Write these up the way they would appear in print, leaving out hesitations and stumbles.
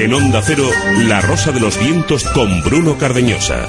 En Onda Cero, La Rosa de los Vientos con Bruno Cardeñosa.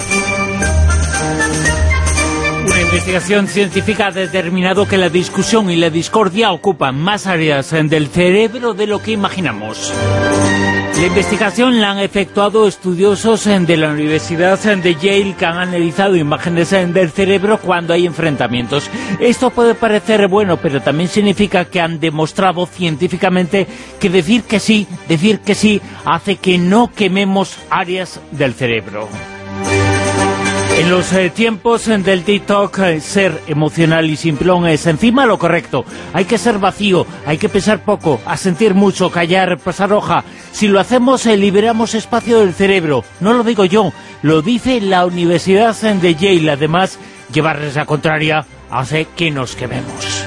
Una investigación científica ha determinado que la discusión y la discordia ocupan más áreas del cerebro de lo que imaginamos. La investigación la han efectuado estudiosos de la Universidad de Yale, que han analizado imágenes del cerebro cuando hay enfrentamientos. Esto puede parecer bueno, pero también significa que han demostrado científicamente que decir que sí hace que no quememos áreas del cerebro. En los tiempos del TikTok, ser emocional y simplón es encima lo correcto. Hay que ser vacío, hay que pensar poco, asentir mucho, callar, pasar hoja. Si lo hacemos, liberamos espacio del cerebro. No lo digo yo, lo dice la Universidad de Yale. Además, llevarles la contraria hace que nos quememos.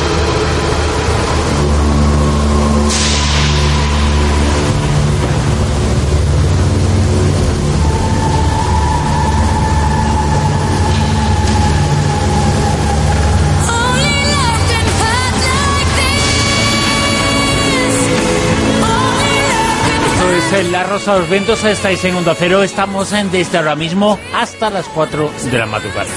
En La Rosa de los Vientos estáis en Onda Cero. Estamos desde ahora mismo hasta las 4 de la madrugada.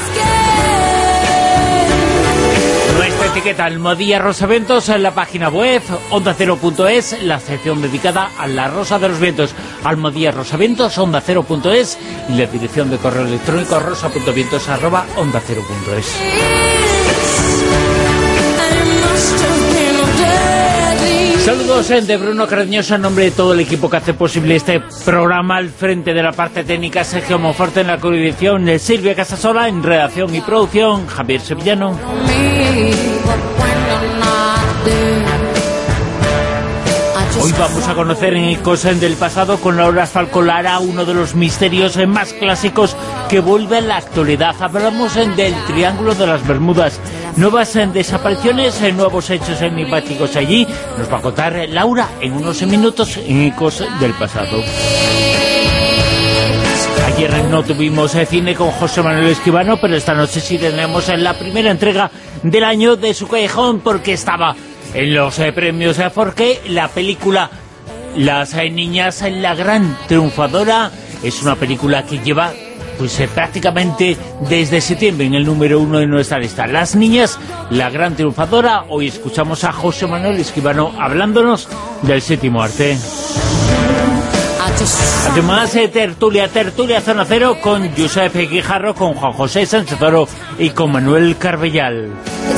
Nuestra etiqueta Almohadilla Rosa Vientos en la página web ondacero.es, la sección dedicada a La Rosa de los Vientos. Almohadilla Rosa Vientos, ondacero.es, y la dirección de correo electrónico rosa.vientos@ondacero.es. Saludos de Bruno Cardeñosa en nombre de todo el equipo que hace posible este programa. Al frente de la parte técnica, Sergio Monforte; en la coordinación, Silvia Casasola; en redacción y producción, Javier Sevillano. Hoy vamos a conocer en Ecos del pasado con Laura Falcolara uno de los misterios más clásicos que vuelve a la actualidad. Hablamos del Triángulo de las Bermudas. Nuevas desapariciones, nuevos hechos enigmáticos allí. Nos va a contar Laura en unos minutos en Ecos del pasado. Ayer no tuvimos cine con José Manuel Escribano, pero esta noche sí tenemos la primera entrega del año de Su Callejón, porque estaba en los premios Forqué la película Las Niñas, la gran triunfadora. Es una película que lleva prácticamente desde septiembre en el número 1 de nuestra lista. Las Niñas, la gran triunfadora. Hoy escuchamos a José Manuel Escribano hablándonos del séptimo arte. Además, tertulia Zona Cero con Josep Guijarro, con Juan José Sánchez Oro y con Manuel Carbellal.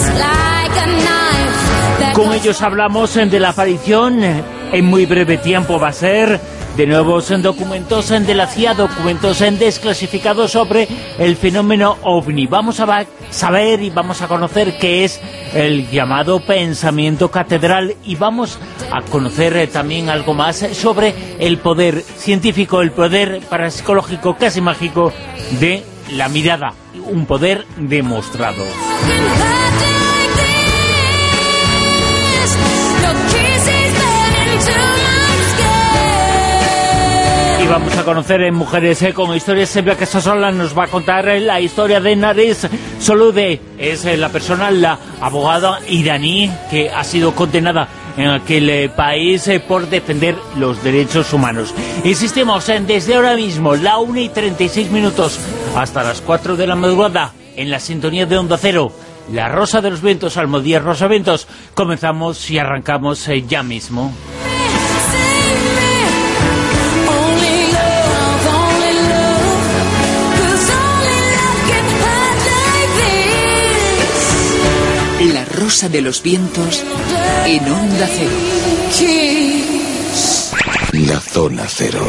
Con ellos hablamos de la aparición, en muy breve tiempo va a ser, de nuevos documentos de la CIA, documentos desclasificados sobre el fenómeno OVNI. Vamos a saber y vamos a conocer qué es el llamado pensamiento catedral, y vamos a conocer también algo más sobre el poder científico, el poder parapsicológico, casi mágico, de la mirada, un poder demostrado. Y vamos a conocer en Mujeres con Historias. Silvia Casasola nos va a contar la historia de Nares Soloude. Es la persona, la abogada iraní que ha sido condenada en aquel país por defender los derechos humanos. Insistimos desde ahora mismo, la 1:36 hasta las 4 de la madrugada, en la sintonía de Onda Cero. La Rosa de los Vientos, Almohadilla Rosa Vientos. Comenzamos y arrancamos ya mismo. La Rosa de los Vientos en Onda Cero. La Zona Cero.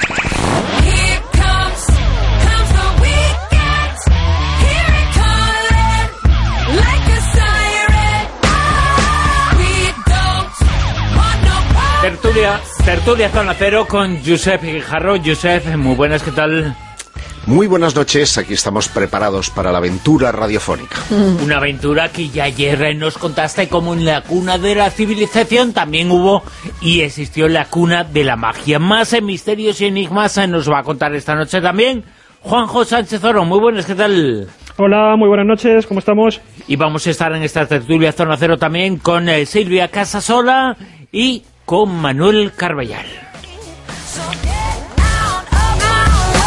Tertulia Zona Cero con Josep Guijarro. Josep, muy buenas, ¿qué tal? Muy buenas noches, aquí estamos preparados para la aventura radiofónica. Una aventura que ya ayer nos contaste como en la cuna de la civilización también hubo y existió la cuna de la magia. Más misterios y enigmas nos va a contar esta noche también Juanjo Sánchez Oro. Muy buenas, ¿qué tal? Hola, muy buenas noches, ¿cómo estamos? Y vamos a estar en esta tertulia Zona Cero también con Silvia Casasola y con Manuel Carbellal.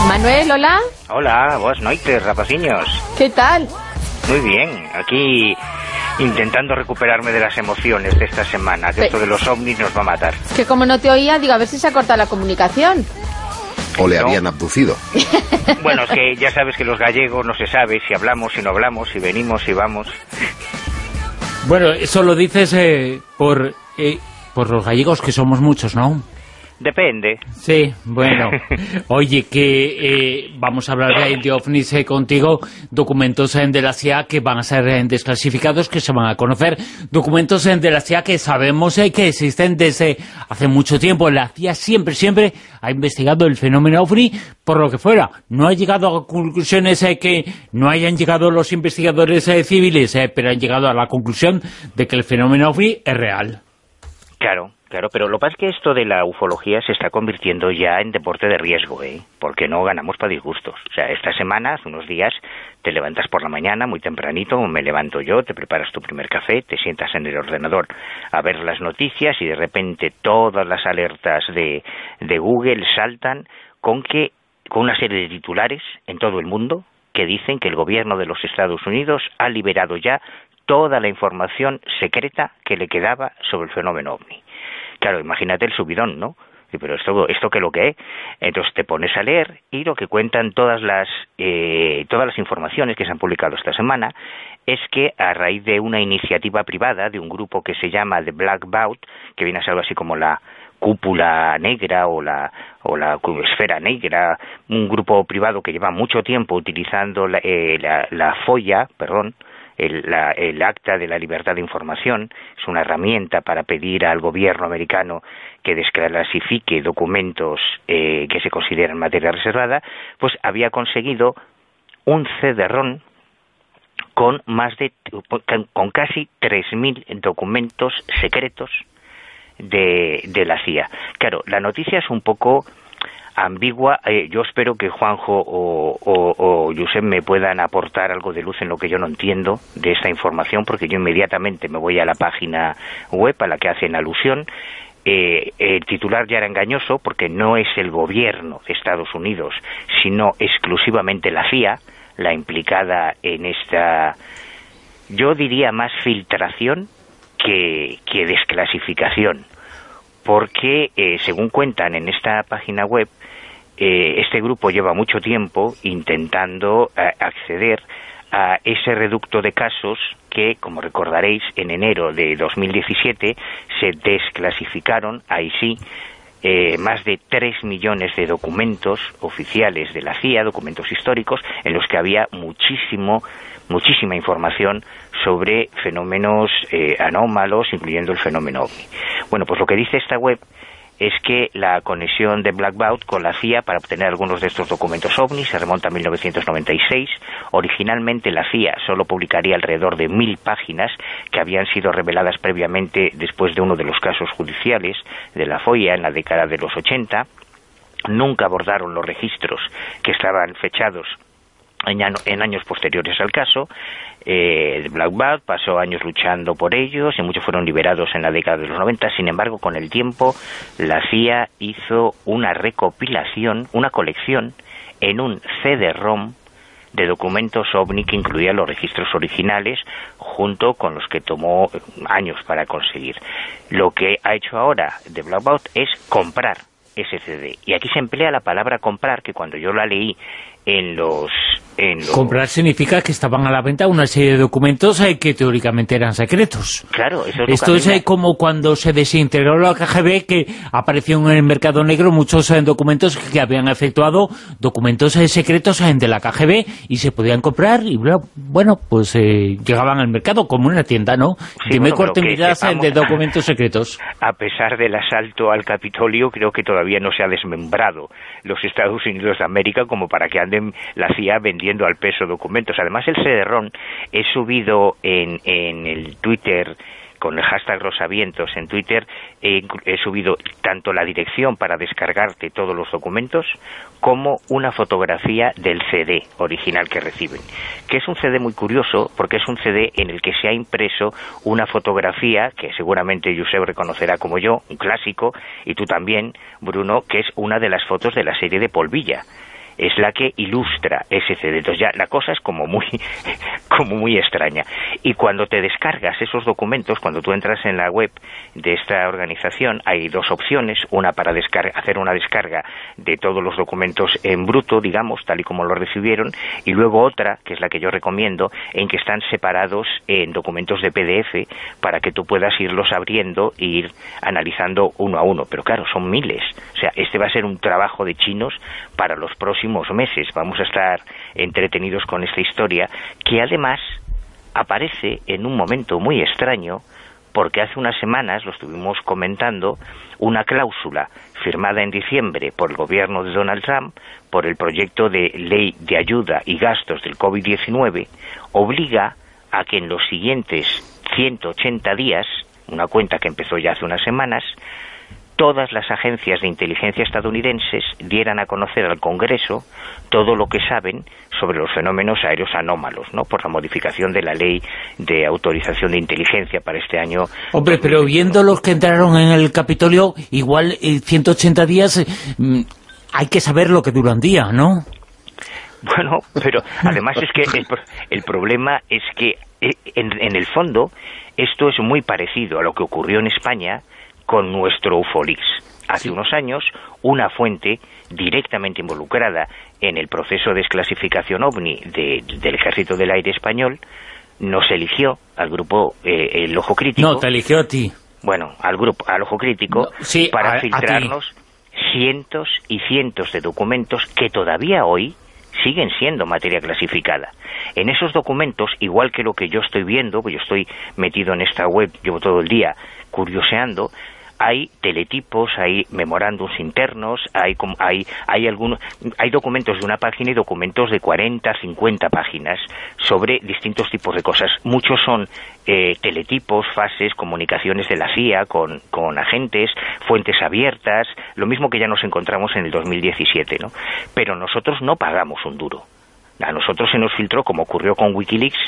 Manuel, hola. Hola, buenas noches, rapaciños. ¿Qué tal? Muy bien, aquí intentando recuperarme de las emociones de esta semana, que esto de los ovnis nos va a matar. Que como no te oía, digo, a ver si se ha cortado la comunicación. O le habían abducido. Bueno, es que ya sabes que los gallegos no se sabe si hablamos, si no hablamos, si venimos, si vamos. Bueno, eso lo dices por los gallegos, que somos muchos, ¿no? Depende. Sí, bueno. Oye, que vamos a hablar de ovnis contigo, documentos de la CIA que van a ser desclasificados, que se van a conocer, documentos de la CIA que sabemos que existen desde hace mucho tiempo. La CIA siempre ha investigado el fenómeno ovni por lo que fuera. No ha llegado a conclusiones que no hayan llegado los investigadores civiles, pero han llegado a la conclusión de que el fenómeno ovni es real. Claro, pero lo que pasa es que esto de la ufología se está convirtiendo ya en deporte de riesgo, porque no ganamos para disgustos. O sea, esta semana, hace unos días, te levantas por la mañana, muy tempranito, me levanto yo, te preparas tu primer café, te sientas en el ordenador a ver las noticias y de repente todas las alertas de Google saltan con una serie de titulares en todo el mundo que dicen que el gobierno de los Estados Unidos ha liberado ya toda la información secreta que le quedaba sobre el fenómeno ovni. Claro, imagínate el subidón, ¿no? Pero esto ¿qué es lo que es? Entonces te pones a leer y lo que cuentan todas las informaciones que se han publicado esta semana es que a raíz de una iniciativa privada de un grupo que se llama The Black Vault, que viene a ser algo así como la cúpula negra o la esfera negra, un grupo privado que lleva mucho tiempo utilizando la FOIA, el acta de la libertad de información, es una herramienta para pedir al gobierno americano que desclasifique documentos que se consideran materia reservada, pues había conseguido un CD-ROM con casi 3.000 documentos secretos de la CIA. Claro, la noticia es un poco ambigua. Yo espero que Juanjo o Josep me puedan aportar algo de luz en lo que yo no entiendo de esta información, porque yo inmediatamente me voy a la página web a la que hacen alusión. El titular ya era engañoso porque no es el gobierno de Estados Unidos, sino exclusivamente la CIA la implicada en esta, yo diría más filtración que desclasificación, porque según cuentan en esta página web, este grupo lleva mucho tiempo intentando acceder a ese reducto de casos que, como recordaréis, en enero de 2017 se desclasificaron, ahí sí, más de 3 millones de documentos oficiales de la CIA, documentos históricos, en los que había muchísima información sobre fenómenos anómalos, incluyendo el fenómeno OVNI. Bueno, pues lo que dice esta web es que la conexión de Black Vault con la CIA para obtener algunos de estos documentos OVNI se remonta a 1996. Originalmente la CIA solo publicaría alrededor de 1.000 páginas que habían sido reveladas previamente después de uno de los casos judiciales de la FOIA en la década de los 80. Nunca abordaron los registros que estaban fechados en años posteriores al caso. Black Vault pasó años luchando por ellos y muchos fueron liberados en la década de los 90. Sin embargo, con el tiempo, la CIA hizo una recopilación, una colección en un CD-ROM de documentos OVNI que incluía los registros originales junto con los que tomó años para conseguir. Lo que ha hecho ahora de Black Vault es comprar ese CD. Y aquí se emplea la palabra comprar, que cuando yo la leí en los... Comprar significa que estaban a la venta una serie de documentos que teóricamente eran secretos. Claro, eso es esto es como cuando se desintegró la KGB, que apareció en el mercado negro muchos documentos que habían efectuado, documentos secretos de la KGB, y se podían comprar y bueno, pues llegaban al mercado como una tienda, ¿no? Sí, Dime bueno, cortemidas de documentos secretos. A pesar del asalto al Capitolio, creo que todavía no se ha desmembrado los Estados Unidos de América como para que anden la CIA vendiendo al peso documentos. Además, el CD-ROM he subido en el Twitter, con el hashtag Rosavientos en Twitter, he subido tanto la dirección para descargarte todos los documentos como una fotografía del CD original que reciben, que es un CD muy curioso porque es un CD en el que se ha impreso una fotografía que seguramente Josep reconocerá como yo, un clásico, y tú también, Bruno, que es una de las fotos de la serie de Polvilla. es la que ilustra ese CD. Entonces ya la cosa es como muy extraña. Y cuando te descargas esos documentos, cuando tú entras en la web de esta organización, hay dos opciones, una para hacer una descarga de todos los documentos en bruto, digamos, tal y como lo recibieron, y luego otra, que es la que yo recomiendo, en que están separados en documentos de PDF para que tú puedas irlos abriendo e ir analizando uno a uno. Pero claro, son miles. O sea, este va a ser un trabajo de chinos para los próximos meses. Vamos a estar entretenidos con esta historia, que además aparece en un momento muy extraño, porque hace unas semanas, lo estuvimos comentando, una cláusula firmada en diciembre por el gobierno de Donald Trump, por el proyecto de ley de ayuda y gastos del COVID-19, obliga a que en los siguientes 180 días, una cuenta que empezó ya hace unas semanas, todas las agencias de inteligencia estadounidenses dieran a conocer al Congreso todo lo que saben sobre los fenómenos aéreos anómalos, ¿no?, por la modificación de la ley de autorización de inteligencia para este año. Hombre, pero viendo los que entraron en el Capitolio, igual 180 días hay que saber lo que dura un día, ¿no? Bueno, pero además es que el problema es que en el fondo esto es muy parecido a lo que ocurrió en España con nuestro Ufolix. Hace unos años, una fuente directamente involucrada en el proceso de desclasificación OVNI del Ejército del Aire Español nos eligió al grupo El Ojo Crítico. No, te eligió a ti. Bueno, al Ojo Crítico, no, sí, para filtrarnos cientos y cientos de documentos que todavía hoy siguen siendo materia clasificada. En esos documentos, igual que lo que yo estoy viendo, que yo estoy metido en esta web, llevo todo el día curioseando, hay teletipos, hay memorándums internos, hay documentos de una página y documentos de 40, 50 páginas sobre distintos tipos de cosas. Muchos son teletipos, fases, comunicaciones de la CIA con agentes, fuentes abiertas, lo mismo que ya nos encontramos en el 2017, ¿no? Pero nosotros no pagamos un duro. A nosotros se nos filtró, como ocurrió con Wikileaks,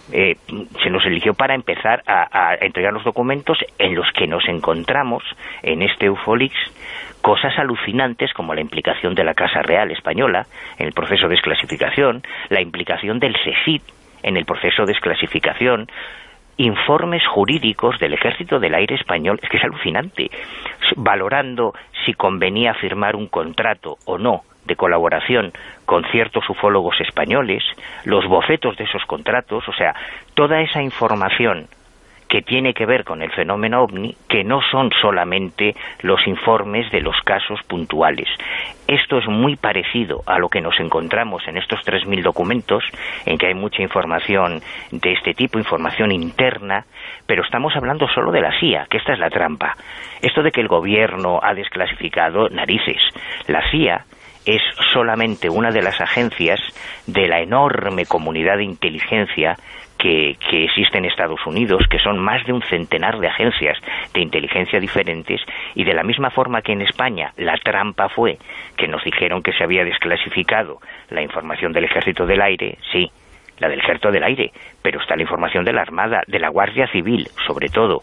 se nos eligió para empezar a entregar los documentos en los que nos encontramos en este Ufolix cosas alucinantes como la implicación de la Casa Real Española en el proceso de desclasificación, la implicación del CSIC en el proceso de desclasificación, informes jurídicos del Ejército del Aire Español, es que es alucinante, valorando si convenía firmar un contrato o no de colaboración con ciertos ufólogos españoles, los bocetos de esos contratos, o sea, toda esa información que tiene que ver con el fenómeno OVNI, que no son solamente los informes de los casos puntuales. Esto es muy parecido a lo que nos encontramos en estos 3.000 documentos, en que hay mucha información de este tipo, información interna, pero estamos hablando solo de la CIA, que esta es la trampa. Esto de que el gobierno ha desclasificado, narices. La CIA es solamente una de las agencias de la enorme comunidad de inteligencia que existe en Estados Unidos, que son más de un centenar de agencias de inteligencia diferentes, y de la misma forma que en España la trampa fue que nos dijeron que se había desclasificado la información del Ejército del Aire, sí, la del Ejército del Aire, pero está la información de la Armada, de la Guardia Civil, sobre todo,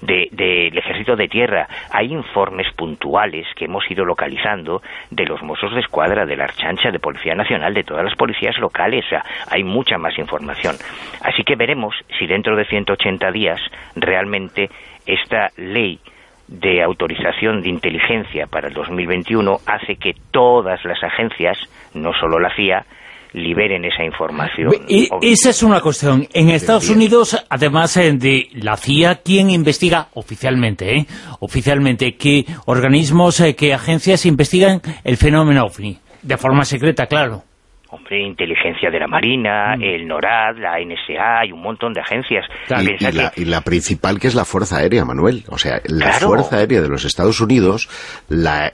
del Ejército de Tierra. Hay informes puntuales que hemos ido localizando de los Mossos de Escuadra, de la Archancha, de Policía Nacional, de todas las policías locales. O sea, hay mucha más información. Así que veremos si dentro de 180 días realmente esta ley de autorización de inteligencia para el 2021 hace que todas las agencias, no solo la CIA, liberen esa información. Y esa es una cuestión. En Estados Unidos, además de la CIA, ¿quién investiga oficialmente? Oficialmente, ¿qué organismos, qué agencias investigan el fenómeno OVNI? De forma secreta, claro. Hombre, inteligencia de la Marina, el NORAD, la NSA, hay un montón de agencias. Claro, y la principal, que es la Fuerza Aérea, Manuel. O sea, la Fuerza Aérea de los Estados Unidos, la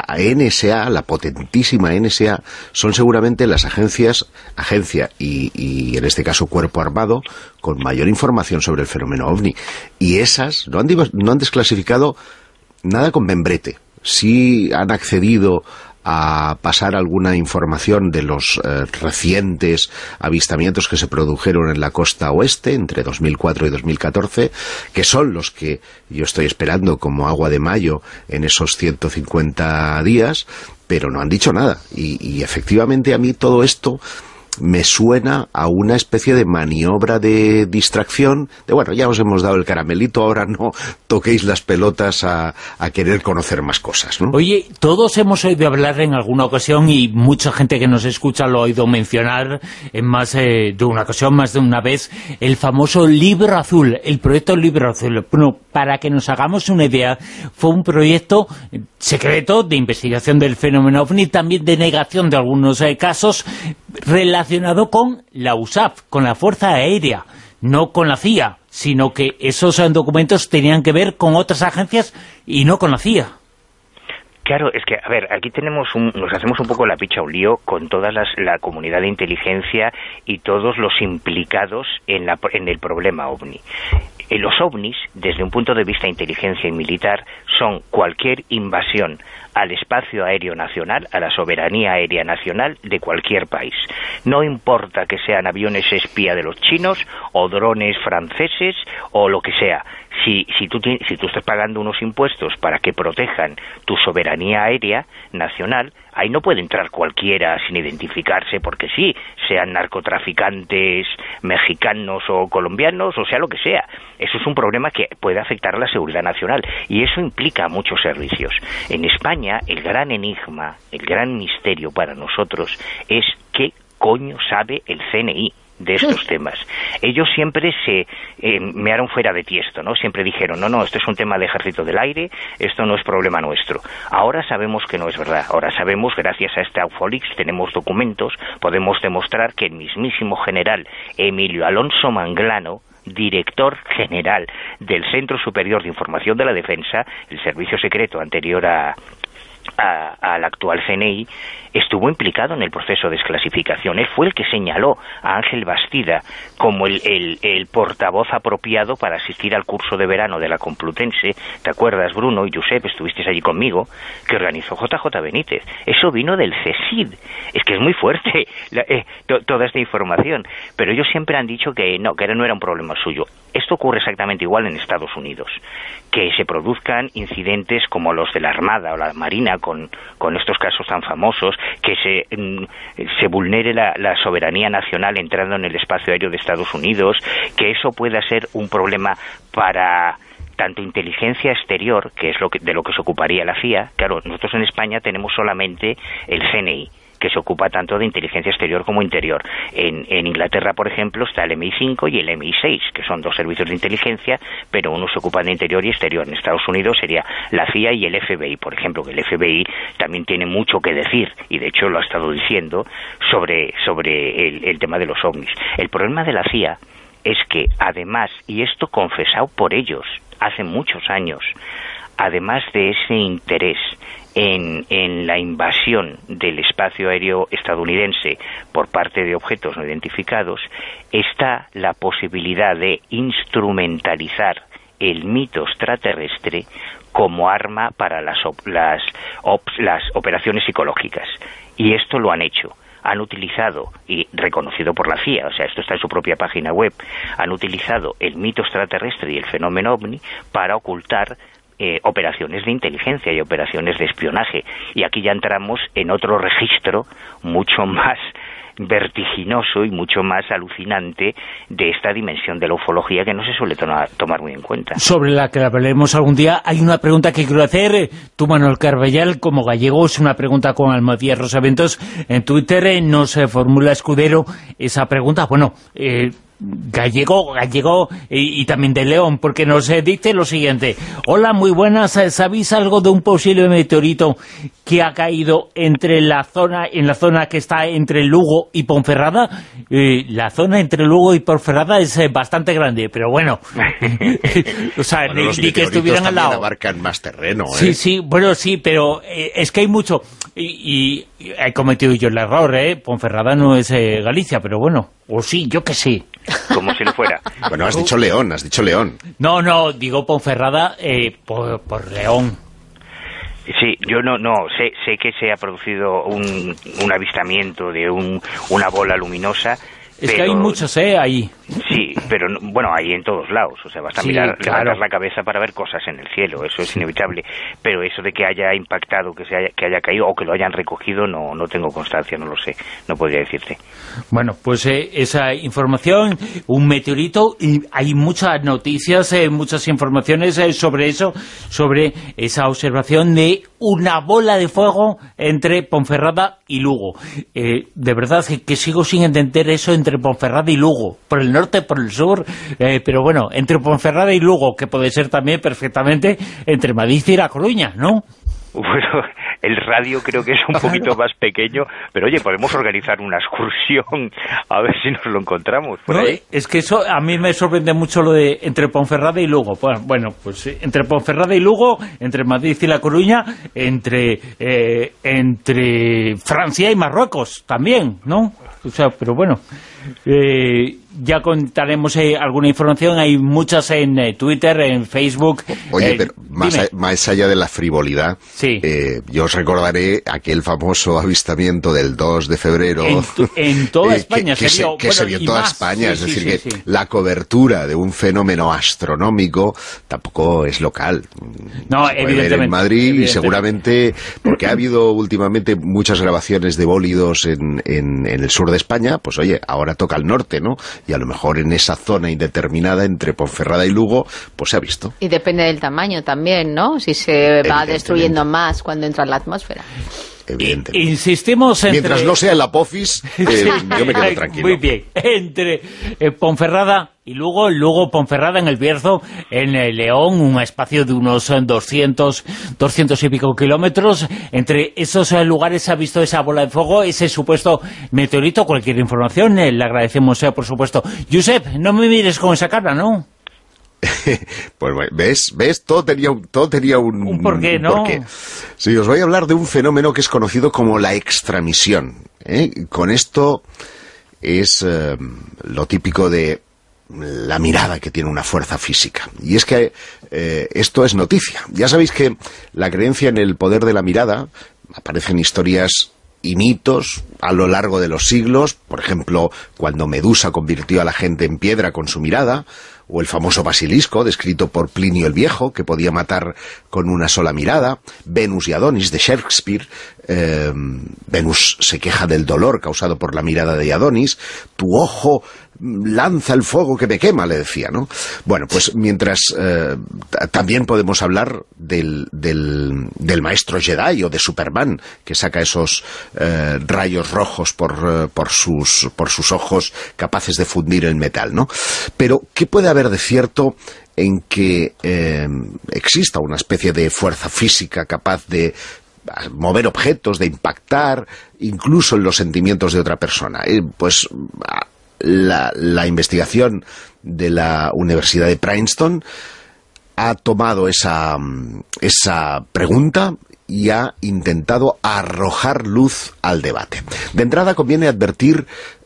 NSA, la potentísima NSA, son seguramente las agencia y en este caso Cuerpo Armado, con mayor información sobre el fenómeno OVNI. Y esas no han desclasificado nada con membrete. sí han accedido a pasar alguna información de los recientes avistamientos que se produjeron en la costa oeste entre 2004 y 2014, que son los que yo estoy esperando como agua de mayo en esos 150 días, pero no han dicho nada. Y efectivamente a mí todo esto me suena a una especie de maniobra de distracción, de bueno, ya os hemos dado el caramelito, ahora no toquéis las pelotas a querer conocer más cosas, ¿no? Oye, todos hemos oído hablar en alguna ocasión, y mucha gente que nos escucha lo ha oído mencionar en más de una ocasión, más de una vez, el famoso Libro Azul, el proyecto Libro Azul. Bueno, para que nos hagamos una idea, fue un proyecto secreto de investigación del fenómeno OVNI, también de negación de algunos casos, relacionado con la USAF, con la Fuerza Aérea, no con la CIA, sino que esos documentos tenían que ver con otras agencias y no con la CIA. Claro, es que, a ver, aquí nos hacemos un poco la picha un lío con toda la comunidad de inteligencia y todos los implicados en el problema OVNI. Los OVNIs, desde un punto de vista de inteligencia y militar, son cualquier invasión al espacio aéreo nacional, a la soberanía aérea nacional de cualquier país. No importa que sean aviones espía de los chinos o drones franceses o lo que sea. Si tú estás pagando unos impuestos para que protejan tu soberanía aérea nacional, ahí no puede entrar cualquiera sin identificarse, porque sí, sean narcotraficantes mexicanos o colombianos, o sea lo que sea. Eso es un problema que puede afectar a la seguridad nacional, y eso implica a muchos servicios. En España, el gran enigma, el gran misterio para nosotros es qué coño sabe el CNI de estos temas. Ellos siempre se mearon fuera de tiesto, ¿no? Siempre dijeron, no, esto es un tema de Ejército del Aire, esto no es problema nuestro. Ahora sabemos que no es verdad. Ahora sabemos, gracias a este Aufolix, tenemos documentos, podemos demostrar que el mismísimo general Emilio Alonso Manglano, director general del Centro Superior de Información de la Defensa, el servicio secreto anterior al actual CNI, estuvo implicado en el proceso de desclasificación. Él fue el que señaló a Ángel Bastida como el portavoz apropiado para asistir al curso de verano de la Complutense. ¿Te acuerdas, Bruno y Josep, estuvisteis allí conmigo, que organizó JJ Benítez? Eso vino del CSID. Es que es muy fuerte toda esta información, pero ellos siempre han dicho que no era un problema suyo. Esto ocurre exactamente igual en Estados Unidos, que se produzcan incidentes como los de la Armada o la Marina con estos casos tan famosos, que se vulnere la soberanía nacional entrando en el espacio aéreo de Estados Unidos, que eso pueda ser un problema para tanto inteligencia exterior, que es de lo que se ocuparía la CIA. Claro, nosotros en España tenemos solamente el CNI, que se ocupa tanto de inteligencia exterior como interior. En Inglaterra, por ejemplo, está el MI5 y el MI6, que son dos servicios de inteligencia, pero uno se ocupa de interior y exterior. En Estados Unidos sería la CIA y el FBI, por ejemplo, que el FBI también tiene mucho que decir, y de hecho lo ha estado diciendo, sobre el tema de los ovnis. El problema de la CIA es que, además, y esto confesado por ellos hace muchos años, además de ese interés en la invasión del espacio aéreo estadounidense por parte de objetos no identificados, está la posibilidad de instrumentalizar el mito extraterrestre como arma para las operaciones psicológicas. Y esto lo han hecho. Han utilizado, y reconocido por la CIA, o sea, esto está en su propia página web, han utilizado el mito extraterrestre y el fenómeno OVNI para ocultar operaciones de inteligencia y operaciones de espionaje. Y aquí ya entramos en otro registro mucho más vertiginoso y mucho más alucinante de esta dimensión de la ufología que no se suele tomar muy en cuenta. Sobre la que hablaremos algún día. Hay una pregunta que quiero hacer. Tú, Manuel Carballal, como gallego, es una pregunta con Almadía Rosaventos. En Twitter nos formula Escudero esa pregunta. Bueno, gallego y también de León, porque nos dice lo siguiente: hola, muy buenas, ¿sabéis algo de un posible meteorito que ha caído en la zona que está entre Lugo y Ponferrada? La zona entre Lugo y Ponferrada es bastante grande, pero bueno, o sea, bueno, ni que estuvieran al lado. Abarcan más terreno, Sí, bueno, sí, pero es que hay mucho, y he cometido yo el error, Ponferrada no es Galicia, pero bueno, o sí, yo que sí. Como si lo fuera. Bueno, has dicho León. No, digo Ponferrada por León. Sí, yo no sé que se ha producido un avistamiento de una bola luminosa. Es que hay muchos, ahí. Sí, pero bueno, hay en todos lados. O sea, basta mirar, levantar la cabeza para ver cosas en el cielo. Eso es inevitable. Pero eso de que haya impactado, que haya caído o que lo hayan recogido, no tengo constancia, no lo sé. No podría decirte. Bueno, pues esa información, un meteorito, y hay muchas noticias, muchas informaciones sobre eso, sobre esa observación de una bola de fuego entre Ponferrada y Lugo. De verdad que sigo sin entender eso entre Ponferrada y Lugo, por el norte, por el sur, pero bueno, entre Ponferrada y Lugo, que puede ser también perfectamente entre Madrid y La Coruña, ¿no? Bueno, el radio creo que es un poquito más pequeño, pero oye, podemos organizar una excursión a ver si nos lo encontramos por ahí. Es que eso a mí me sorprende mucho lo de entre Ponferrada y Lugo. Bueno, pues entre Ponferrada y Lugo, entre Madrid y La Coruña, entre Francia y Marruecos también, ¿no? O sea, pero bueno, ya contaremos alguna información, hay muchas en Twitter, en Facebook. Oye, pero más allá de la frivolidad, sí. Yo os recordaré aquel famoso avistamiento del 2 de febrero. En toda España que se vio en toda España, es decir, que la cobertura de un fenómeno astronómico tampoco es local. No, evidentemente. En Madrid, y seguramente, porque ha habido últimamente muchas grabaciones de bólidos en el sur de España, pues oye, ahora toca el norte, ¿no? Y a lo mejor en esa zona indeterminada entre Ponferrada y Lugo, pues se ha visto. Y depende del tamaño también, ¿no? Si se va destruyendo más cuando entra en la atmósfera. Evidentemente. Insistimos entre... Mientras no sea el Apophis, yo me quedo tranquilo. Muy bien. Entre Ponferrada y Lugo, Ponferrada en el Bierzo, en el León, un espacio de unos 200 y pico kilómetros. Entre esos lugares se ha visto esa bola de fuego, ese supuesto meteorito. Cualquier información le agradecemos, por supuesto. Josep, no me mires con esa cara, ¿no? Pues ¿ves? Todo tenía un porqué, ¿no? Porqué. Sí, os voy a hablar de un fenómeno que es conocido como la extramisión. Con esto es lo típico de la mirada, que tiene una fuerza física. Y es que esto es noticia. Ya sabéis que la creencia en el poder de la mirada aparece en historias y mitos a lo largo de los siglos. Por ejemplo, cuando Medusa convirtió a la gente en piedra con su mirada, o el famoso basilisco, descrito por Plinio el Viejo, que podía matar con una sola mirada. Venus y Adonis, de Shakespeare. Venus se queja del dolor causado por la mirada de Adonis. Tu ojo lanza el fuego que me quema, le decía, ¿no? Bueno, pues mientras también podemos hablar del maestro Jedi o de Superman, que saca esos rayos rojos por sus ojos capaces de fundir el metal, ¿no? Pero, ¿qué puede haber de cierto en que exista una especie de fuerza física capaz de mover objetos, de impactar incluso en los sentimientos de otra persona? Pues la investigación de la Universidad de Princeton ha tomado esa pregunta y ha intentado arrojar luz al debate. De entrada conviene advertir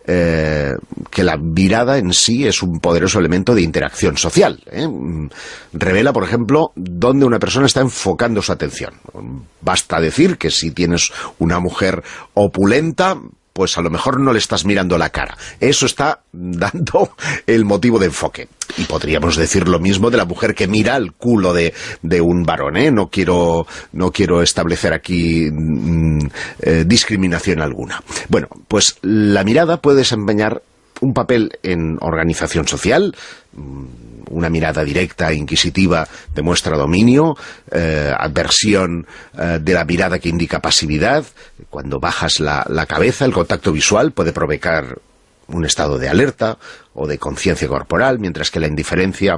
que la mirada en sí es un poderoso elemento de interacción social. Revela, por ejemplo, dónde una persona está enfocando su atención. Basta decir que si tienes una mujer opulenta, pues a lo mejor no le estás mirando la cara. Eso está dando el motivo de enfoque. Y podríamos decir lo mismo de la mujer que mira el culo de un varón, ¿eh? No quiero establecer aquí discriminación alguna. Bueno, pues la mirada puede desempeñar un papel en organización social. Una mirada directa e inquisitiva demuestra dominio, adversión de la mirada que indica pasividad. Cuando bajas la cabeza, el contacto visual puede provocar un estado de alerta o de conciencia corporal, mientras que la indiferencia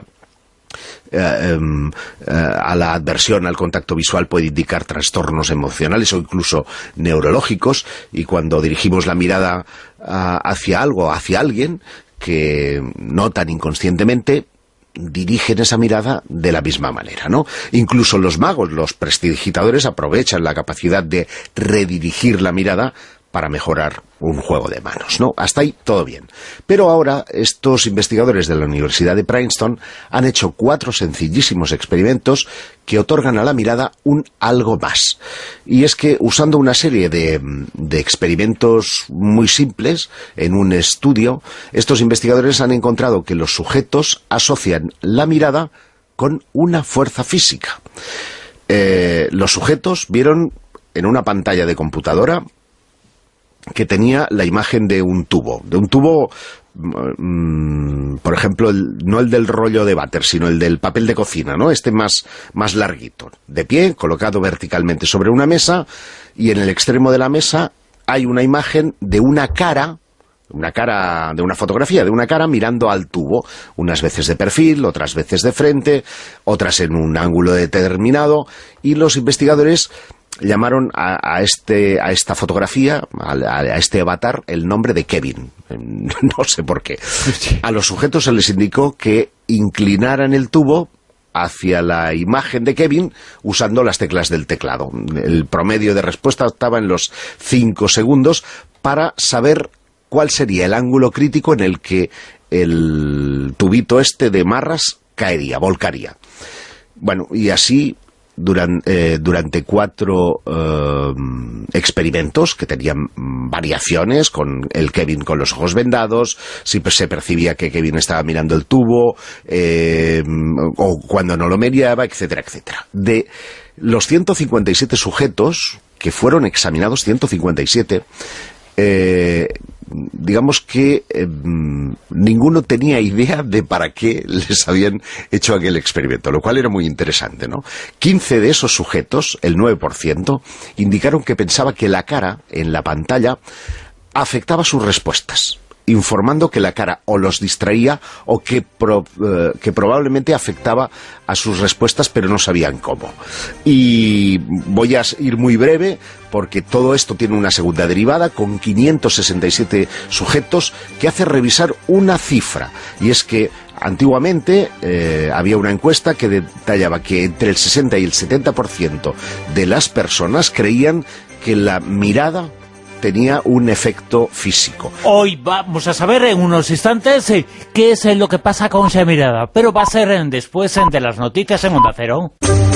a la adversión al contacto visual puede indicar trastornos emocionales o incluso neurológicos. Y cuando dirigimos la mirada hacia algo, hacia alguien que notan inconscientemente, dirigen esa mirada de la misma manera, ¿no? Incluso los magos, los prestidigitadores, aprovechan la capacidad de redirigir la mirada para mejorar un juego de manos, ¿no? Hasta ahí todo bien. Pero ahora estos investigadores de la Universidad de Princeton han hecho 4 sencillísimos experimentos que otorgan a la mirada un algo más. Y es que usando una serie de experimentos muy simples en un estudio, estos investigadores han encontrado que los sujetos asocian la mirada con una fuerza física. Los sujetos vieron en una pantalla de computadora que tenía la imagen de un tubo, por ejemplo, no el del rollo de váter, sino el del papel de cocina, ¿no? Este más larguito, de pie, colocado verticalmente sobre una mesa, y en el extremo de la mesa hay una imagen de una cara, de una fotografía de una cara mirando al tubo, unas veces de perfil, otras veces de frente, otras en un ángulo determinado, y los investigadores llamaron a esta fotografía, a este avatar, el nombre de Kevin. No sé por qué. A los sujetos se les indicó que inclinaran el tubo hacia la imagen de Kevin usando las teclas del teclado. El promedio de respuesta estaba en los 5 segundos para saber cuál sería el ángulo crítico en el que el tubito este de marras volcaría. Bueno, y así durante 4 experimentos que tenían variaciones, con el Kevin con los ojos vendados, si se percibía que Kevin estaba mirando el tubo, o cuando no lo miraba, etcétera, etcétera. De los 157 sujetos que fueron examinados, 157, digamos que ninguno tenía idea de para qué les habían hecho aquel experimento, lo cual era muy interesante, ¿no? 15 de esos sujetos, el 9%, indicaron que pensaba que la cara en la pantalla afectaba sus respuestas, informando que la cara o los distraía o que probablemente afectaba a sus respuestas, pero no sabían cómo. Y voy a ir muy breve, porque todo esto tiene una segunda derivada, con 567 sujetos, que hace revisar una cifra, y es que antiguamente había una encuesta que detallaba que entre el 60 y el 70% de las personas creían que la mirada tenía un efecto físico. Hoy vamos a saber en unos instantes qué es lo que pasa con esa mirada, pero va a ser después de las noticias en Onda Cero.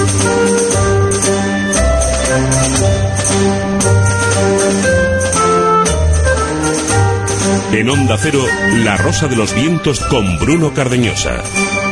En Onda Cero, La Rosa de los Vientos con Bruno Cardeñosa.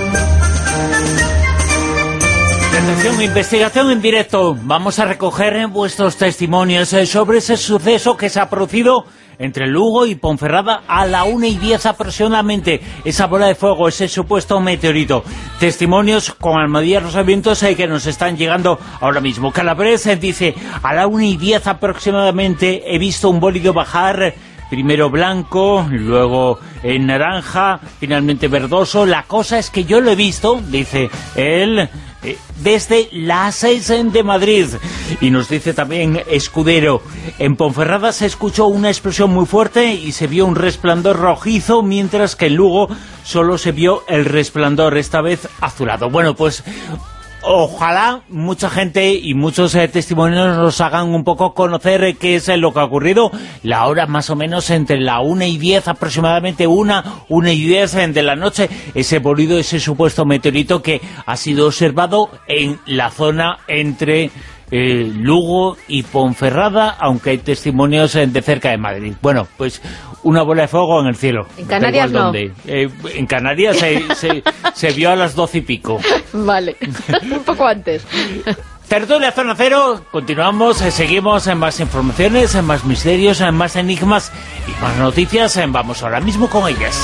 Atención, investigación en directo. Vamos a recoger vuestros testimonios sobre ese suceso que se ha producido entre Lugo y Ponferrada a la 1:10 aproximadamente. Esa bola de fuego, ese supuesto meteorito. Testimonios con Almadía Rosavientos que nos están llegando ahora mismo. Calabres dice, a la 1:10 aproximadamente he visto un bólido bajar, primero blanco, luego en naranja, finalmente verdoso. La cosa es que yo lo he visto, dice él, desde las 6 de Madrid. Y nos dice también Escudero, en Ponferrada se escuchó una explosión muy fuerte y se vio un resplandor rojizo, mientras que en Lugo solo se vio el resplandor, esta vez azulado. Bueno, pues ojalá mucha gente y muchos testimonios nos hagan un poco conocer qué es lo que ha ocurrido. La hora más o menos entre la 1:10 aproximadamente, 1:10 de la noche, ese bólido, ese supuesto meteorito que ha sido observado en la zona entre Lugo y Ponferrada, aunque hay testimonios de cerca de Madrid. Bueno, pues una bola de fuego en el cielo. En Canarias no. En Canarias se vio a las 12 y pico. Vale, un poco antes. Tertulia Zona Cero, continuamos, seguimos en más informaciones, en más misterios, en más enigmas y más noticias. Vamos ahora mismo con ellas.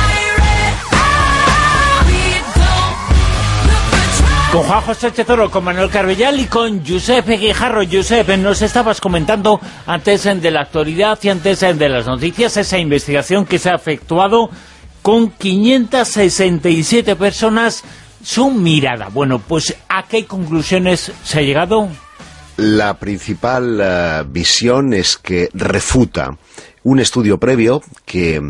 Con Juan José Chezoro, con Manuel Carbellal y con Josep Guijarro. Josep, nos estabas comentando antes de la actualidad y antes de las noticias esa investigación que se ha efectuado con 567 personas, su mirada. Bueno, pues ¿a qué conclusiones se ha llegado? La principal visión es que refuta un estudio previo que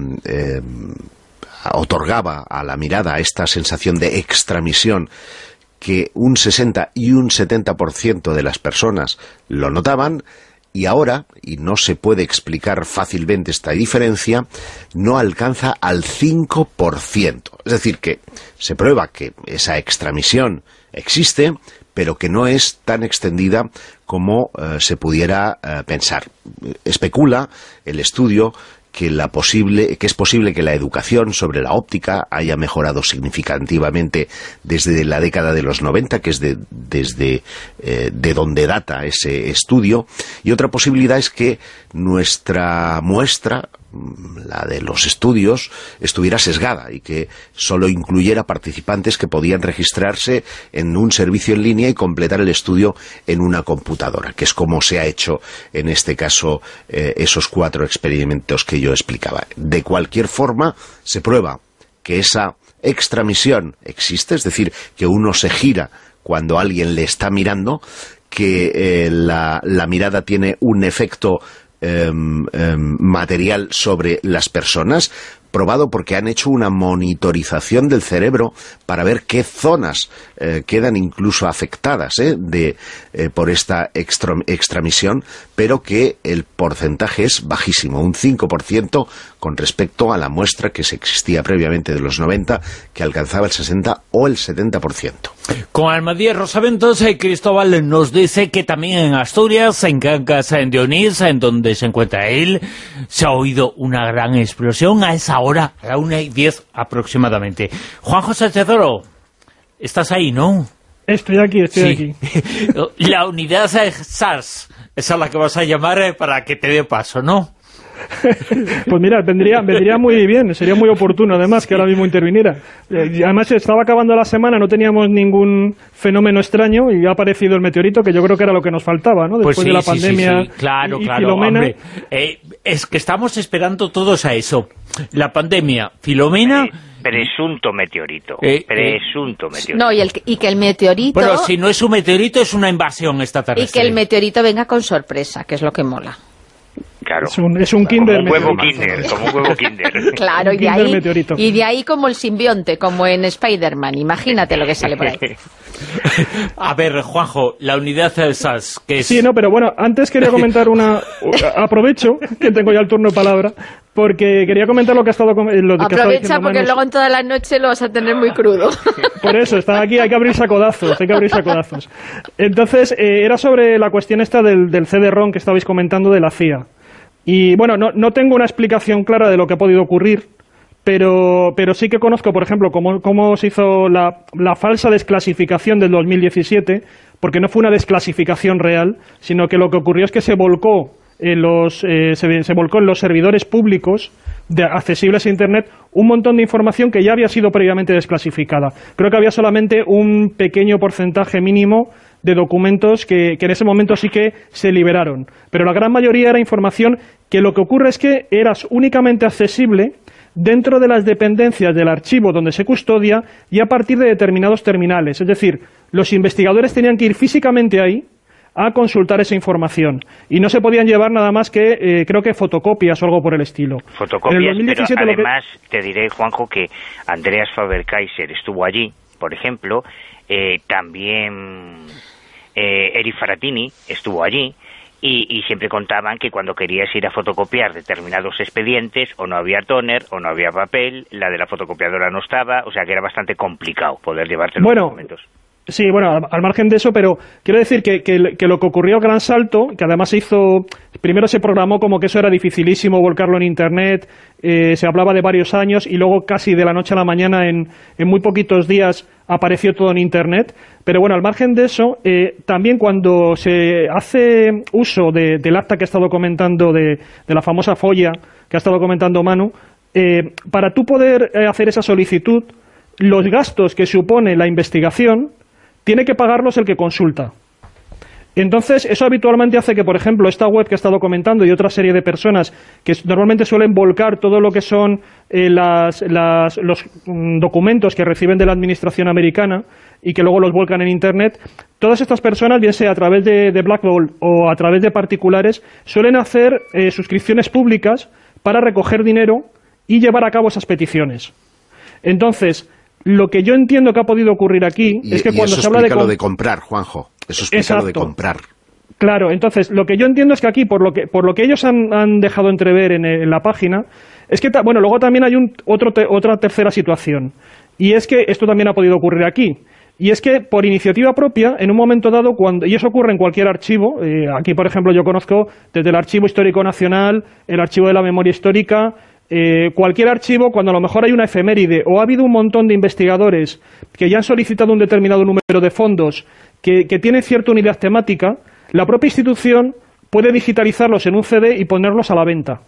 otorgaba a la mirada esta sensación de extramisión, que un 60 y un 70% de las personas lo notaban, y ahora, y no se puede explicar fácilmente esta diferencia, no alcanza al 5%. Es decir, que se prueba que esa extramisión existe, pero que no es tan extendida como se pudiera pensar. Especula el estudio que es posible que la educación sobre la óptica haya mejorado significativamente desde la década de los 90, que es desde donde data ese estudio, y otra posibilidad es que nuestra muestra, la de los estudios, estuviera sesgada y que solo incluyera participantes que podían registrarse en un servicio en línea y completar el estudio en una computadora, que es como se ha hecho en este caso esos 4 experimentos que yo explicaba. De cualquier forma, se prueba que esa extramisión existe, es decir, que uno se gira cuando alguien le está mirando, que la mirada tiene un efecto material sobre las personas, probado porque han hecho una monitorización del cerebro para ver qué zonas quedan incluso afectadas por esta extramisión, pero que el porcentaje es bajísimo, un 5% con respecto a la muestra que se existía previamente de los 90, que alcanzaba el 60 o el 70%. Con Almadía Rosaventos, Cristóbal nos dice que también en Asturias, en Cangas, en Dionís, en donde se encuentra él, se ha oído una gran explosión a esa hora, a la 1:10 aproximadamente. Juan José Chedoro, estás ahí, ¿no? Estoy aquí. La unidad SARS, esa es la que vas a llamar para que te dé paso, ¿no? Pues mira, vendría muy bien, sería muy oportuno además que ahora mismo interviniera. Además estaba acabando la semana, no teníamos ningún fenómeno extraño y ha aparecido el meteorito, que yo creo que era lo que nos faltaba, ¿no? Después de la pandemia. Sí. Claro, Filomena. hombre. Es que estamos esperando todos a eso. La pandemia, Filomena... Presunto meteorito. No, y que el meteorito... Pero si no es un meteorito, es una invasión extraterrestre. Y que el meteorito venga con sorpresa, que es lo que mola. Claro. Es un kinder. Como un huevo kinder. Claro, y de ahí como el simbionte, como en Spider-Man. Imagínate lo que sale por ahí. A ver, Juanjo, la unidad SAS, que es... Sí, no, pero bueno, antes quería comentar aprovecho que tengo ya el turno de palabra, porque quería comentar lo que ha estado... Aprovecha, porque luego en toda la noche lo vas a tener muy crudo. Por eso, está aquí, hay que abrir sacodazos. Entonces, era sobre la cuestión esta del CD-ROM que estabais comentando de la CIA. Y bueno, no tengo una explicación clara de lo que ha podido ocurrir, pero sí que conozco, por ejemplo, cómo se hizo la falsa desclasificación del 2017, porque no fue una desclasificación real, sino que lo que ocurrió es que se volcó en los servidores públicos accesibles a Internet un montón de información que ya había sido previamente desclasificada. Creo que había solamente un pequeño porcentaje mínimo de documentos que en ese momento sí que se liberaron, pero la gran mayoría era información que lo que ocurre es que era únicamente accesible dentro de las dependencias del archivo donde se custodia y a partir de determinados terminales. Es decir, los investigadores tenían que ir físicamente ahí a consultar esa información y no se podían llevar nada más que, creo que fotocopias o algo por el estilo. Fotocopias, en el 2017, pero además te diré, Juanjo, que Andreas Faber-Kaiser estuvo allí, por ejemplo, también Eri Faratini estuvo allí, y siempre contaban que cuando querías ir a fotocopiar determinados expedientes, o no había tóner, o no había papel, la de la fotocopiadora no estaba, o sea que era bastante complicado poder llevarte los documentos. Sí, bueno, al margen de eso, pero quiero decir que lo que ocurrió a gran salto, que además primero se programó como que eso era dificilísimo volcarlo en Internet, se hablaba de varios años y luego casi de la noche a la mañana en muy poquitos días apareció todo en Internet, pero bueno, al margen de eso, también cuando se hace uso del acta que ha estado comentando, de la famosa folla que ha estado comentando Manu, para tú poder hacer esa solicitud, los gastos que supone la investigación tiene que pagarlos el que consulta. Entonces, eso habitualmente hace que, por ejemplo, esta web que he estado comentando y otra serie de personas que normalmente suelen volcar todo lo que son los documentos que reciben de la administración americana y que luego los volcan en Internet, todas estas personas, bien sea a través de Blackboard o a través de particulares, suelen hacer suscripciones públicas para recoger dinero y llevar a cabo esas peticiones. Entonces, lo que yo entiendo que ha podido ocurrir aquí es que cuando se habla de... Eso explica lo de comprar, Juanjo. Eso explica lo de comprar. Claro, entonces, lo que yo entiendo es que aquí, por lo que ellos han dejado entrever en la página, es que, bueno, luego también hay otra tercera situación, y es que esto también ha podido ocurrir aquí, y es que por iniciativa propia, en un momento dado, y eso ocurre en cualquier archivo, aquí, por ejemplo, yo conozco desde el Archivo Histórico Nacional, el Archivo de la Memoria Histórica, cualquier archivo, cuando a lo mejor hay una efeméride, o ha habido un montón de investigadores que ya han solicitado un determinado número de fondos, que tienen cierta unidad temática, la propia institución puede digitalizarlos en un CD y ponerlos a la venta.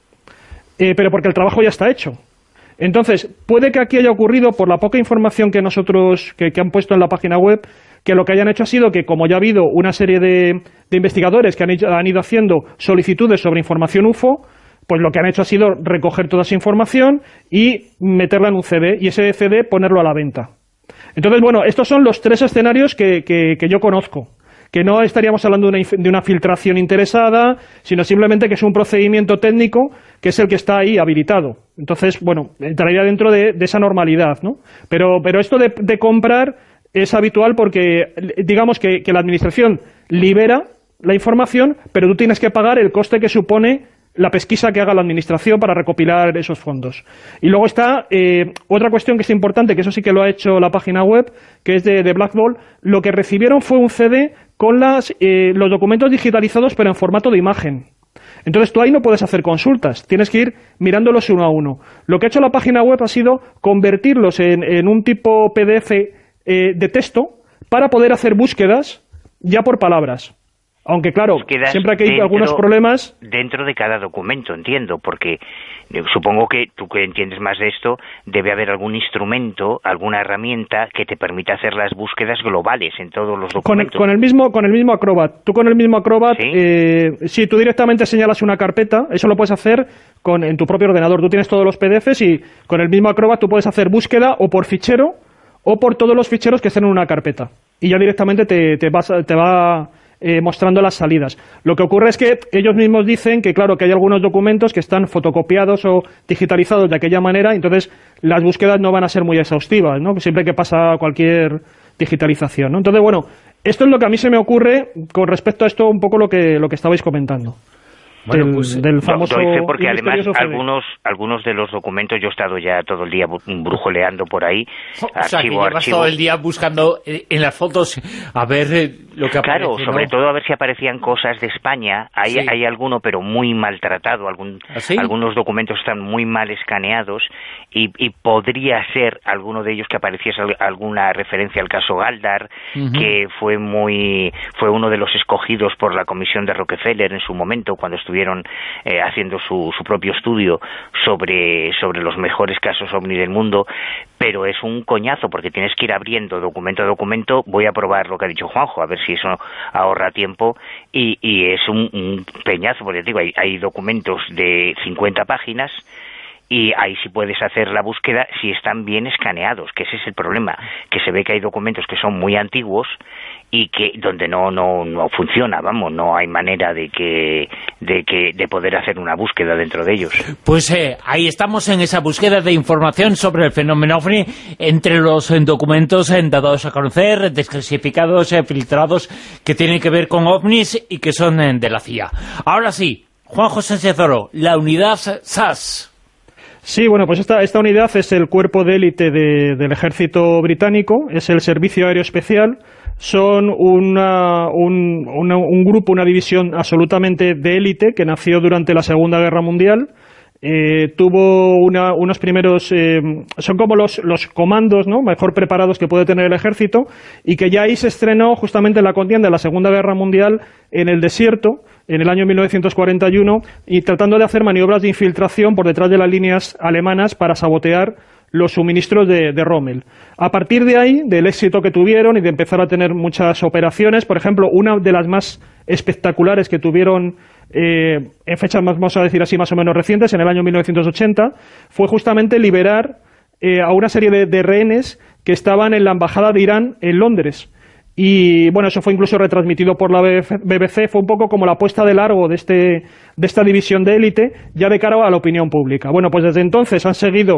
Pero porque el trabajo ya está hecho. Entonces, puede que aquí haya ocurrido, por la poca información que que han puesto en la página web, que lo que hayan hecho ha sido que, como ya ha habido una serie de investigadores que han ido haciendo solicitudes sobre información UFO, pues lo que han hecho ha sido recoger toda esa información y meterla en un CD, y ese CD ponerlo a la venta. Entonces, bueno, estos son los 3 escenarios que yo conozco. Que no estaríamos hablando de una filtración interesada, sino simplemente que es un procedimiento técnico que es el que está ahí habilitado. Entonces, bueno, entraría dentro de esa normalidad, ¿no? Pero esto de comprar es habitual porque, digamos que la administración libera la información, pero tú tienes que pagar el coste que supone la pesquisa que haga la administración para recopilar esos fondos. Y luego está otra cuestión que es importante, que eso sí que lo ha hecho la página web, que es de Black Ball. Lo que recibieron fue un CD con los documentos digitalizados, pero en formato de imagen. Entonces tú ahí no puedes hacer consultas, tienes que ir mirándolos uno a uno. Lo que ha hecho la página web ha sido convertirlos en un tipo PDF de texto para poder hacer búsquedas ya por palabras. Aunque claro, siempre que hay algunos problemas... Dentro de cada documento, entiendo, porque supongo que tú que entiendes más de esto, debe haber algún instrumento, alguna herramienta que te permita hacer las búsquedas globales en todos los documentos. Con el mismo Acrobat. Tú con el mismo Acrobat, si tú directamente señalas una carpeta, eso lo puedes hacer en tu propio ordenador. Tú tienes todos los PDFs y con el mismo Acrobat tú puedes hacer búsqueda o por fichero o por todos los ficheros que estén en una carpeta. Y ya directamente te va... mostrando las salidas. Lo que ocurre es que ellos mismos dicen que, claro, que hay algunos documentos que están fotocopiados o digitalizados de aquella manera, entonces las búsquedas no van a ser muy exhaustivas, ¿no? Siempre que pasa cualquier digitalización, ¿no? Entonces, bueno, esto es lo que a mí se me ocurre con respecto a esto, un poco lo que estabais comentando. Bueno, del famoso porque además algunos de los documentos yo he estado ya todo el día brujoleando por ahí, archivo todo el día buscando en las fotos a ver lo que aparece. Claro, sobre todo a ver si aparecían cosas de España. Hay alguno pero muy maltratado, algunos documentos están muy mal escaneados y podría ser alguno de ellos que apareciese alguna referencia al caso Galdar, que fue uno de los escogidos por la comisión de Rockefeller en su momento cuando estuvieron haciendo su propio estudio sobre los mejores casos OVNI del mundo, pero es un coñazo porque tienes que ir abriendo documento a documento. Voy a probar lo que ha dicho Juanjo, a ver si eso ahorra tiempo, y es un peñazo, porque digo, hay documentos de 50 páginas y ahí sí puedes hacer la búsqueda si están bien escaneados, que ese es el problema, que se ve que hay documentos que son muy antiguos y que donde no funciona, vamos, no hay manera de poder hacer una búsqueda dentro de ellos. Pues ahí estamos en esa búsqueda de información sobre el fenómeno OVNI entre los documentos dados a conocer, desclasificados, filtrados, que tienen que ver con OVNIs y que son de la CIA. Ahora sí, Juanjo Sánchez Oro, la unidad SAS. Sí, bueno, pues esta unidad es el cuerpo de élite del ejército británico, es el Servicio Aéreo Especial. Son un grupo, una división absolutamente de élite que nació durante la Segunda Guerra Mundial. Tuvo unos primeros... son como los comandos, ¿no?, mejor preparados que puede tener el ejército, y que ya ahí se estrenó justamente en la contienda de la Segunda Guerra Mundial en el desierto, en el año 1941, y tratando de hacer maniobras de infiltración por detrás de las líneas alemanas para sabotear los suministros de Rommel. A partir de ahí, del éxito que tuvieron y de empezar a tener muchas operaciones, por ejemplo, una de las más espectaculares que tuvieron en fechas, vamos a decir así, más o menos recientes, en el año 1980, fue justamente liberar a una serie de rehenes que estaban en la embajada de Irán en Londres. Y bueno, eso fue incluso retransmitido por la BBC, fue un poco como la puesta de largo de esta división de élite, ya de cara a la opinión pública. Bueno, pues desde entonces han seguido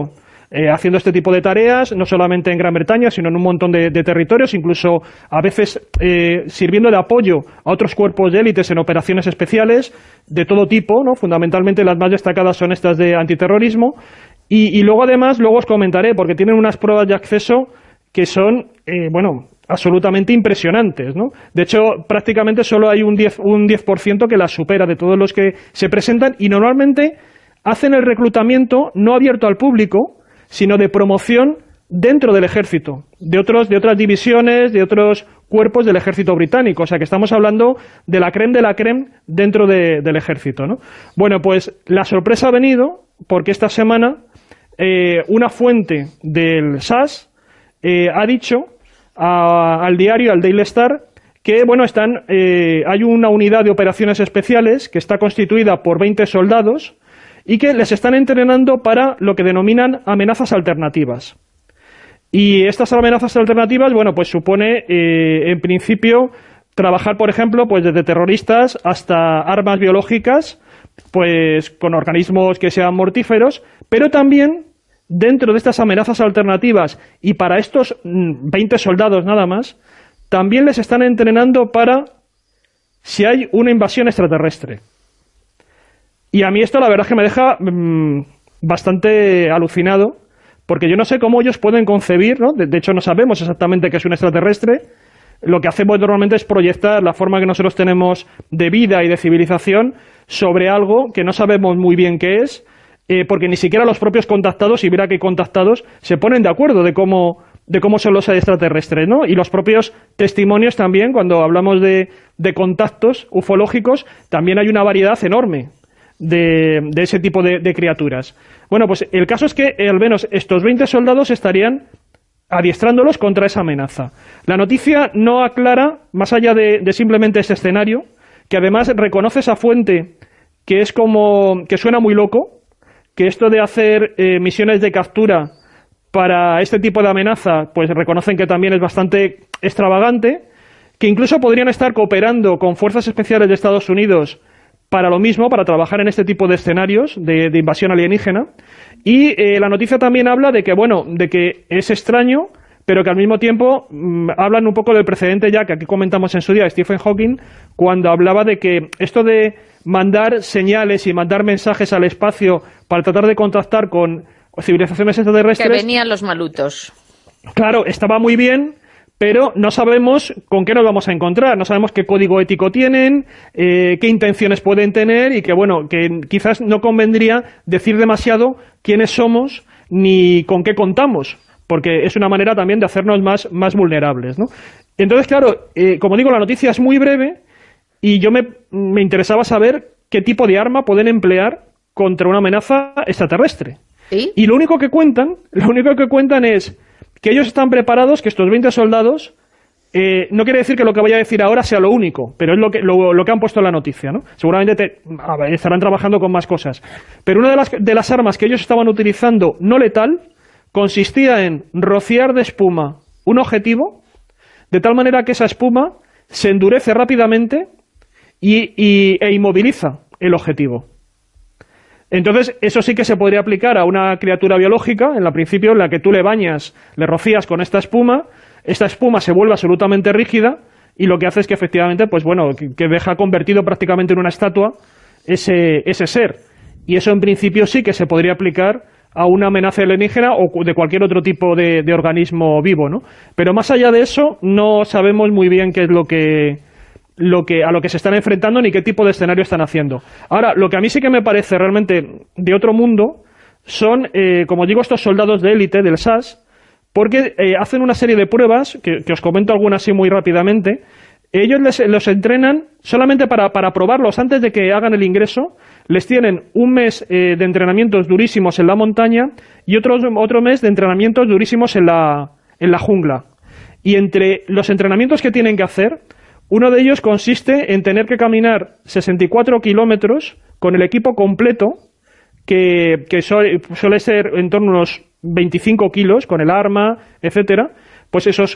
haciendo este tipo de tareas, no solamente en Gran Bretaña, sino en un montón de territorios, incluso a veces sirviendo de apoyo a otros cuerpos de élites en operaciones especiales de todo tipo, ¿no? Fundamentalmente las más destacadas son estas de antiterrorismo. Y luego además, luego os comentaré, porque tienen unas pruebas de acceso que son, absolutamente impresionantes, ¿no? De hecho, prácticamente solo hay un 10% que las supera de todos los que se presentan, y normalmente hacen el reclutamiento no abierto al público, sino de promoción dentro del ejército, de otras divisiones, de otros cuerpos del ejército británico. O sea, que estamos hablando de la creme dentro del ejército, ¿no? Bueno, pues la sorpresa ha venido porque esta semana una fuente del SAS ha dicho al diario, al Daily Star, que hay una unidad de operaciones especiales que está constituida por 20 soldados y que les están entrenando para lo que denominan amenazas alternativas. Y estas amenazas alternativas, pues supone, en principio, trabajar, por ejemplo, pues desde terroristas hasta armas biológicas, pues con organismos que sean mortíferos, pero también dentro de estas amenazas alternativas, y para estos 20 soldados nada más, también les están entrenando para si hay una invasión extraterrestre. Y a mí esto la verdad es que me deja bastante alucinado, porque yo no sé cómo ellos pueden concebir, ¿no? De hecho no sabemos exactamente qué es un extraterrestre. Lo que hacemos normalmente es proyectar la forma que nosotros tenemos de vida y de civilización sobre algo que no sabemos muy bien qué es, porque ni siquiera los propios contactados, y mira que contactados, se ponen de acuerdo de cómo son los extraterrestres, ¿no? Y los propios testimonios también, cuando hablamos de contactos ufológicos, también hay una variedad enorme de ese tipo de criaturas. Bueno, pues el caso es que al menos estos 20 soldados estarían adiestrándolos contra esa amenaza. La noticia no aclara, más allá de simplemente ese escenario, que además reconoce esa fuente que es como que suena muy loco, que esto de hacer misiones de captura para este tipo de amenaza, pues reconocen que también es bastante extravagante, que incluso podrían estar cooperando con fuerzas especiales de Estados Unidos para lo mismo, para trabajar en este tipo de escenarios de invasión alienígena. Y la noticia también habla de que es extraño, pero que al mismo tiempo hablan un poco del precedente ya que aquí comentamos en su día Stephen Hawking, cuando hablaba de que esto de mandar señales y mandar mensajes al espacio para tratar de contactar con civilizaciones extraterrestres... Que venían los malutos. Claro, estaba muy bien, pero no sabemos con qué nos vamos a encontrar, no sabemos qué código ético tienen, qué intenciones pueden tener, y que quizás no convendría decir demasiado quiénes somos ni con qué contamos, porque es una manera también de hacernos más vulnerables, ¿no? Entonces, claro, como digo, la noticia es muy breve, y yo me interesaba saber qué tipo de arma pueden emplear contra una amenaza extraterrestre. ¿Sí? Y lo único que cuentan es que ellos están preparados, que estos 20 soldados, no quiere decir que lo que voy a decir ahora sea lo único, pero es lo que han puesto en la noticia, ¿no? Seguramente estarán trabajando con más cosas. Pero una de las armas que ellos estaban utilizando no letal consistía en rociar de espuma un objetivo, de tal manera que esa espuma se endurece rápidamente e inmoviliza el objetivo. Entonces, eso sí que se podría aplicar a una criatura biológica, en principio, en la que tú le bañas, le rocías con esta espuma se vuelve absolutamente rígida, y lo que hace es que efectivamente, que deja convertido prácticamente en una estatua ese ser. Y eso en principio sí que se podría aplicar a una amenaza alienígena o de cualquier otro tipo de organismo vivo, ¿no? Pero más allá de eso, no sabemos muy bien qué es a lo que se están enfrentando ni qué tipo de escenario están haciendo. Ahora, lo que a mí sí que me parece realmente de otro mundo son, como digo, estos soldados de élite del SAS, porque hacen una serie de pruebas, que os comento algunas así muy rápidamente. Ellos los entrenan solamente para probarlos antes de que hagan el ingreso. Les tienen un mes de entrenamientos durísimos en la montaña y otro mes de entrenamientos durísimos en la jungla. Y entre los entrenamientos que tienen que hacer, uno de ellos consiste en tener que caminar 64 kilómetros con el equipo completo, que suele ser en torno a unos 25 kilos, con el arma, etcétera. Pues esos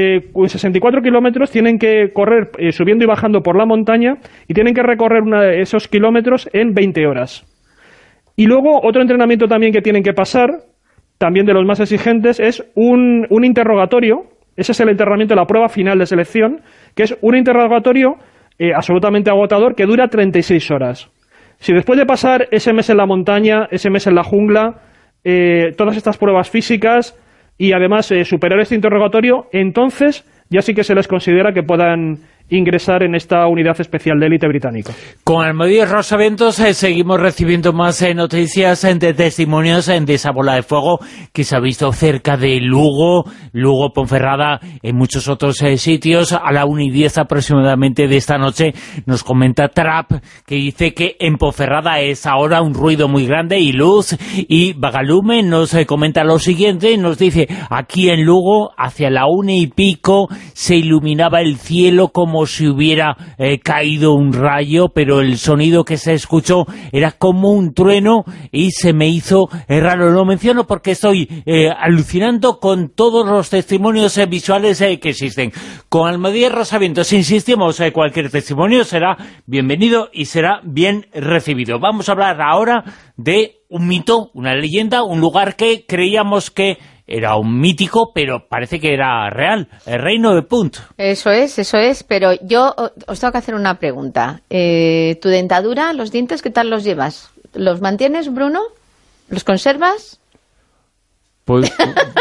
64 kilómetros tienen que correr subiendo y bajando por la montaña, y tienen que recorrer esos kilómetros en 20 horas. Y luego otro entrenamiento también que tienen que pasar también de los más exigentes, es un interrogatorio. Ese es el enterramiento, la prueba final de selección, que es un interrogatorio absolutamente agotador que dura 36 horas. Si después de pasar ese mes en la montaña, ese mes en la jungla, todas estas pruebas físicas y además superar este interrogatorio, entonces ya sí que se les considera que puedan ingresar en esta unidad especial de élite británica. Con Almudena Rosaventos seguimos recibiendo más noticias de testimonios de esa bola de fuego que se ha visto cerca de Lugo, Ponferrada, en muchos otros sitios. A la 1:10 aproximadamente de esta noche nos comenta Trap, que dice que en Ponferrada es ahora un ruido muy grande y luz, y Bagalume nos comenta lo siguiente, nos dice: aquí en Lugo hacia la 1:00 se iluminaba el cielo como si hubiera caído un rayo, pero el sonido que se escuchó era como un trueno y se me hizo raro. Lo menciono porque estoy alucinando con todos los testimonios visuales que existen. Con Almudena Rosaventos insistimos, cualquier testimonio será bienvenido y será bien recibido. Vamos a hablar ahora de un mito, una leyenda, un lugar que creíamos que era un mítico, pero parece que era real, el reino de Punt. Eso es, pero yo os tengo que hacer una pregunta. ¿Tu dentadura, los dientes, qué tal los llevas? ¿Los mantienes, Bruno? ¿Los conservas? Pues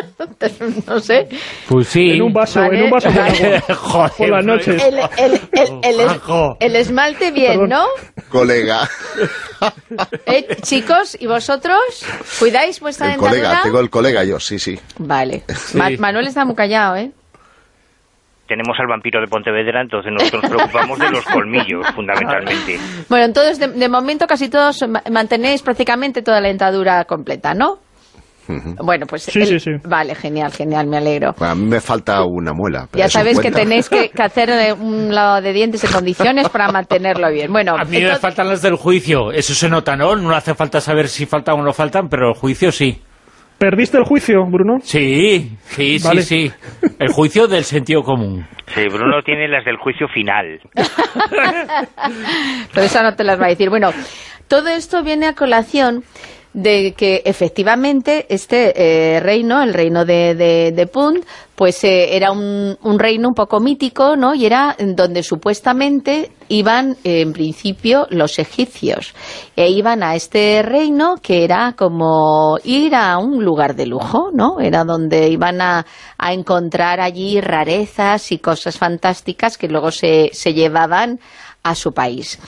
no sé. Pues sí. En un vaso, vale. con agua. Por las noches. El esmalte bien, Perdón. ¿no? Colega. Chicos, ¿y vosotros? ¿Cuidáis vuestra El dentadura? colega, tengo el colega yo, sí. Vale. Sí. Manuel está muy callado, ¿eh? Tenemos al vampiro de Pontevedra, entonces nosotros nos preocupamos de los colmillos, fundamentalmente. Bueno, entonces, de momento casi todos mantenéis prácticamente toda la dentadura completa, ¿no? Bueno, pues Sí. Vale, genial, me alegro. Bueno, a mí me falta una muela. Pero Ya eso sabéis que cuenta. tenéis que hacer un lavado de dientes en condiciones para mantenerlo bien. Bueno, a mí me faltan las del juicio, eso se nota, ¿no? No hace falta saber si faltan o no faltan, pero el juicio sí. ¿Perdiste el juicio, Bruno? Sí. Vale. Sí. El juicio del sentido común. Sí, Bruno tiene las del juicio final. Pero esa no te las va a decir. Bueno, todo esto viene a colación de que efectivamente este reino, el reino de Punt, pues era un reino un poco mítico, ¿no? Y era donde supuestamente iban en principio los egipcios, e iban a este reino que era como ir a un lugar de lujo, ¿no? Era donde iban a encontrar allí rarezas y cosas fantásticas que luego se llevaban a su país.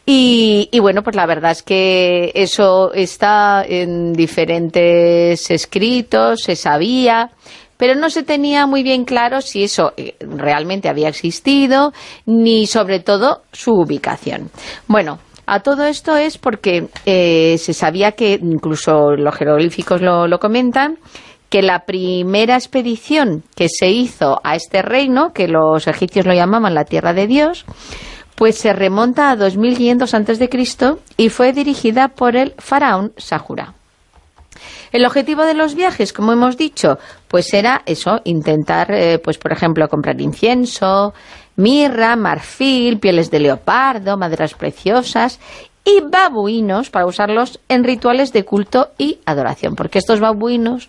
Y bueno, pues la verdad es que eso está en diferentes escritos, se sabía, pero no se tenía muy bien claro si eso realmente había existido, ni sobre todo su ubicación. Bueno, a todo esto es porque se sabía que, incluso los jeroglíficos lo comentan, que la primera expedición que se hizo a este reino, que los egipcios lo llamaban la Tierra de Dios, pues se remonta a 2500 a.C. y fue dirigida por el faraón Sahura. El objetivo de los viajes, como hemos dicho, pues era eso, intentar, pues por ejemplo, comprar incienso, mirra, marfil, pieles de leopardo, maderas preciosas y babuinos para usarlos en rituales de culto y adoración, porque estos babuinos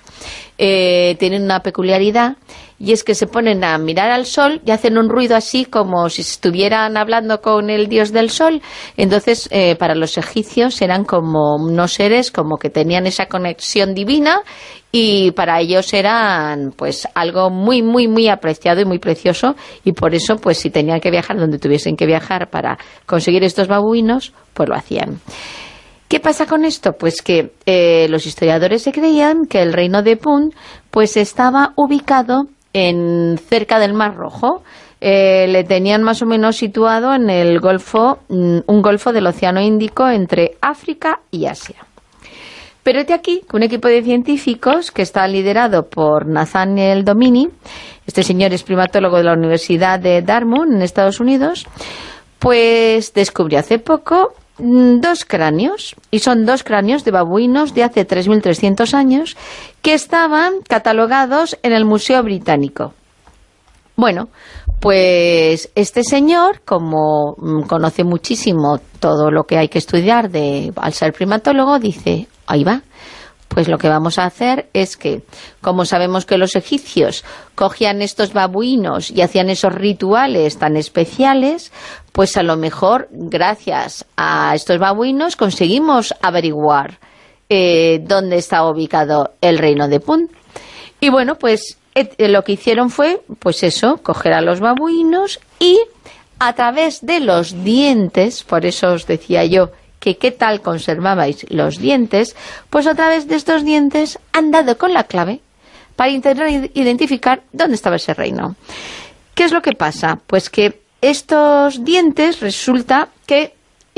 tienen una peculiaridad, y es que se ponen a mirar al sol y hacen un ruido así como si estuvieran hablando con el dios del sol. Entonces para los egipcios eran como unos seres como que tenían esa conexión divina, y para ellos eran pues algo muy muy muy apreciado y muy precioso, y por eso pues si tenían que viajar donde tuviesen que viajar para conseguir estos babuinos, pues lo hacían. ¿Qué pasa con esto? Pues que los historiadores se creían que el reino de Punt pues estaba ubicado cerca del Mar Rojo. Le tenían más o menos situado en el golfo, un golfo del Océano Índico entre África y Asia. Pero este aquí, que un equipo de científicos que está liderado por Nathaniel Domini, este señor es primatólogo de la Universidad de Dartmouth en Estados Unidos, pues descubrió hace poco 2 cráneos, y son 2 cráneos de babuinos de hace 3.300 años que estaban catalogados en el Museo Británico. Bueno, pues este señor, como conoce muchísimo todo lo que hay que estudiar al ser primatólogo, dice, ahí va, Pues lo que vamos a hacer es que, como sabemos que los egipcios cogían estos babuinos y hacían esos rituales tan especiales, pues a lo mejor, gracias a estos babuinos, conseguimos averiguar dónde está ubicado el reino de Punt. Y bueno, pues lo que hicieron fue, pues eso, coger a los babuinos y a través de los dientes, por eso os decía yo que qué tal conservabais los dientes, pues a través de estos dientes han dado con la clave para intentar identificar dónde estaba ese reino. ¿Qué es lo que pasa? Pues que estos dientes resulta que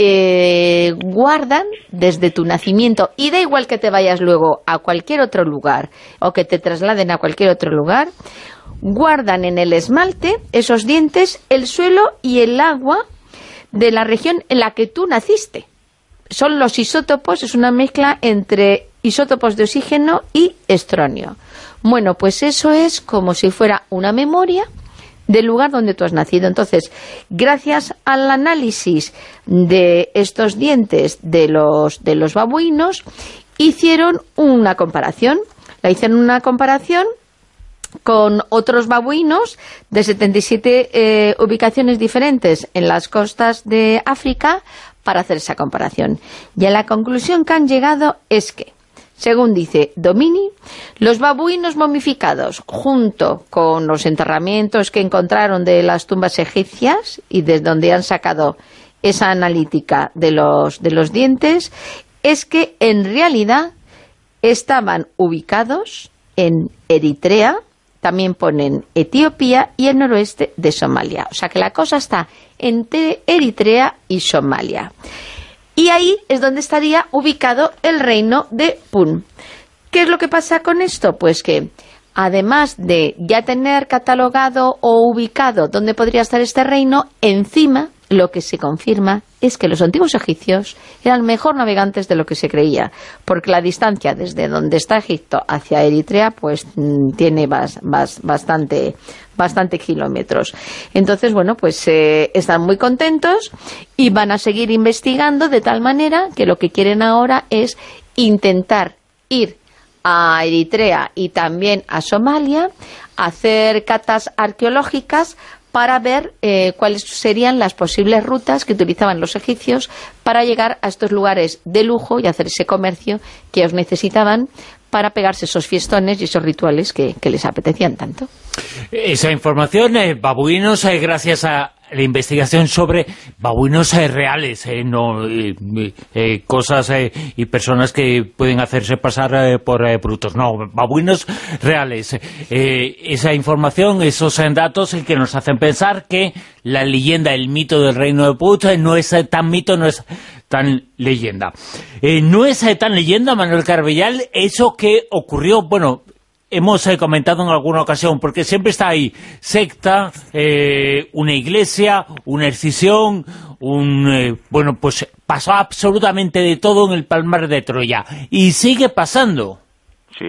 guardan desde tu nacimiento, y da igual que te vayas luego a cualquier otro lugar o que te trasladen a cualquier otro lugar, guardan en el esmalte esos dientes, el suelo y el agua de la región en la que tú naciste. Son los isótopos, es una mezcla entre isótopos de oxígeno y estronio. Bueno, pues eso es como si fuera una memoria del lugar donde tú has nacido. Entonces, gracias al análisis de estos dientes de los babuinos, hicieron una comparación. Hicieron una comparación con otros babuinos de 77 ubicaciones diferentes en las costas de África para hacer esa comparación. Y a la conclusión que han llegado es que, según dice Domini, los babuinos momificados, junto con los enterramientos que encontraron de las tumbas egipcias y desde donde han sacado esa analítica de los dientes, es que en realidad estaban ubicados en Eritrea, también ponen Etiopía y el noroeste de Somalia. O sea que la cosa está entre Eritrea y Somalia. Y ahí es donde estaría ubicado el reino de Punt. ¿Qué es lo que pasa con esto? Pues que además de ya tener catalogado o ubicado dónde podría estar este reino, encima lo que se confirma es que los antiguos egipcios eran mejor navegantes de lo que se creía, porque la distancia desde donde está Egipto hacia Eritrea pues tiene bastante kilómetros. Entonces, bueno, pues están muy contentos y van a seguir investigando, de tal manera que lo que quieren ahora es intentar ir a Eritrea y también a Somalia, hacer catas arqueológicas para ver cuáles serían las posibles rutas que utilizaban los egipcios para llegar a estos lugares de lujo y hacer ese comercio que ellos necesitaban para pegarse esos fiestones y esos rituales que les apetecían tanto. Esa información, babuinos, gracias a la investigación sobre babuinos reales, no cosas y personas que pueden hacerse pasar por brutos, no, babuinos reales. Esa información, esos datos que nos hacen pensar que la leyenda, el mito del reino de Punt no es tan mito, no es tan leyenda. No es tan leyenda, Manuel Carbellal, eso que ocurrió, bueno, hemos comentado en alguna ocasión, porque siempre está ahí secta, una iglesia, una escisión, bueno, pues pasó absolutamente de todo en el Palmar de Troya, y sigue pasando. Sí,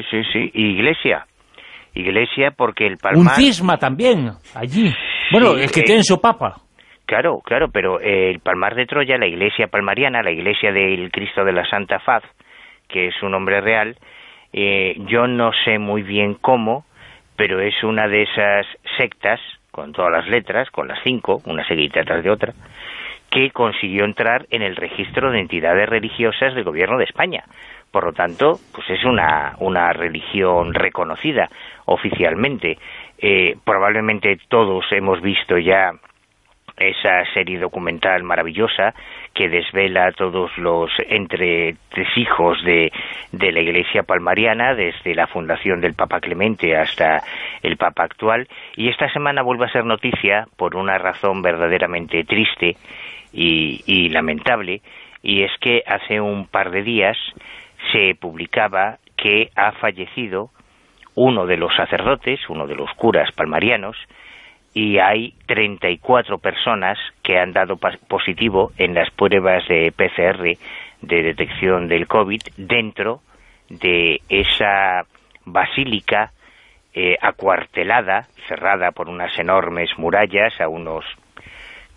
iglesia porque el Palmar... Un cisma también, allí, bueno, sí, el que tiene su papa. Claro, pero el Palmar de Troya, la iglesia palmariana, la iglesia del Cristo de la Santa Faz, que es su nombre real, yo no sé muy bien cómo, pero es una de esas sectas, con todas las letras, con las 5, una seguida tras de otra, que consiguió entrar en el registro de entidades religiosas del gobierno de España. Por lo tanto, pues es una religión reconocida oficialmente. Probablemente todos hemos visto ya esa serie documental maravillosa que desvela todos los entresijos de la Iglesia palmariana, desde la fundación del Papa Clemente hasta el Papa actual, y esta semana vuelve a ser noticia por una razón verdaderamente triste y lamentable, y es que hace un par de días se publicaba que ha fallecido uno de los sacerdotes, uno de los curas palmarianos, y hay 34 personas que han dado positivo en las pruebas de PCR de detección del COVID dentro de esa basílica acuartelada, cerrada por unas enormes murallas a unos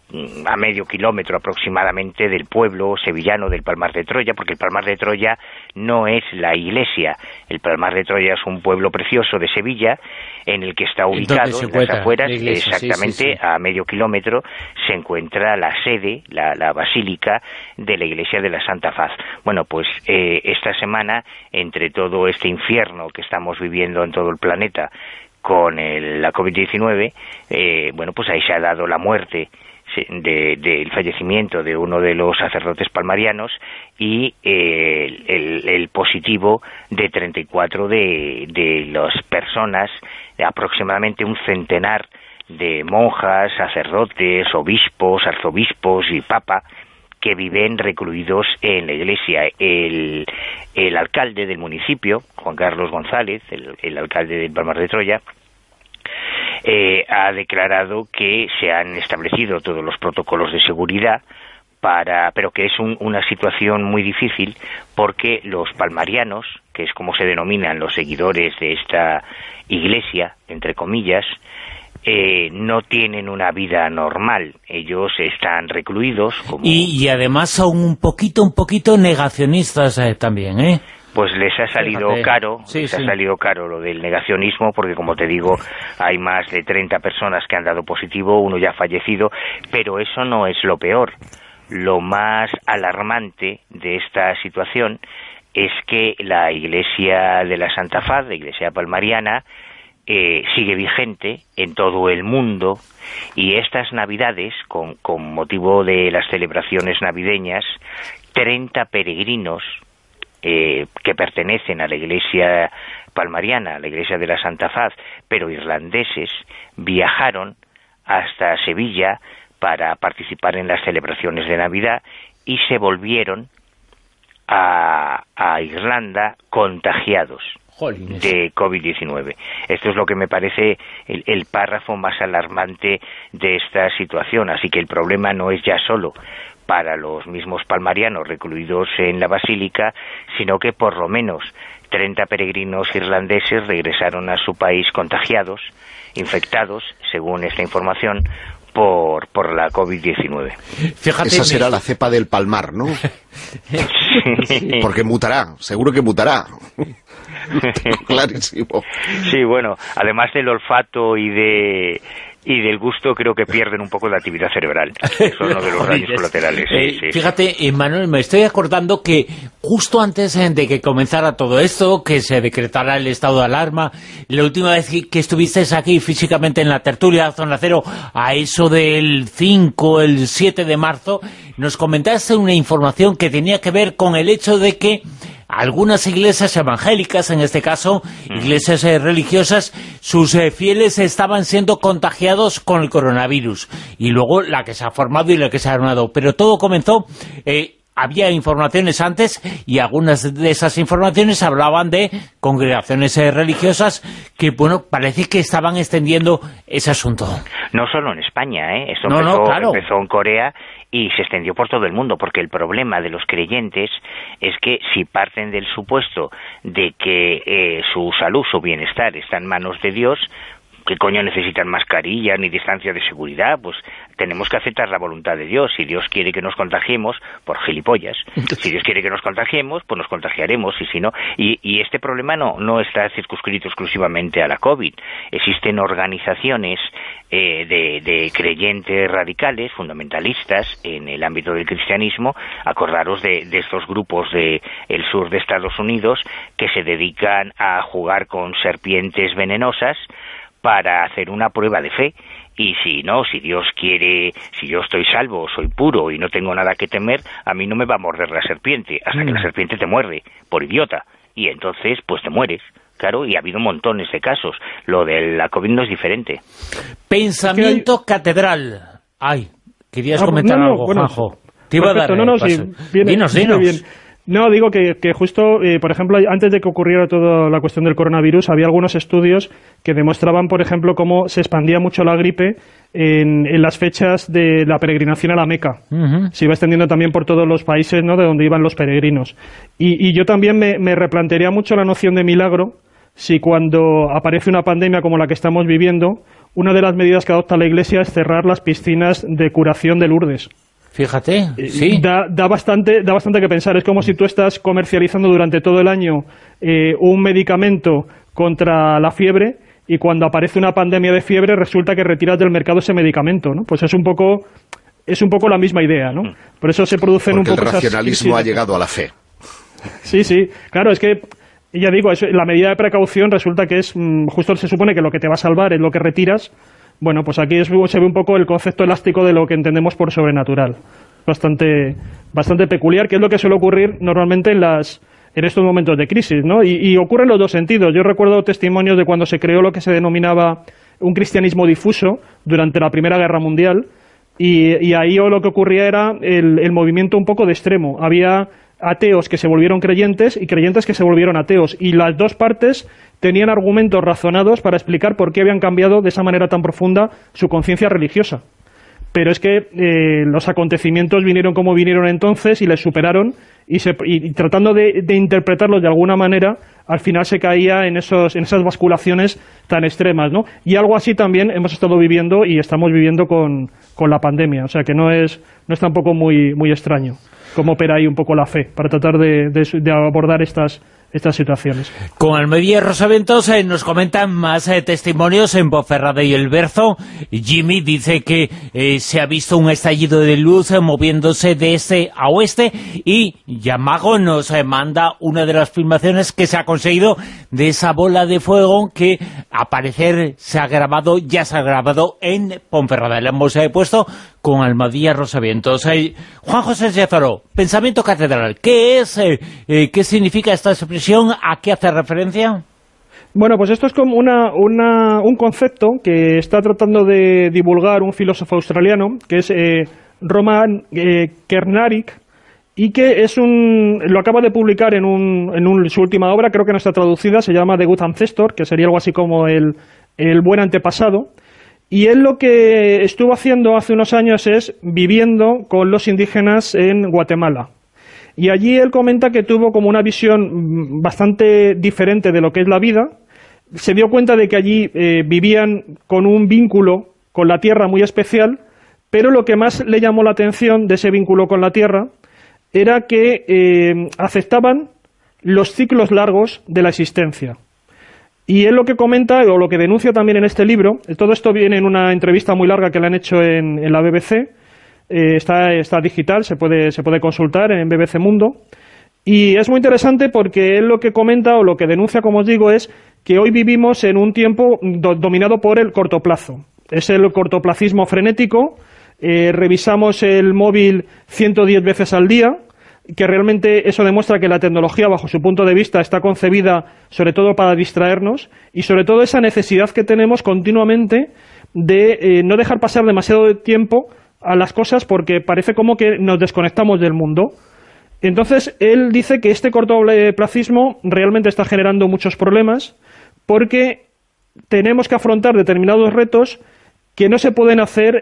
a medio kilómetro aproximadamente del pueblo sevillano del Palmar de Troya, porque el Palmar de Troya no es la iglesia. El Palmar de Troya es un pueblo precioso de Sevilla en el que está ubicado en las afueras, exactamente a medio kilómetro se encuentra la sede, la basílica de la iglesia de la Santa Faz. Bueno, pues esta semana, entre todo este infierno que estamos viviendo en todo el planeta con la COVID-19, bueno, pues ahí se ha dado la muerte del fallecimiento de uno de los sacerdotes palmarianos y el positivo de 34 de las personas, aproximadamente un centenar de monjas, sacerdotes, obispos, arzobispos y papa que viven recluidos en la iglesia. El alcalde del municipio, Juan Carlos González, el alcalde del Palmar de Troya, ha declarado que se han establecido todos los protocolos de seguridad pero que es una situación muy difícil porque los palmarianos, que es como se denominan los seguidores de esta iglesia, entre comillas, no tienen una vida normal. Ellos están recluidos y además son un poquito negacionistas también, ¿eh? Pues les ha salido caro, ha salido caro lo del negacionismo, porque como te digo, hay más de 30 personas que han dado positivo, uno ya ha fallecido, pero eso no es lo peor. Lo más alarmante de esta situación es que la iglesia de la Santa Faz, la iglesia palmariana, sigue vigente en todo el mundo, y estas navidades, con motivo de las celebraciones navideñas, 30 peregrinos que pertenecen a la iglesia palmariana, a la iglesia de la Santa Faz, pero irlandeses, viajaron hasta Sevilla para participar en las celebraciones de Navidad y se volvieron a Irlanda contagiados de COVID-19. Esto es lo que me parece el párrafo más alarmante de esta situación. Así que el problema no es ya solo para los mismos palmarianos recluidos en la basílica, sino que por lo menos 30 peregrinos irlandeses regresaron a su país contagiados, infectados, según esta información, por la COVID-19. Fíjate, esa será la cepa del Palmar, ¿no? Sí. Porque mutará, seguro que mutará. Clarísimo. Sí, bueno, además del olfato y del gusto, creo que pierden un poco de actividad cerebral. Eso es uno de los daños colaterales. Fíjate, Manuel, me estoy acordando que justo antes de que comenzara todo esto, que se decretara el estado de alarma, la última vez que estuviste aquí físicamente en la tertulia Zona Cero, a eso del 5, el 7 de marzo, nos comentaste una información que tenía que ver con el hecho de que algunas iglesias evangélicas, en este caso, iglesias religiosas, sus fieles estaban siendo contagiados con el coronavirus. Y luego la que se ha formado y la que se ha armado. Pero todo comenzó, había informaciones antes, y algunas de esas informaciones hablaban de congregaciones religiosas que, bueno, parece que estaban extendiendo ese asunto. No solo en España, Esto empezó en Corea y se extendió por todo el mundo, porque el problema de los creyentes es que si parten del supuesto de que su salud, su bienestar está en manos de Dios, ¿qué coño necesitan mascarilla ni distancia de seguridad? Pues tenemos que aceptar la voluntad de Dios. Si Dios quiere que nos contagiemos, por gilipollas. Si Dios quiere que nos contagiemos, pues nos contagiaremos, y si no. Y este problema no está circunscrito exclusivamente a la COVID. Existen organizaciones de creyentes radicales, fundamentalistas, en el ámbito del cristianismo. Acordaros de estos grupos del sur de Estados Unidos que se dedican a jugar con serpientes venenosas para hacer una prueba de fe, y si Dios quiere, si yo estoy salvo, soy puro y no tengo nada que temer, a mí no me va a morder la serpiente, hasta que la serpiente te muerde, por idiota, y entonces pues te mueres. Claro, y ha habido montones de casos. Lo de la COVID no es diferente. Pensamiento catedral. Ay, querías comentar algo, bueno, Juanjo. Te iba a dar dinos. Bien. No, digo que justo, por ejemplo, antes de que ocurriera toda la cuestión del coronavirus, había algunos estudios que demostraban, por ejemplo, cómo se expandía mucho la gripe en las fechas de la peregrinación a la Meca. Se iba extendiendo también por todos los países, ¿no?, de donde iban los peregrinos. Y yo también me replantearía mucho la noción de milagro, si cuando aparece una pandemia como la que estamos viviendo, una de las medidas que adopta la Iglesia es cerrar las piscinas de curación de Lourdes. Fíjate, sí. Da bastante que pensar. Es como si tú estás comercializando durante todo el año un medicamento contra la fiebre y cuando aparece una pandemia de fiebre resulta que retiras del mercado ese medicamento, ¿no? Pues es un poco la misma idea, ¿no? Por eso se producen porque un poco el racionalismo ha llegado a la fe. Sí, claro, es que ya digo, la medida de precaución resulta que es justo se supone que lo que te va a salvar es lo que retiras. Bueno, pues aquí se ve un poco el concepto elástico de lo que entendemos por sobrenatural. Bastante peculiar, que es lo que suele ocurrir normalmente en estos momentos de crisis, ¿no? Y ocurre en los dos sentidos. Yo recuerdo testimonios de cuando se creó lo que se denominaba un cristianismo difuso durante la Primera Guerra Mundial, y ahí lo que ocurría era el movimiento un poco de extremo. Había ateos que se volvieron creyentes y creyentes que se volvieron ateos, y las dos partes tenían argumentos razonados para explicar por qué habían cambiado de esa manera tan profunda su conciencia religiosa. Pero es que los acontecimientos vinieron como vinieron entonces y les superaron, y tratando de interpretarlos de alguna manera, al final se caía en esas basculaciones tan extremas, ¿no? Y algo así también hemos estado viviendo y estamos viviendo con la pandemia, o sea que no es tampoco muy extraño cómo opera ahí un poco la fe para tratar de abordar estas situaciones. Con Almería Rosaventos nos comentan más testimonios en Ponferrada y El Berzo. Jimmy dice que se ha visto un estallido de luz moviéndose de este a oeste, y Yamago nos manda una de las filmaciones que se ha conseguido de esa bola de fuego que a parecer ya se ha grabado en Ponferrada. Le hemos puesto con Almería Rosaventos. Juan José Céfaro, pensamiento catedral, ¿qué es? ¿Qué significa esta expresión? ¿A qué hace referencia? Bueno, pues esto es como un concepto que está tratando de divulgar un filósofo australiano, que es Roman Kernarik, y que lo acaba de publicar en su última obra, creo que no está traducida, se llama The Good Ancestor, que sería algo así como el buen antepasado. Y él lo que estuvo haciendo hace unos años es viviendo con los indígenas en Guatemala. Y allí él comenta que tuvo como una visión bastante diferente de lo que es la vida. Se dio cuenta de que allí vivían con un vínculo con la tierra muy especial, pero lo que más le llamó la atención de ese vínculo con la tierra era que aceptaban los ciclos largos de la existencia. Y él lo que comenta, o lo que denuncia también en este libro, todo esto viene en una entrevista muy larga que le han hecho en la BBC, está digital, se puede consultar en BBC Mundo, y es muy interesante porque él lo que comenta, o lo que denuncia, como os digo, es que hoy vivimos en un tiempo dominado por el cortoplazo. Es el cortoplacismo frenético, revisamos el móvil 110 veces al día, que realmente eso demuestra que la tecnología, bajo su punto de vista, está concebida sobre todo para distraernos, y sobre todo esa necesidad que tenemos continuamente de no dejar pasar demasiado tiempo a las cosas, porque parece como que nos desconectamos del mundo. Entonces, él dice que este cortoplacismo realmente está generando muchos problemas, porque tenemos que afrontar determinados retos que no se pueden hacer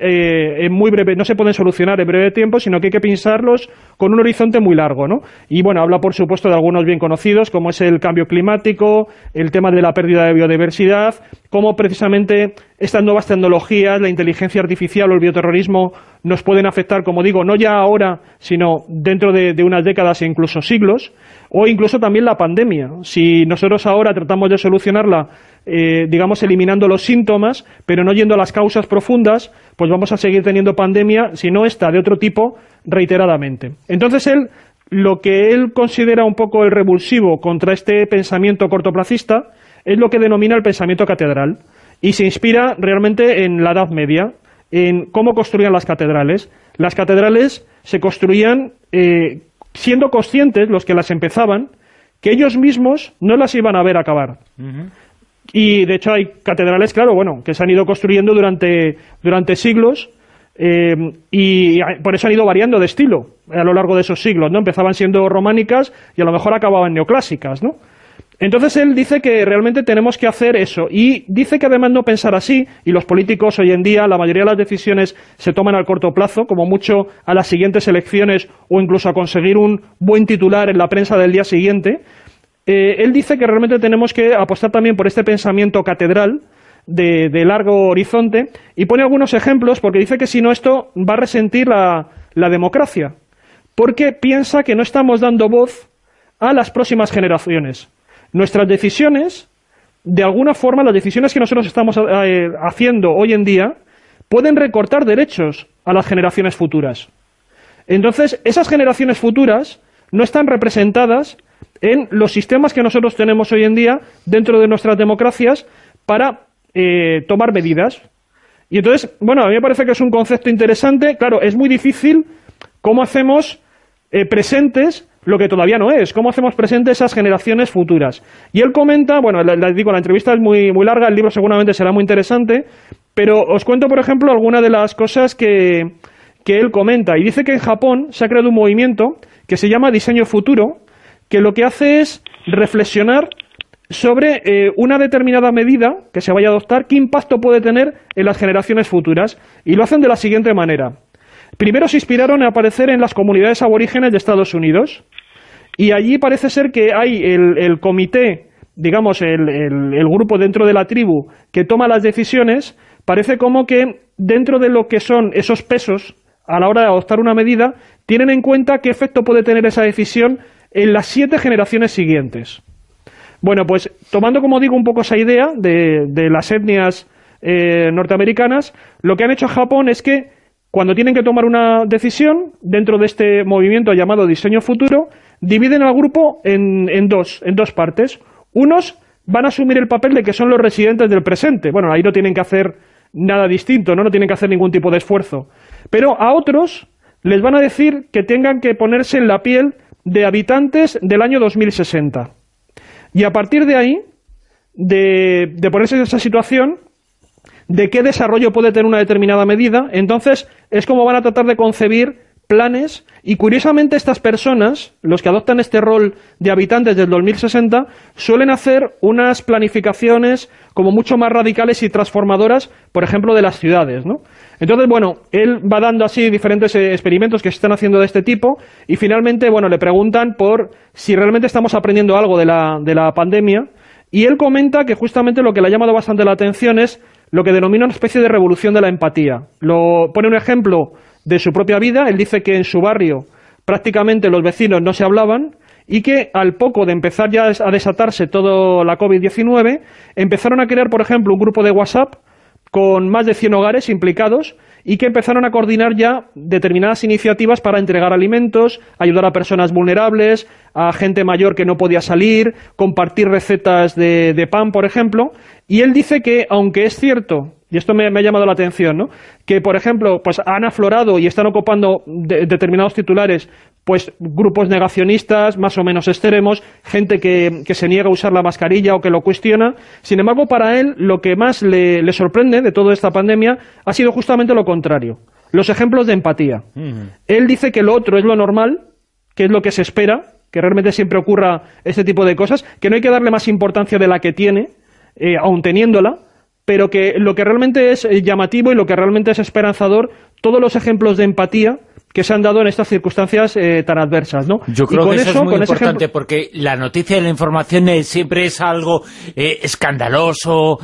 no se pueden solucionar en breve tiempo, sino que hay que pensarlos con un horizonte muy largo, ¿no? Y bueno, habla por supuesto de algunos bien conocidos, como es el cambio climático, el tema de la pérdida de biodiversidad, cómo precisamente estas nuevas tecnologías, la inteligencia artificial o el bioterrorismo nos pueden afectar, como digo, no ya ahora, sino dentro de unas décadas e incluso siglos, o incluso también la pandemia. Si nosotros ahora tratamos de solucionarla, digamos, eliminando los síntomas, pero no yendo a las causas profundas, pues vamos a seguir teniendo pandemia, si no esta, de otro tipo, reiteradamente. Entonces lo que él considera un poco el revulsivo contra este pensamiento cortoplacista es lo que denomina el pensamiento catedral, y se inspira realmente en la Edad Media, en cómo construían las catedrales. Las catedrales se construían siendo conscientes, los que las empezaban, que ellos mismos no las iban a ver acabar. Y de hecho hay catedrales, claro, bueno, que se han ido construyendo durante siglos, y por eso han ido variando de estilo a lo largo de esos siglos, ¿no? Empezaban siendo románicas y a lo mejor acababan neoclásicas, ¿no? Entonces él dice que realmente tenemos que hacer eso, y dice que además no pensar así, y los políticos hoy en día, la mayoría de las decisiones se toman al corto plazo, como mucho a las siguientes elecciones o incluso a conseguir un buen titular en la prensa del día siguiente. Él dice que realmente tenemos que apostar también por este pensamiento catedral, de largo horizonte, y pone algunos ejemplos porque dice que si no esto va a resentir la democracia, porque piensa que no estamos dando voz a las próximas generaciones. Nuestras decisiones, de alguna forma, las decisiones que nosotros estamos haciendo hoy en día, pueden recortar derechos a las generaciones futuras. Entonces, esas generaciones futuras no están representadas en los sistemas que nosotros tenemos hoy en día dentro de nuestras democracias para tomar medidas. Y entonces, bueno, a mí me parece que es un concepto interesante. Claro, es muy difícil cómo hacemos presentes lo que todavía no es, cómo hacemos presentes esas generaciones futuras. Y él comenta, bueno, les digo, la entrevista es muy larga, el libro seguramente será muy interesante, pero os cuento, por ejemplo, algunas de las cosas que él comenta. Y dice que en Japón se ha creado un movimiento que se llama Diseño Futuro, que lo que hace es reflexionar sobre una determinada medida que se vaya a adoptar, qué impacto puede tener en las generaciones futuras. Y lo hacen de la siguiente manera. Primero se inspiraron a aparecer en las comunidades aborígenes de Estados Unidos, y allí parece ser que hay el comité, digamos, el grupo dentro de la tribu que toma las decisiones. Parece como que dentro de lo que son esos pesos a la hora de adoptar una medida, tienen en cuenta qué efecto puede tener esa decisión en las 7 generaciones siguientes. Bueno, pues tomando, como digo, un poco esa idea de las etnias norteamericanas, lo que han hecho en Japón es que cuando tienen que tomar una decisión dentro de este movimiento llamado Diseño Futuro, dividen al grupo en dos partes. Unos van a asumir el papel de que son los residentes del presente. Bueno, ahí no tienen que hacer nada distinto, no tienen que hacer ningún tipo de esfuerzo. Pero a otros les van a decir que tengan que ponerse en la piel de habitantes del año 2060. Y a partir de ahí, de ponerse en esa situación, de qué desarrollo puede tener una determinada medida, entonces es como van a tratar de concebir planes. Y curiosamente estas personas, los que adoptan este rol de habitantes del 2060, suelen hacer unas planificaciones como mucho más radicales y transformadoras, por ejemplo, de las ciudades, ¿no? Entonces, bueno, él va dando así diferentes experimentos que se están haciendo de este tipo, y finalmente, bueno, le preguntan por si realmente estamos aprendiendo algo de la pandemia, y él comenta que justamente lo que le ha llamado bastante la atención es lo que denomina una especie de revolución de la empatía. Pone un ejemplo de su propia vida. Él dice que en su barrio prácticamente los vecinos no se hablaban, y que al poco de empezar ya a desatarse toda la COVID-19, empezaron a crear, por ejemplo, un grupo de WhatsApp con más de 100 hogares implicados, y que empezaron a coordinar ya determinadas iniciativas para entregar alimentos, ayudar a personas vulnerables, a gente mayor que no podía salir, compartir recetas de pan, por ejemplo. Y él dice que, aunque es cierto, y esto me ha llamado la atención, ¿no?, que, por ejemplo, pues han aflorado y están ocupando determinados titulares pues grupos negacionistas más o menos extremos, gente que se niega a usar la mascarilla o que lo cuestiona. Sin embargo, para él, lo que más le sorprende de toda esta pandemia ha sido justamente lo contrario, los ejemplos de empatía. Él dice que lo otro es lo normal, que es lo que se espera, que realmente siempre ocurra este tipo de cosas, que no hay que darle más importancia de la que tiene, aun teniéndola, pero que lo que realmente es llamativo y lo que realmente es esperanzador, todos los ejemplos de empatía que se han dado en estas circunstancias tan adversas, ¿no? Yo creo que eso es muy importante, porque la noticia y la información siempre es algo escandaloso,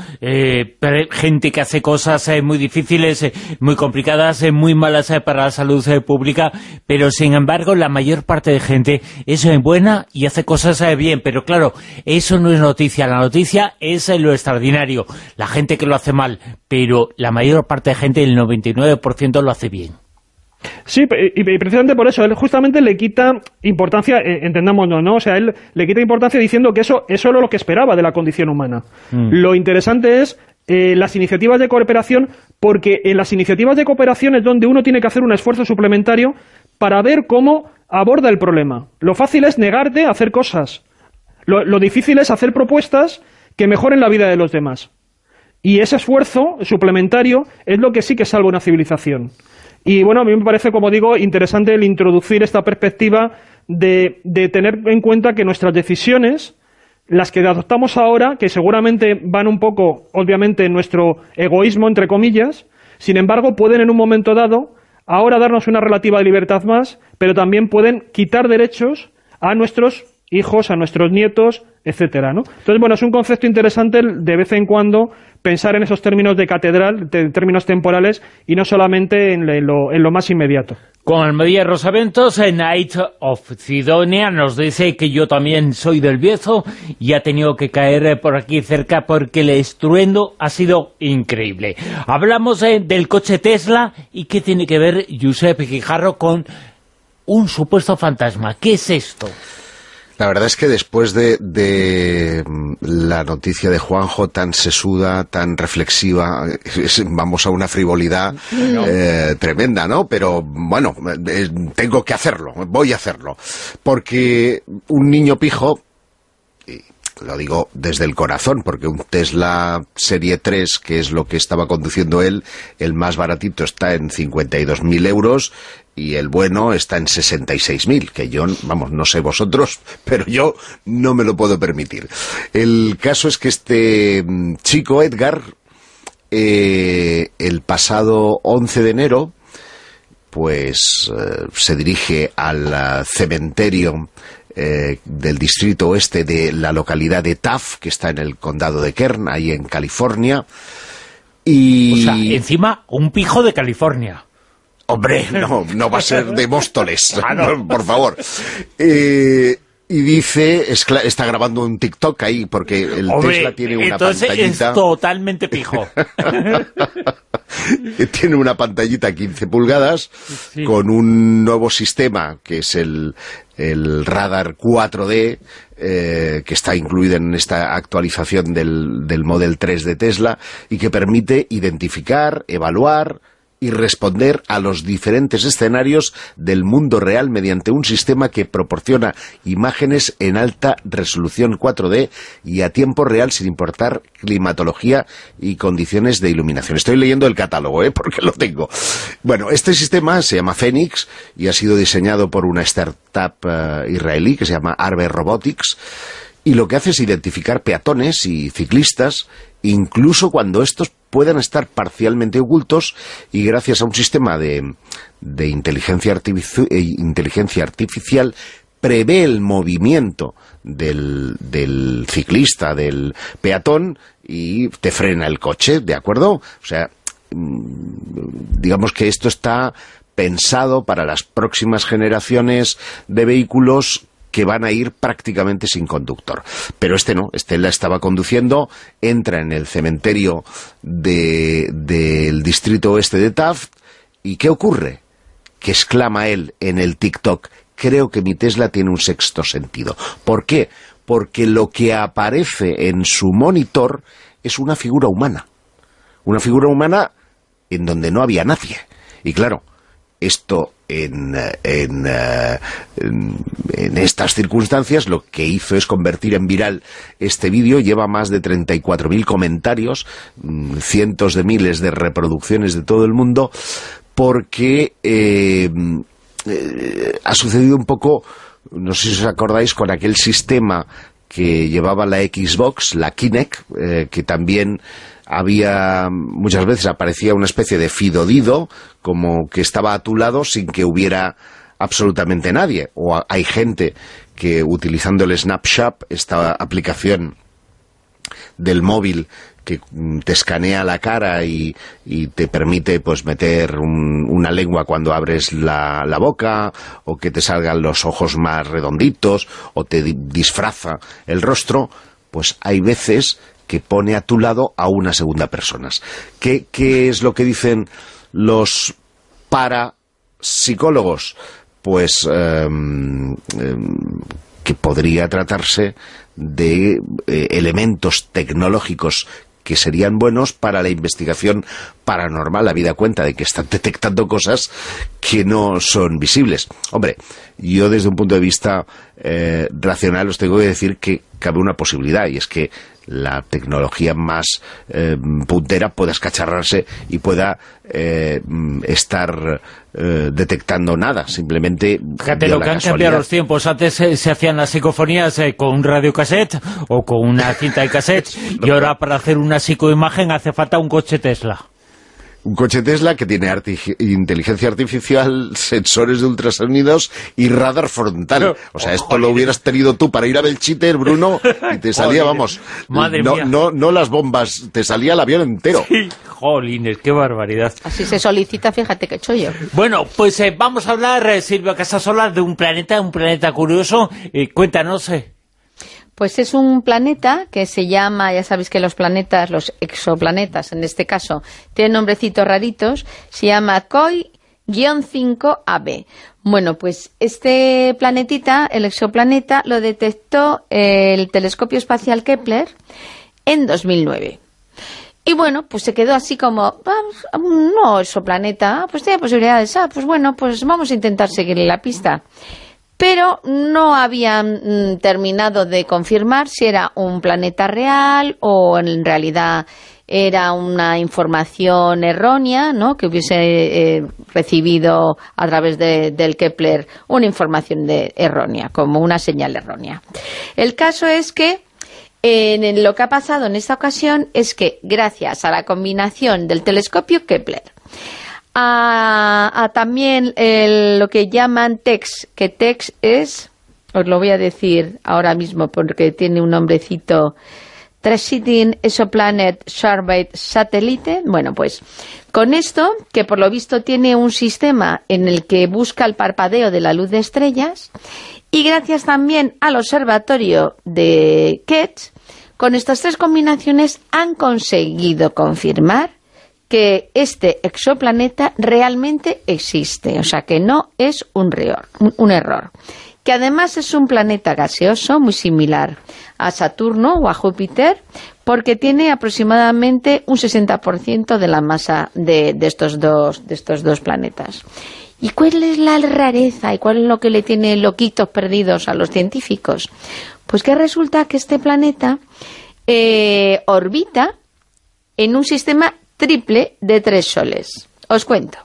gente que hace cosas muy difíciles, muy complicadas, muy malas para la salud pública, pero sin embargo la mayor parte de gente es buena y hace cosas bien, pero claro, eso no es noticia. La noticia es lo extraordinario, la gente que lo hace mal, pero la mayor parte de gente, el 99%, lo hace bien. Sí, y precisamente por eso, él justamente le quita importancia, entendámonos, ¿no? O sea, él le quita importancia diciendo que eso era lo que esperaba de la condición humana. Lo interesante es las iniciativas de cooperación, porque en las iniciativas de cooperación es donde uno tiene que hacer un esfuerzo suplementario para ver cómo aborda el problema. Lo fácil es negarte a hacer cosas. Lo difícil es hacer propuestas que mejoren la vida de los demás. Y ese esfuerzo suplementario es lo que sí que salva una civilización. Y bueno, a mí me parece, como digo, interesante el introducir esta perspectiva de tener en cuenta que nuestras decisiones, las que adoptamos ahora, que seguramente van un poco, obviamente, en nuestro egoísmo, entre comillas, sin embargo, pueden en un momento dado ahora darnos una relativa libertad más, pero también pueden quitar derechos a nuestros hijos, a nuestros nietos, etcétera, ¿no? Entonces, bueno, es un concepto interesante de vez en cuando pensar en esos términos de catedral, de términos temporales, y no solamente en lo más inmediato. Con Almería Rosaventos, Night of Sidonia nos dice que yo también soy del Bierzo y ha tenido que caer por aquí cerca porque el estruendo ha sido increíble. Hablamos del coche Tesla y qué tiene que ver Josep Guijarro con un supuesto fantasma. ¿Qué es esto? La verdad es que después de la noticia de Juanjo tan sesuda, tan reflexiva, vamos a una frivolidad tremenda, ¿no? Pero bueno, tengo que hacerlo, voy a hacerlo. Porque un niño pijo, y lo digo desde el corazón, porque un Tesla Serie 3, que es lo que estaba conduciendo él, el más baratito está en 52.000 euros, y el bueno está en 66.000, que yo, vamos, no sé vosotros, pero yo no me lo puedo permitir. El caso es que este chico, Edgar, el pasado 11 de enero, pues se dirige al cementerio del distrito oeste de la localidad de Taft, que está en el condado de Kern, ahí en California. Y... O sea, encima, un pijo de California. Hombre, no va a ser de Móstoles, por favor. Y dice, está grabando un TikTok ahí, porque el Tesla tiene una pantallita... Entonces es totalmente pijo. Tiene una pantallita 15 pulgadas, sí, con un nuevo sistema, que es el radar 4D, que está incluido en esta actualización del Model 3 de Tesla, y que permite identificar, evaluar y responder a los diferentes escenarios del mundo real mediante un sistema que proporciona imágenes en alta resolución 4D y a tiempo real sin importar climatología y condiciones de iluminación. Estoy leyendo el catálogo, porque lo tengo. Bueno, este sistema se llama Phoenix y ha sido diseñado por una startup israelí que se llama Arbe Robotics, y lo que hace es identificar peatones y ciclistas, incluso cuando estos puedan estar parcialmente ocultos, y gracias a un sistema de inteligencia artificial prevé el movimiento del ciclista, del peatón, y te frena el coche, ¿de acuerdo? O sea, digamos que esto está pensado para las próximas generaciones de vehículos que van a ir prácticamente sin conductor. Pero este no, este la estaba conduciendo, entra en el cementerio del distrito oeste de Taft, ¿y qué ocurre? Que exclama él en el TikTok: creo que mi Tesla tiene un sexto sentido. ¿Por qué? Porque lo que aparece en su monitor es una figura humana. Una figura humana en donde no había nadie. Y claro, esto en estas circunstancias lo que hizo es convertir en viral este vídeo. Lleva más de 34.000 comentarios, cientos de miles de reproducciones de todo el mundo, porque ha sucedido un poco, no sé si os acordáis, con aquel sistema que llevaba la Xbox, la Kinect, que también había, muchas veces aparecía una especie de fidodido, como que estaba a tu lado sin que hubiera absolutamente nadie. O hay gente que, utilizando el Snapchat, esta aplicación del móvil que te escanea la cara y te permite pues meter una lengua cuando abres la boca, o que te salgan los ojos más redonditos, o te disfraza el rostro, pues hay veces que pone a tu lado a una segunda persona. ¿Qué es lo que dicen los parapsicólogos? Pues que podría tratarse de elementos tecnológicos que serían buenos para la investigación paranormal, habida cuenta de que están detectando cosas que no son visibles. Hombre, yo desde un punto de vista racional os tengo que decir que cabe una posibilidad, y es que la tecnología más puntera pueda escacharrarse y pueda estar detectando nada, simplemente. Fíjate lo que han cambiado los tiempos. Antes se hacían las psicofonías con un radiocassette o con una cinta de cassette, y ahora para hacer una psicoimagen hace falta un coche Tesla. Un coche Tesla que tiene inteligencia artificial, sensores de ultrasonidos y radar frontal. O sea, esto lo hubieras tenido tú para ir a Belchite, Bruno, y te salía, vamos, madre mía. No las bombas, te salía el avión entero. Sí, jolines, qué barbaridad. Así se solicita, fíjate qué chollo. Bueno, pues vamos a hablar, Silvia Casasola, de un planeta curioso. Cuéntanos. Pues es un planeta que se llama, ya sabéis que los planetas, los exoplanetas en este caso, tienen nombrecitos raritos, se llama KOI-5AB. Bueno, pues este planetita, el exoplaneta, lo detectó el telescopio espacial Kepler en 2009. Y bueno, pues se quedó así como, no, exoplaneta, pues tiene posibilidades, pues bueno, pues vamos a intentar seguirle la pista. Pero no habían terminado de confirmar si era un planeta real o en realidad era una información errónea, ¿no? Que hubiese recibido a través del Kepler una información errónea, como una señal errónea. El caso es que lo que ha pasado en esta ocasión es que gracias a la combinación del telescopio Kepler, a también lo que llaman TEX, que TEX es, os lo voy a decir ahora mismo porque tiene un nombrecito, Transiting Exoplanet Survey Satellite. Bueno, pues con esto, que por lo visto tiene un sistema en el que busca el parpadeo de la luz de estrellas, y gracias también al observatorio de Keck, con estas tres combinaciones han conseguido confirmar que este exoplaneta realmente existe, o sea que no es un error, que además es un planeta gaseoso muy similar a Saturno o a Júpiter, porque tiene aproximadamente un 60% de la masa de estos dos planetas. ¿Y cuál es la rareza y cuál es lo que le tiene loquitos perdidos a los científicos? Pues que resulta que este planeta orbita en un sistema triple de 3 soles. Os cuento.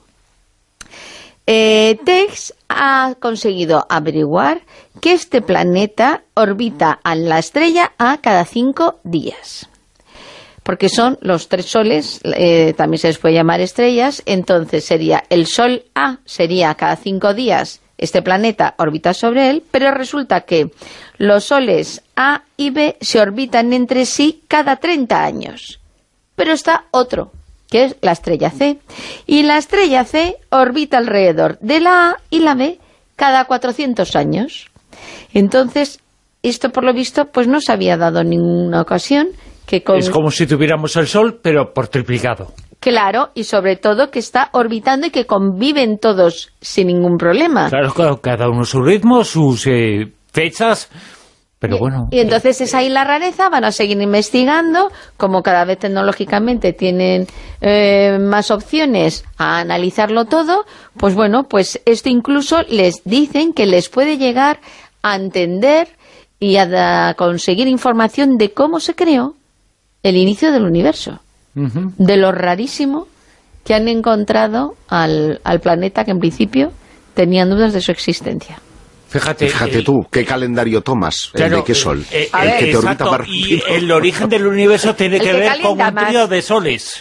TEX ha conseguido averiguar que este planeta orbita a la estrella A cada 5 días. Porque son los 3 soles, también se les puede llamar estrellas, entonces sería el Sol A, sería cada 5 días, este planeta orbita sobre él, pero resulta que los soles A y B se orbitan entre sí cada 30 años. Pero está otro, que es la estrella C. Y la estrella C orbita alrededor de la A y la B cada 400 años. Entonces, esto por lo visto, pues no se había dado en ninguna ocasión. Es como si tuviéramos el Sol, pero por triplicado. Claro, y sobre todo que está orbitando y que conviven todos sin ningún problema. Claro, cada uno su ritmo, sus fechas. Pero bueno. Y entonces es ahí la rareza, van a seguir investigando, como cada vez tecnológicamente tienen más opciones a analizarlo todo, pues bueno, pues esto incluso les dicen que les puede llegar a entender y a conseguir información de cómo se creó el inicio del universo, de lo rarísimo que han encontrado al planeta que en principio tenían dudas de su existencia. Fíjate tú, ¿qué calendario tomas? Claro, ¿el de qué sol? El que te orbita más rápido. Y el origen del universo tiene que ver con un trío de soles.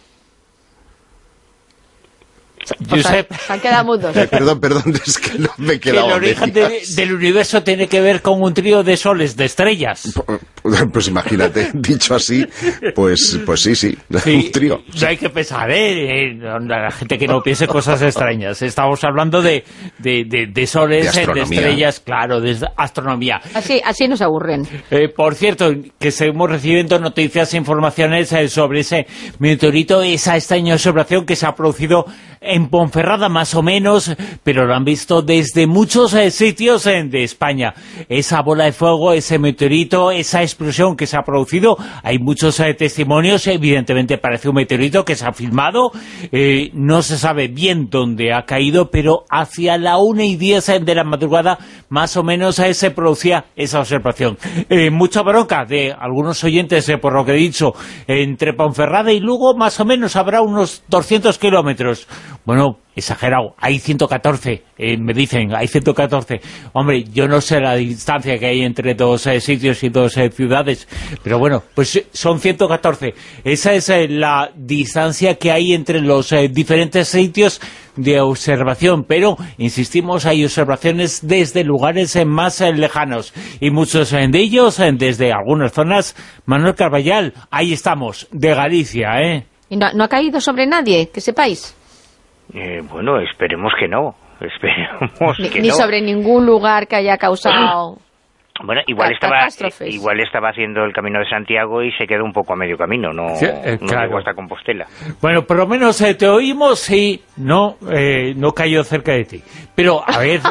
Josep, se han quedado mudos. Perdón, es que no me he quedado. El origen del universo tiene que ver con un trío de soles, de estrellas. Pues imagínate, dicho así, pues sí, un trío. No hay que pensar, la gente que no piense cosas extrañas. Estamos hablando de soles, de estrellas, claro, de astronomía. Así nos aburren. Por cierto, que seguimos recibiendo noticias e informaciones sobre ese meteorito, esa extraña observación que se ha producido en Ponferrada más o menos, pero lo han visto desde muchos sitios de España. Esa bola de fuego, ese meteorito, esa explosión que se ha producido, hay muchos testimonios, evidentemente parece un meteorito que se ha filmado, no se sabe bien dónde ha caído, pero hacia la 1:10 de la madrugada más o menos se producía esa observación. Mucha bronca de algunos oyentes, por lo que he dicho, entre Ponferrada y Lugo más o menos habrá unos 200 kilómetros. Bueno, exagerado, hay 114, me dicen, hay 114. Hombre, yo no sé la distancia que hay entre dos sitios y dos ciudades, pero bueno, pues son 114. Esa es la distancia que hay entre los diferentes sitios de observación, pero insistimos, hay observaciones desde lugares más lejanos, y muchos de ellos desde algunas zonas. Manuel Carballal, ahí estamos, de Galicia, ¿eh? ¿Y no ha caído sobre nadie, que sepáis? Bueno, esperemos que no. Ni sobre ningún lugar que haya causado... Bueno, igual estaba haciendo el Camino de Santiago y se quedó un poco a medio camino, no llegó hasta Compostela. Bueno, por lo menos te oímos y no cayó cerca de ti. Pero, a ver...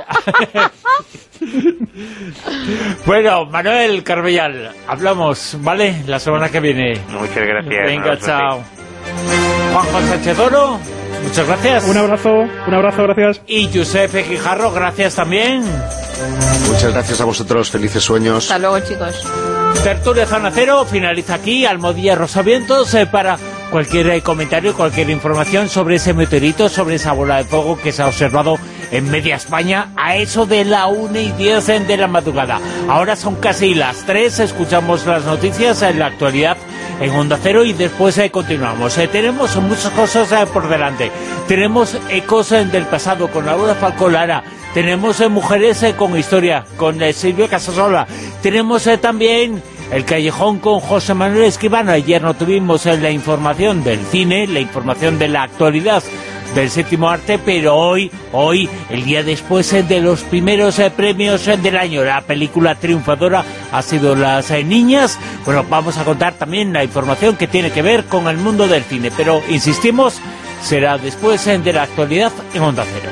Bueno, Manuel Carballal, hablamos, ¿vale? La semana que viene. Muchas gracias. Venga, chao. Juanjo Sánchez Oro, muchas gracias. Un abrazo, gracias. Y Josep Guijarro, gracias también. Muchas gracias a vosotros, felices sueños. Hasta luego, chicos. Tertulia Zona Cero finaliza aquí, Almodía Rosavientos, para cualquier comentario, cualquier información sobre ese meteorito, sobre esa bola de fuego que se ha observado en media España a eso de la 1:10 de la madrugada. Ahora son casi las 3, escuchamos las noticias en la actualidad en Onda Cero y después continuamos. Tenemos muchas cosas por delante. Tenemos ecos del pasado con Laura Falcó Lara. Tenemos mujeres con historia, con Silvia Casasola. Tenemos también el Callejón con José Manuel Escribano. Ayer no tuvimos la información del cine, la información de la actualidad del séptimo arte, pero hoy, el día después de los primeros premios del año, la película triunfadora ha sido Las Niñas. Bueno, vamos a contar también la información que tiene que ver con el mundo del cine, pero insistimos, será después de la actualidad en Onda Cero.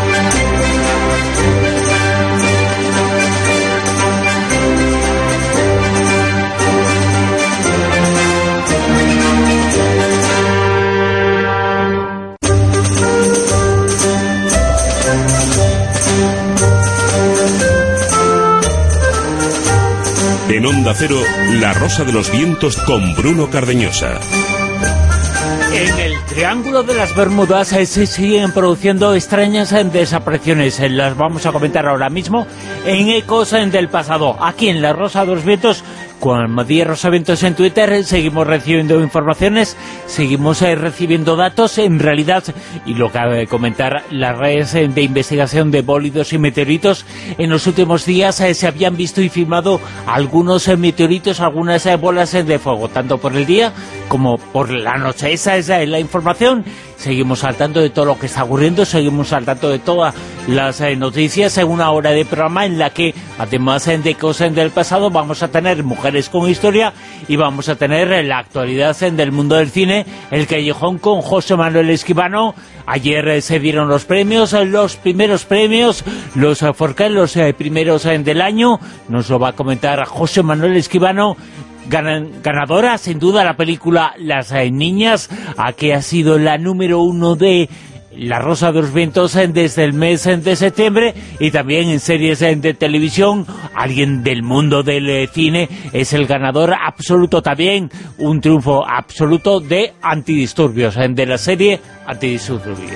En Onda Cero, La Rosa de los Vientos con Bruno Cardeñosa. En el Triángulo de las Bermudas se siguen produciendo extrañas desapariciones. Las vamos a comentar ahora mismo en Ecos del Pasado. Aquí en La Rosa de los Vientos, con Almodía Rosavientos en Twitter, seguimos recibiendo informaciones, seguimos recibiendo datos. En realidad, y lo que acaba de comentar, las redes de investigación de bólidos y meteoritos, en los últimos días se habían visto y filmado algunos meteoritos, algunas bolas de fuego, tanto por el día como por la noche. Esa es la información. Seguimos al tanto de todo lo que está ocurriendo, seguimos al tanto de todas las noticias en una hora de programa en la que, además de cosas del pasado, vamos a tener mujeres con historia y vamos a tener la actualidad del mundo del cine, el Callejón con José Manuel Escribano. Ayer se dieron los primeros premios, los Forqué, los primeros del año. Nos lo va a comentar José Manuel Escribano. Ganadora, sin duda, la película Las Niñas, que ha sido la número 1 de La Rosa de los Vientos desde el mes de septiembre, y también en series de televisión. Alguien del mundo del cine es el ganador absoluto, también un triunfo absoluto de Antidisturbios, de la serie Antidisturbios.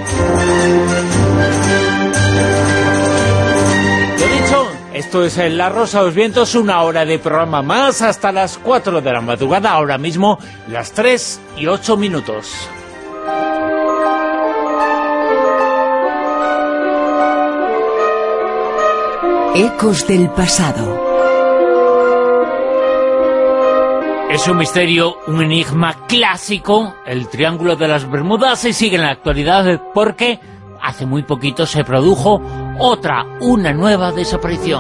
Esto es La Rosa de los Vientos, una hora de programa más hasta las 4 de la madrugada, ahora mismo las 3:08. Ecos del pasado. Es un misterio, un enigma clásico, el Triángulo de las Bermudas, y sigue en la actualidad porque hace muy poquito se produjo una nueva desaparición.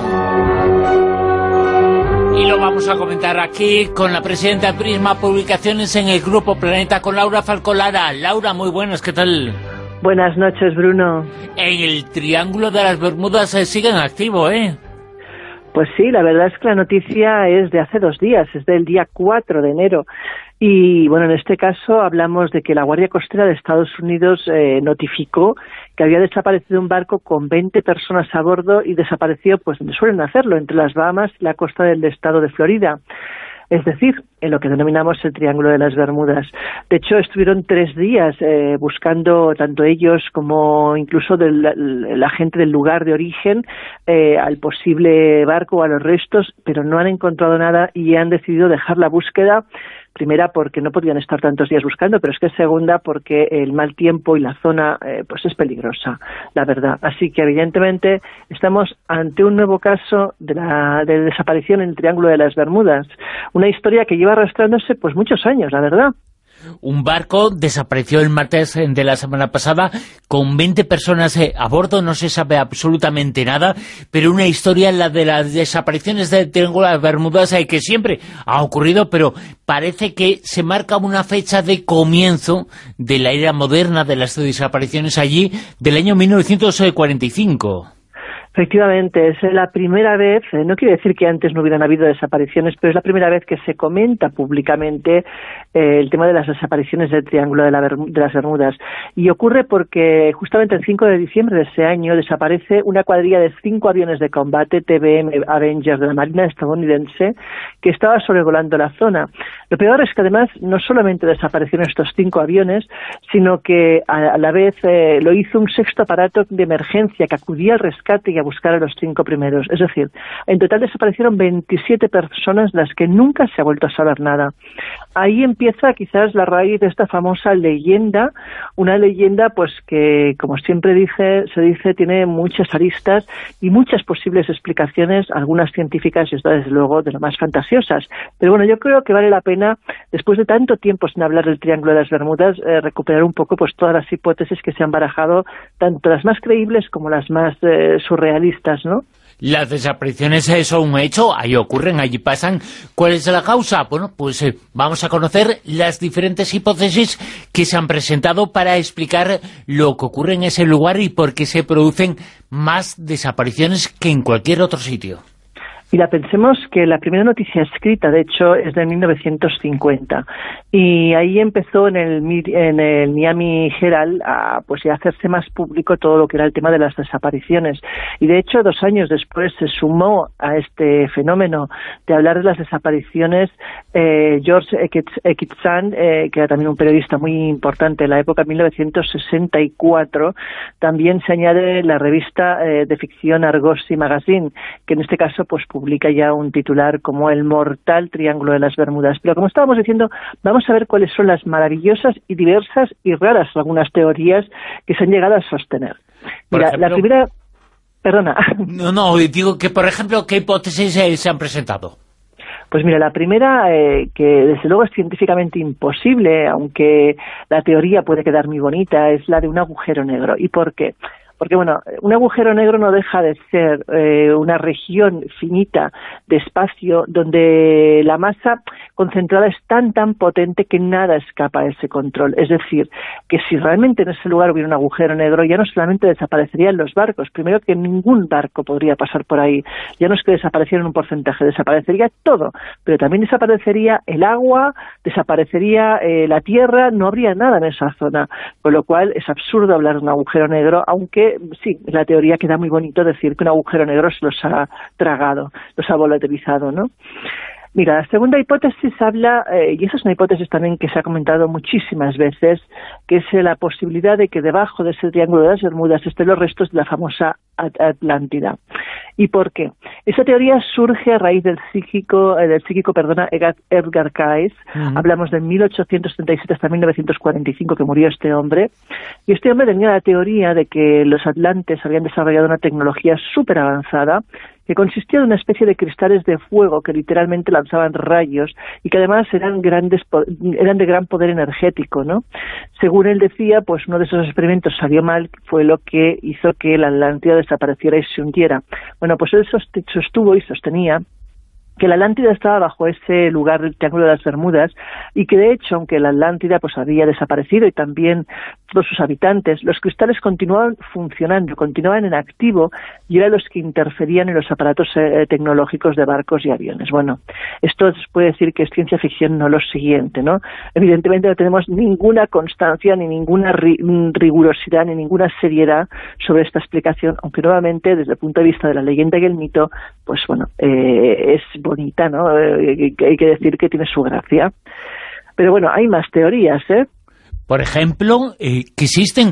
Y lo vamos a comentar aquí con la presidenta de Prisma Publicaciones en el Grupo Planeta, con Laura Falcó Lara. Laura, muy buenas, ¿qué tal? Buenas noches, Bruno. En el Triángulo de las Bermudas siguen activo, ¿eh? Pues sí, la verdad es que la noticia es de hace 2 días, es del día 4 de enero. Y bueno, en este caso hablamos de que la Guardia Costera de Estados Unidos notificó que había desaparecido un barco con 20 personas a bordo y desapareció pues donde suelen hacerlo, entre las Bahamas y la costa del estado de Florida. es decir, en lo que denominamos el Triángulo de las Bermudas. De hecho, estuvieron 3 días buscando, tanto ellos como incluso la gente del lugar de origen, al posible barco o a los restos, pero no han encontrado nada y han decidido dejar la búsqueda. Primera, porque no podían estar tantos días buscando, pero es que segunda, porque el mal tiempo y la zona pues es peligrosa, la verdad. Así que, evidentemente, estamos ante un nuevo caso de desaparición en el Triángulo de las Bermudas. Una historia que lleva arrastrándose pues muchos años, la verdad. Un barco desapareció el martes de la semana pasada con 20 personas a bordo, no se sabe absolutamente nada, pero una historia, la de las desapariciones del Triángulo de las Bermudas, que siempre ha ocurrido, pero parece que se marca una fecha de comienzo de la era moderna de las desapariciones allí, del año 1945. Efectivamente, es la primera vez, no quiere decir que antes no hubieran habido desapariciones, pero es la primera vez que se comenta públicamente el tema de las desapariciones del Triángulo de las Bermudas. Y ocurre porque justamente el 5 de diciembre de ese año desaparece una cuadrilla de 5 aviones de combate TBM Avenger de la Marina estadounidense que estaba sobrevolando la zona. Lo peor es que además no solamente desaparecieron estos 5 aviones, sino que a la vez lo hizo un sexto aparato de emergencia que acudía al rescate y a buscar a los 5 primeros. Es decir, en total desaparecieron 27 personas, las que nunca se ha vuelto a saber nada. Ahí empieza quizás la raíz de esta famosa leyenda, una leyenda pues que, como siempre se dice, tiene muchas aristas y muchas posibles explicaciones, algunas científicas y otras, desde luego, de lo más fantasiosas. Pero bueno, yo creo que vale la pena, después de tanto tiempo sin hablar del Triángulo de las Bermudas, recuperar un poco pues todas las hipótesis que se han barajado, tanto las más creíbles como las más surrealistas, ¿no? Las desapariciones son un hecho, ahí ocurren, allí pasan. ¿Cuál es la causa? Bueno, pues vamos a conocer las diferentes hipótesis que se han presentado para explicar lo que ocurre en ese lugar y por qué se producen más desapariciones que en cualquier otro sitio. Mira, pensemos que la primera noticia escrita, de hecho, es de 1950, y ahí empezó en el Miami Herald a hacerse más público todo lo que era el tema de las desapariciones, y de hecho 2 años después se sumó a este fenómeno de hablar de las desapariciones George Ekitzan, que era también un periodista muy importante en la época, 1964, también se añade la revista de ficción Argosy Magazine, que en este caso pues publica ya un titular como El mortal Triángulo de las Bermudas. Pero como estábamos diciendo, vamos a ver cuáles son las maravillosas y diversas y raras algunas teorías que se han llegado a sostener. Mira, la primera... Perdona. No, digo que, por ejemplo, ¿qué hipótesis se han presentado? Pues mira, la primera, que desde luego es científicamente imposible, aunque la teoría puede quedar muy bonita, es la de un agujero negro. ¿Y por qué? Porque, bueno, un agujero negro no deja de ser una región finita de espacio donde la masa concentrada es tan potente que nada escapa a ese control. Es decir, que si realmente en ese lugar hubiera un agujero negro, ya no solamente desaparecerían los barcos, primero que ningún barco podría pasar por ahí, ya no es que desapareciera un porcentaje, desaparecería todo, pero también desaparecería el agua, desaparecería la tierra, no habría nada en esa zona, con lo cual es absurdo hablar de un agujero negro, aunque sí, en la teoría queda muy bonito decir que un agujero negro se los ha tragado, los ha volatilizado, ¿no? Mira, la segunda hipótesis habla, y esa es una hipótesis también que se ha comentado muchísimas veces, que es la posibilidad de que debajo de ese Triángulo de las Bermudas estén los restos de la famosa Atlántida. ¿Y por qué? Esa teoría surge a raíz del psíquico Edgar Cayce. Hablamos de 1877 hasta 1945 que murió este hombre, y este hombre tenía la teoría de que los atlantes habían desarrollado una tecnología súper avanzada que consistía de una especie de cristales de fuego que literalmente lanzaban rayos y que además eran de gran poder energético, ¿no? Según él decía, pues uno de esos experimentos salió mal, fue lo que hizo que la Atlántida desapareciera y se hundiera. Bueno, pues él sostuvo y sostenía que la Atlántida estaba bajo ese lugar del Triángulo de las Bermudas y que de hecho, aunque la Atlántida pues había desaparecido y también todos sus habitantes, los cristales continuaban funcionando, continuaban en activo y eran los que interferían en los aparatos tecnológicos de barcos y aviones. Bueno, esto se puede decir que es ciencia ficción, no lo siguiente, ¿no? Evidentemente no tenemos ninguna constancia, ni ninguna rigurosidad, ni ninguna seriedad sobre esta explicación, aunque nuevamente desde el punto de vista de la leyenda y el mito, pues bueno, es bonita, ¿no? Hay que decir que tiene su gracia. Pero bueno, hay más teorías, ¿eh? Por ejemplo, que existen,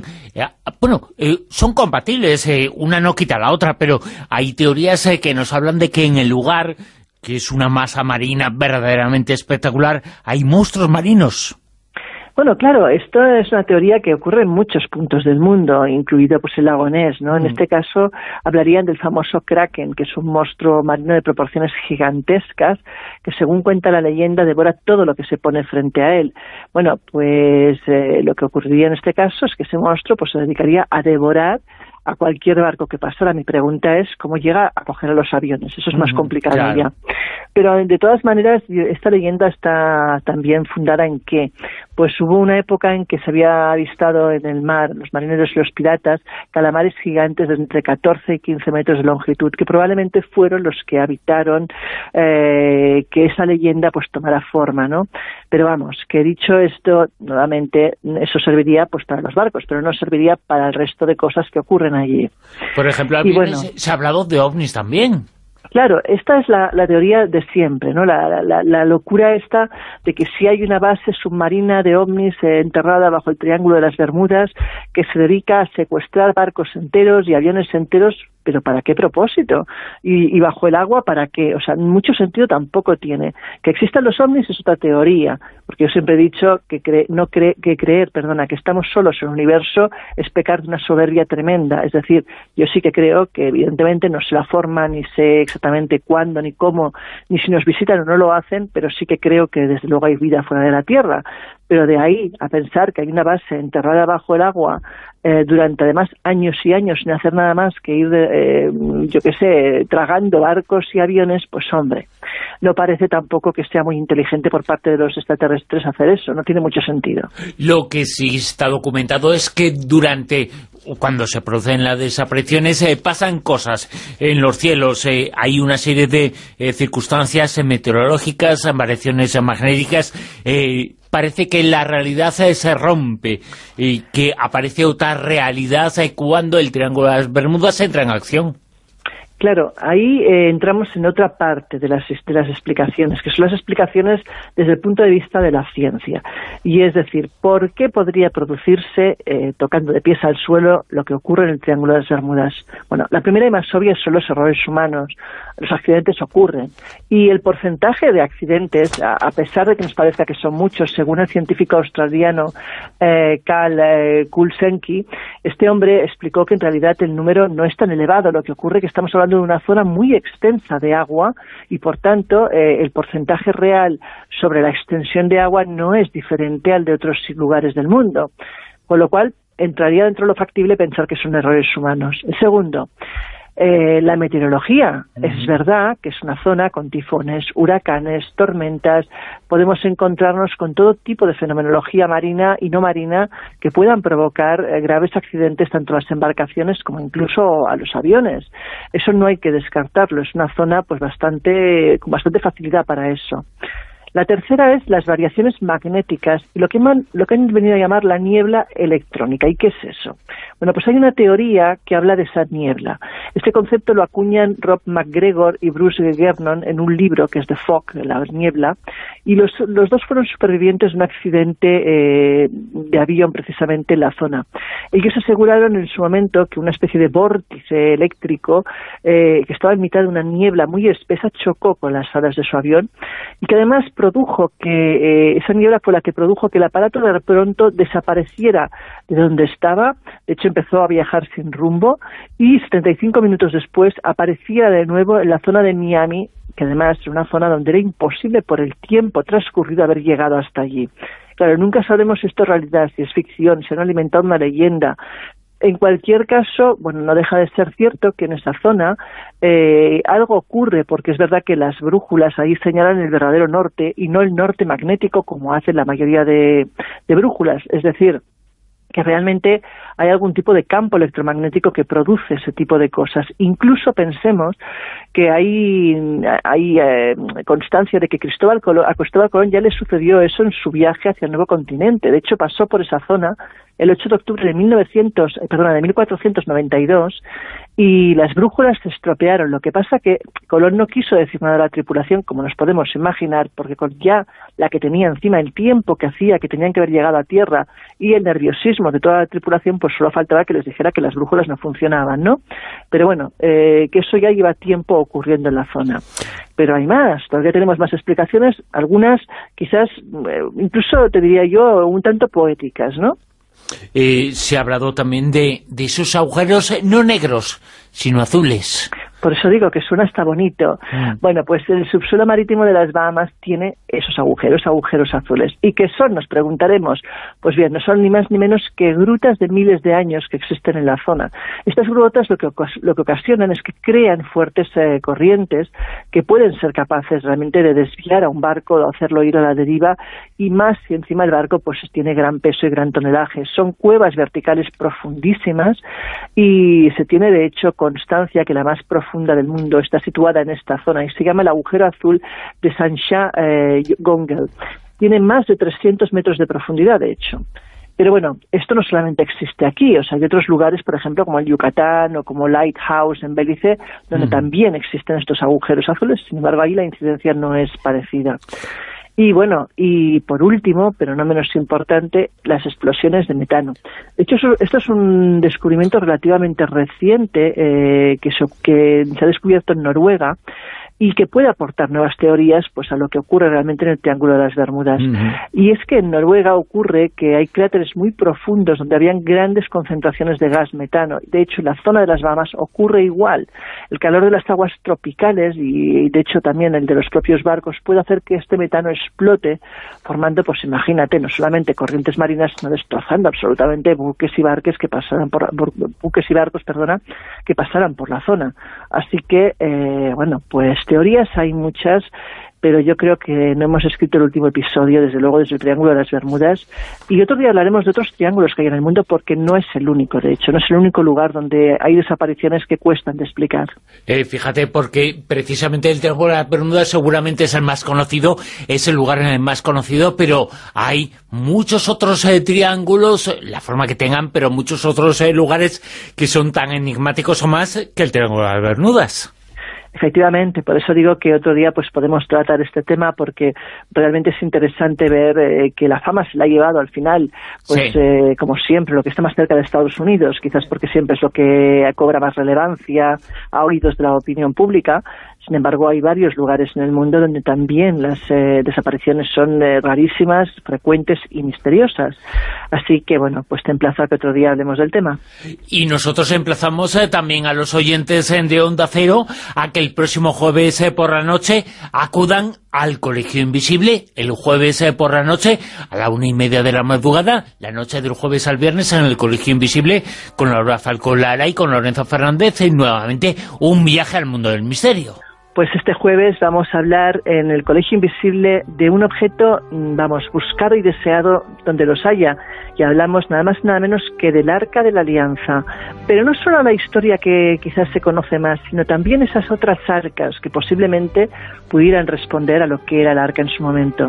son compatibles, una no quita la otra, pero hay teorías que nos hablan de que en el lugar, que es una masa marina verdaderamente espectacular, hay monstruos marinos. Bueno, claro, esto es una teoría que ocurre en muchos puntos del mundo, incluido pues el lago Ness, ¿no? En este caso hablarían del famoso Kraken, que es un monstruo marino de proporciones gigantescas, que según cuenta la leyenda devora todo lo que se pone frente a él. Bueno, pues lo que ocurriría en este caso es que ese monstruo pues se dedicaría a devorar a cualquier barco que pasara. Mi pregunta es cómo llega a coger a los aviones. Eso es más complicado, claro, ya. Pero de todas maneras, esta leyenda está también fundada en que pues hubo una época en que se había avistado en el mar, los marineros y los piratas, calamares gigantes de entre 14 y 15 metros de longitud, que probablemente fueron los que evitaron que esa leyenda pues tomara forma, ¿no? Pero vamos, que dicho esto, nuevamente, eso serviría pues para los barcos, pero no serviría para el resto de cosas que ocurren allí. Por ejemplo, se ha hablado de ovnis también. Claro, esta es la teoría de siempre, ¿no? La locura esta de que si hay una base submarina de ovnis enterrada bajo el Triángulo de las Bermudas que se dedica a secuestrar barcos enteros y aviones enteros, ¿pero para qué propósito? Y bajo el agua, ¿para qué? O sea, en mucho sentido tampoco tiene. Que existan los ovnis es otra teoría, porque yo siempre he dicho que creer que estamos solos en el universo es pecar de una soberbia tremenda. Es decir, yo sí que creo que evidentemente no sé la forma, ni sé exactamente cuándo, ni cómo, ni si nos visitan o no lo hacen, pero sí que creo que desde luego hay vida fuera de la Tierra. Pero de ahí a pensar que hay una base enterrada bajo el agua durante además años y años sin hacer nada más que ir, tragando barcos y aviones, pues hombre, no parece tampoco que sea muy inteligente por parte de los extraterrestres hacer eso, no tiene mucho sentido. Lo que sí está documentado es que cuando se producen las desapariciones pasan cosas en los cielos, hay una serie de circunstancias meteorológicas, variaciones magnéticas, parece que la realidad se rompe y que aparece otra realidad cuando el Triángulo de las Bermudas entra en acción. Claro, ahí entramos en otra parte de las explicaciones, que son las explicaciones desde el punto de vista de la ciencia. Y es decir, ¿por qué podría producirse, tocando de pies al suelo, lo que ocurre en el Triángulo de las Bermudas? Bueno, la primera y más obvia son los errores humanos. Los accidentes ocurren. Y el porcentaje de accidentes, a pesar de que nos parezca que son muchos, según el científico australiano Carl Kulsenki, este hombre explicó que en realidad el número no es tan elevado. Lo que ocurre es que estamos hablando de una zona muy extensa de agua y, por tanto, el porcentaje real sobre la extensión de agua no es diferente al de otros lugares del mundo. Con lo cual, entraría dentro de lo factible pensar que son errores humanos. El segundo, la meteorología. Es verdad que es una zona con tifones, huracanes, tormentas. Podemos encontrarnos con todo tipo de fenomenología marina y no marina que puedan provocar graves accidentes tanto a las embarcaciones como incluso a los aviones. Eso no hay que descartarlo. Es una zona pues con bastante facilidad para eso. La tercera es las variaciones magnéticas y lo que han venido a llamar la niebla electrónica. ¿Y qué es eso? Bueno, pues hay una teoría que habla de esa niebla. Este concepto lo acuñan Rob McGregor y Bruce Gernon en un libro que es The Fog, la niebla, y los dos fueron supervivientes de un accidente de avión precisamente en la zona. Ellos aseguraron en su momento que una especie de vórtice eléctrico que estaba en mitad de una niebla muy espesa chocó con las alas de su avión y que además produjo que esa niebla fue la que produjo que el aparato de pronto desapareciera de donde estaba. De hecho empezó a viajar sin rumbo y 75 minutos después aparecía de nuevo en la zona de Miami, que además era una zona donde era imposible por el tiempo transcurrido haber llegado hasta allí. Claro, nunca sabremos si esto es realidad, si es ficción, si han alimentado una leyenda. En cualquier caso, bueno, no deja de ser cierto que en esa zona algo ocurre, porque es verdad que las brújulas ahí señalan el verdadero norte y no el norte magnético como hacen la mayoría de brújulas. Es decir, que realmente hay algún tipo de campo electromagnético que produce ese tipo de cosas. Incluso pensemos que hay constancia de que a Cristóbal Colón ya le sucedió eso en su viaje hacia el nuevo continente. De hecho, pasó por esa zona el 8 de octubre de 1492, y las brújulas se estropearon. Lo que pasa que Colón no quiso decir nada a la tripulación, como nos podemos imaginar, porque con ya la que tenía encima, el tiempo que hacía que tenían que haber llegado a tierra y el nerviosismo de toda la tripulación, pues solo faltaba que les dijera que las brújulas no funcionaban, ¿no? Pero bueno, que eso ya lleva tiempo ocurriendo en la zona. Pero hay más, todavía tenemos más explicaciones, algunas quizás, incluso te diría yo, un tanto poéticas, ¿no? Se ha hablado también de esos agujeros no negros, sino azules. Por eso digo que suena hasta bonito. Bueno, pues el subsuelo marítimo de las Bahamas tiene esos agujeros azules. ¿Y qué son? Nos preguntaremos. Pues bien, no son ni más ni menos que grutas de miles de años que existen en la zona. Estas grutas lo que ocasionan es que crean fuertes corrientes que pueden ser capaces realmente de desviar a un barco, de hacerlo ir a la deriva, y más si encima el barco pues tiene gran peso y gran tonelaje. Son cuevas verticales profundísimas y se tiene de hecho constancia que la más profunda del mundo está situada en esta zona y se llama el agujero azul de Sancha-Gongel. Tiene más de 300 metros de profundidad, de hecho. Pero bueno, esto no solamente existe aquí, o sea, hay otros lugares, por ejemplo, como el Yucatán o como Lighthouse en Belice, donde también existen estos agujeros azules. Sin embargo, ahí la incidencia no es parecida. Y bueno, y por último, pero no menos importante, las explosiones de metano. De hecho, esto es un descubrimiento relativamente reciente que se ha descubierto en Noruega y que puede aportar nuevas teorías pues a lo que ocurre realmente en el Triángulo de las Bermudas. Y es que en Noruega ocurre que hay cráteres muy profundos donde habían grandes concentraciones de gas metano. De hecho, en la zona de las Bahamas ocurre igual. El calor de las aguas tropicales y de hecho también el de los propios barcos puede hacer que este metano explote, formando, pues imagínate, no solamente corrientes marinas, sino destrozando absolutamente buques y barcos que pasaran por la zona. Así que, bueno, pues teorías hay muchas, pero yo creo que no hemos escrito el último episodio, desde luego, desde el Triángulo de las Bermudas, y otro día hablaremos de otros triángulos que hay en el mundo, porque no es el único, de hecho, no es el único lugar donde hay desapariciones que cuestan de explicar. Fíjate, porque precisamente el Triángulo de las Bermudas seguramente es el más conocido, es el lugar más conocido, pero hay muchos otros triángulos, la forma que tengan, pero muchos otros lugares que son tan enigmáticos o más que el Triángulo de las Bermudas. Efectivamente, por eso digo que otro día pues podemos tratar este tema, porque realmente es interesante ver que la fama se la ha llevado al final, pues sí, como siempre, lo que está más cerca de Estados Unidos, quizás porque siempre es lo que cobra más relevancia a oídos de la opinión pública. Sin embargo, hay varios lugares en el mundo donde también las desapariciones son rarísimas, frecuentes y misteriosas. Así que, bueno, pues te emplazo a que otro día hablemos del tema. Y nosotros emplazamos también a los oyentes de Onda Cero a que el próximo jueves por la noche acudan al Colegio Invisible, el jueves por la noche a la 1:30 de la madrugada, la noche del jueves al viernes en el Colegio Invisible, con Laura Falcó Lara y con Lorenzo Fernández, y nuevamente un viaje al mundo del misterio. Pues este jueves vamos a hablar en el Colegio Invisible de un objeto, buscado y deseado donde los haya, y hablamos nada más nada menos que del Arca de la Alianza. Pero no solo la historia que quizás se conoce más, sino también esas otras arcas que posiblemente pudieran responder a lo que era el Arca en su momento.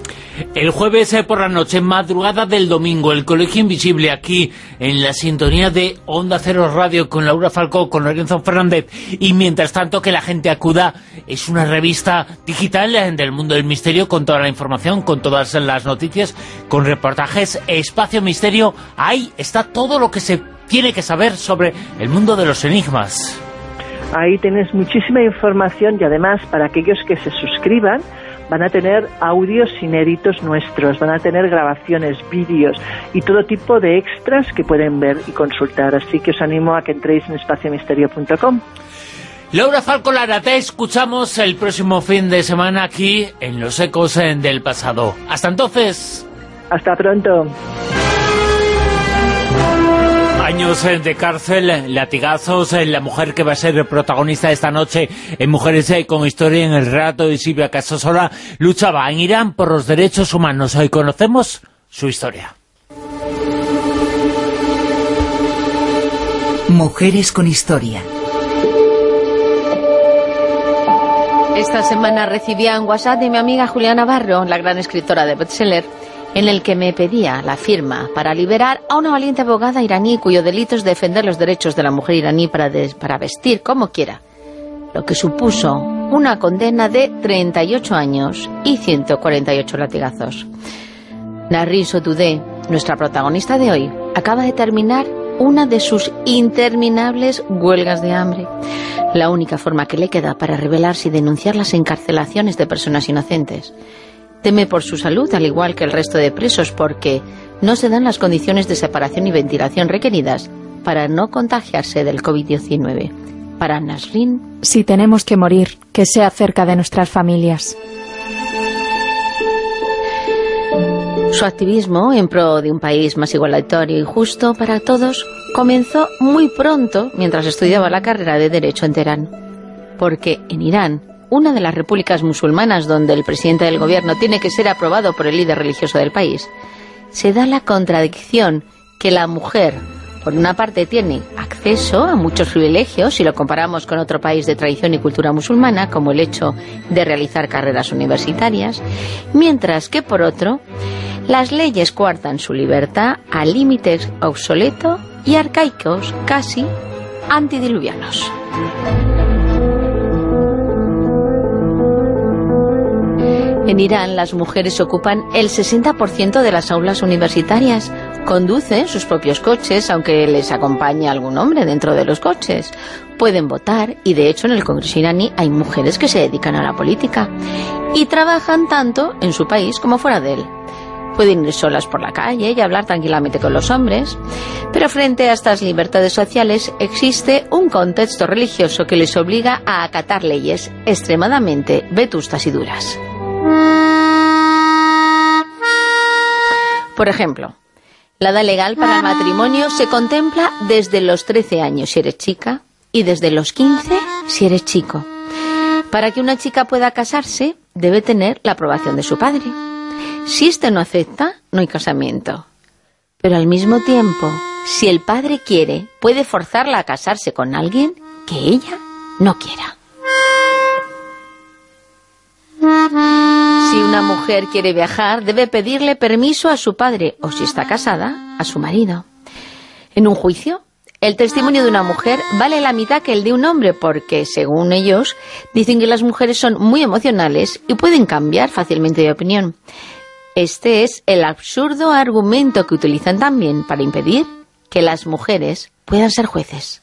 El jueves por la noche, madrugada del domingo, el Colegio Invisible, aquí en la sintonía de Onda Cero Radio, con Laura Falcó, con Lorenzo Fernández, y mientras tanto que la gente acuda. Es una revista digital del mundo del misterio, con toda la información, con todas las noticias, con reportajes, Espacio Misterio. Ahí está todo lo que se tiene que saber sobre el mundo de los enigmas. Ahí tenés muchísima información, y además, para aquellos que se suscriban, van a tener audios inéditos nuestros, van a tener grabaciones, vídeos y todo tipo de extras que pueden ver y consultar. Así que os animo a que entréis en espaciomisterio.com. Laura Falcó Lara, te escuchamos el próximo fin de semana aquí en Los Ecos del Pasado. Hasta entonces. Hasta pronto. Años de cárcel, latigazos, la mujer que va a ser protagonista esta noche en Mujeres con Historia, en el relato de Silvia Casasola, luchaba en Irán por los derechos humanos. Hoy conocemos su historia. Mujeres con Historia. Esta semana recibía en WhatsApp de mi amiga Juliana Barro, la gran escritora de bestseller, en el que me pedía la firma para liberar a una valiente abogada iraní cuyo delito es defender los derechos de la mujer iraní para vestir como quiera, lo que supuso una condena de 38 años y 148 latigazos. Nasrin Sotoudeh, nuestra protagonista de hoy, acaba de terminar una de sus interminables huelgas de hambre. La única forma que le queda para rebelarse y denunciar las encarcelaciones de personas inocentes. Teme por su salud, al igual que el resto de presos, porque no se dan las condiciones de separación y ventilación requeridas para no contagiarse del COVID-19. Para Nasrin, si tenemos que morir, que sea cerca de nuestras familias. Su activismo en pro de un país más igualitario y justo para todos comenzó muy pronto mientras estudiaba la carrera de Derecho en Teherán. Porque en Irán, una de las repúblicas musulmanas donde el presidente del gobierno tiene que ser aprobado por el líder religioso del país, se da la contradicción que la mujer, por una parte, tiene acceso a muchos privilegios si lo comparamos con otro país de tradición y cultura musulmana, como el hecho de realizar carreras universitarias, mientras que, por otro, las leyes coartan su libertad a límites obsoletos y arcaicos, casi antidiluvianos. En Irán, las mujeres ocupan el 60% de las aulas universitarias. Conducen sus propios coches, aunque les acompañe algún hombre dentro de los coches. Pueden votar y, de hecho, en el Congreso iraní hay mujeres que se dedican a la política. Y trabajan tanto en su país como fuera de él. Pueden ir solas por la calle y hablar tranquilamente con los hombres. Pero frente a estas libertades sociales existe un contexto religioso que les obliga a acatar leyes extremadamente vetustas y duras. Por ejemplo, la edad legal para el matrimonio se contempla desde los 13 años si eres chica y desde los 15 si eres chico. Para que una chica pueda casarse, debe tener la aprobación de su padre. Si éste no acepta, no hay casamiento. Pero al mismo tiempo, si el padre quiere, puede forzarla a casarse con alguien que ella no quiera. Si una mujer quiere viajar, debe pedirle permiso a su padre, o si está casada, a su marido. En un juicio, el testimonio de una mujer vale la mitad que el de un hombre, porque, según ellos, dicen que las mujeres son muy emocionales y pueden cambiar fácilmente de opinión. Este es el absurdo argumento que utilizan también para impedir que las mujeres puedan ser jueces.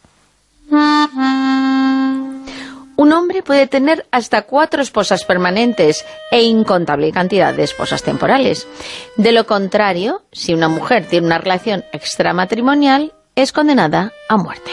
Un hombre puede tener hasta 4 esposas permanentes e incontable cantidad de esposas temporales. De lo contrario, si una mujer tiene una relación extramatrimonial, es condenada a muerte.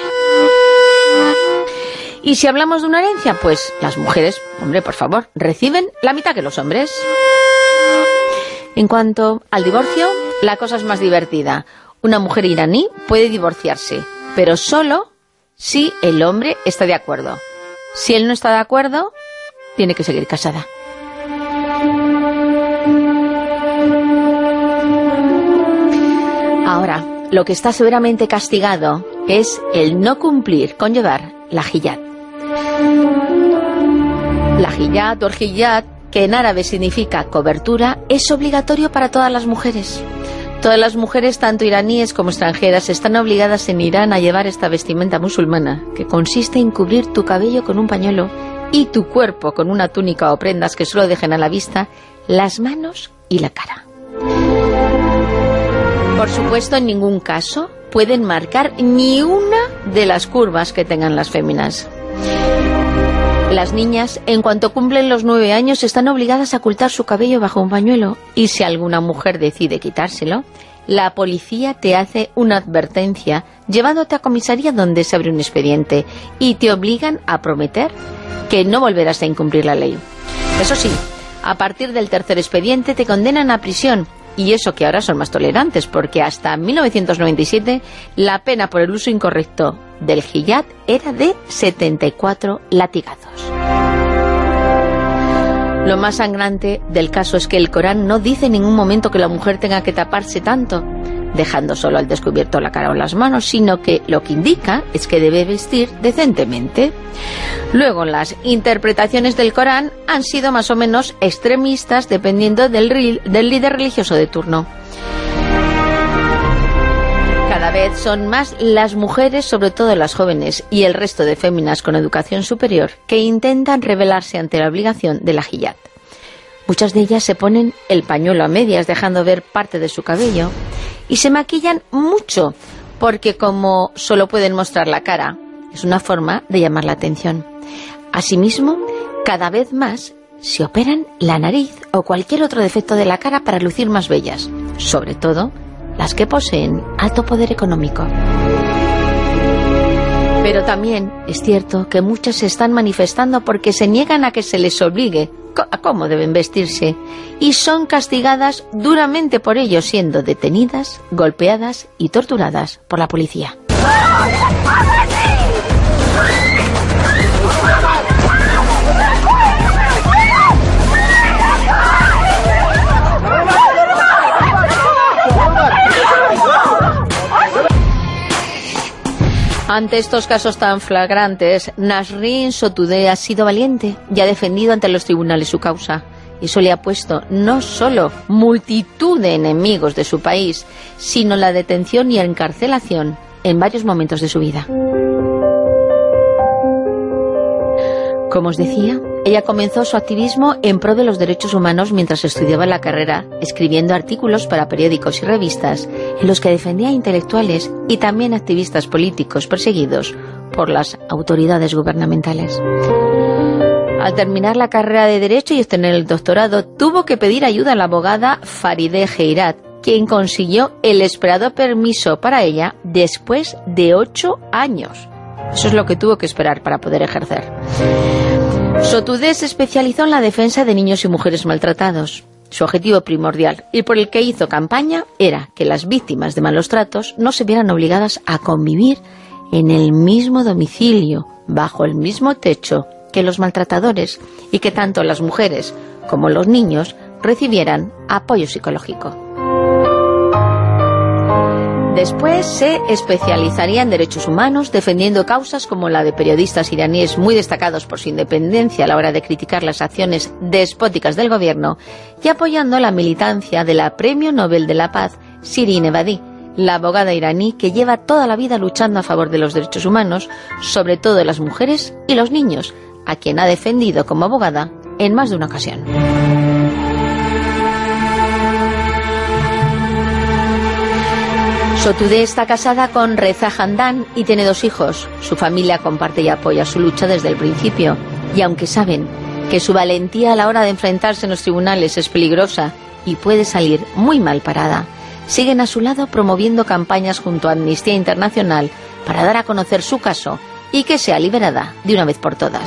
Y si hablamos de una herencia, pues las mujeres, hombre, por favor, reciben la mitad que los hombres. En cuanto al divorcio, la cosa es más divertida. Una mujer iraní puede divorciarse, pero solo si el hombre está de acuerdo. Si él no está de acuerdo, tiene que seguir casada. Ahora, lo que está severamente castigado es el no cumplir con llevar la hijab. La hijab o hijab, que en árabe significa cobertura, es obligatorio para todas las mujeres. Todas las mujeres, tanto iraníes como extranjeras, están obligadas en Irán a llevar esta vestimenta musulmana, que consiste en cubrir tu cabello con un pañuelo y tu cuerpo con una túnica o prendas que solo dejen a la vista las manos y la cara. Por supuesto, en ningún caso pueden marcar ni una de las curvas que tengan las féminas. Las niñas, en cuanto cumplen los 9 años, están obligadas a ocultar su cabello bajo un pañuelo. Y si alguna mujer decide quitárselo, la policía te hace una advertencia llevándote a comisaría donde se abre un expediente y te obligan a prometer que no volverás a incumplir la ley. Eso sí, a partir del tercer expediente te condenan a prisión. Y eso que ahora son más tolerantes, porque hasta 1997 la pena por el uso incorrecto del hijab era de 74 latigazos. Lo más sangrante del caso es que el Corán no dice en ningún momento que la mujer tenga que taparse tanto. dejando solo al descubierto la cara o las manos, sino que lo que indica es que debe vestir decentemente. Luego, las interpretaciones del Corán han sido más o menos extremistas dependiendo del líder religioso de turno. Cada vez son más las mujeres, sobre todo las jóvenes, y el resto de féminas con educación superior, que intentan rebelarse ante la obligación de la hijab. Muchas de ellas se ponen el pañuelo a medias, dejando ver parte de su cabello, y se maquillan mucho, porque como solo pueden mostrar la cara, es una forma de llamar la atención. Asimismo, cada vez más se operan la nariz o cualquier otro defecto de la cara para lucir más bellas, sobre todo las que poseen alto poder económico. Pero también es cierto que muchas se están manifestando porque se niegan a que se les obligue a cómo deben vestirse y son castigadas duramente por ello, siendo detenidas, golpeadas y torturadas por la policía. Ante estos casos tan flagrantes, Nasrin Sotoudeh ha sido valiente y ha defendido ante los tribunales su causa. Eso le ha puesto no solo multitud de enemigos de su país, sino la detención y encarcelación en varios momentos de su vida. Como os decía, ella comenzó su activismo en pro de los derechos humanos mientras estudiaba la carrera, escribiendo artículos para periódicos y revistas en los que defendía a intelectuales y también activistas políticos perseguidos por las autoridades gubernamentales. Al terminar la carrera de Derecho y obtener el doctorado, tuvo que pedir ayuda a la abogada Farideh Heirat, quien consiguió el esperado permiso para ella después de 8 años. Eso es lo que tuvo que esperar para poder ejercer. Sotoudeh se especializó en la defensa de niños y mujeres maltratados. Su objetivo primordial, y por el que hizo campaña, era que las víctimas de malos tratos no se vieran obligadas a convivir en el mismo domicilio, bajo el mismo techo que los maltratadores, y que tanto las mujeres como los niños recibieran apoyo psicológico. Después se especializaría en derechos humanos, defendiendo causas como la de periodistas iraníes muy destacados por su independencia a la hora de criticar las acciones despóticas del gobierno, y apoyando la militancia de la Premio Nobel de la Paz, Shirin Ebadi, la abogada iraní que lleva toda la vida luchando a favor de los derechos humanos, sobre todo de las mujeres y los niños, a quien ha defendido como abogada en más de una ocasión. Sotoudeh está casada con Reza Hamdan y tiene 2 hijos. Su familia comparte y apoya su lucha desde el principio. Y aunque saben que su valentía a la hora de enfrentarse en los tribunales es peligrosa y puede salir muy mal parada, siguen a su lado promoviendo campañas junto a Amnistía Internacional para dar a conocer su caso y que sea liberada de una vez por todas.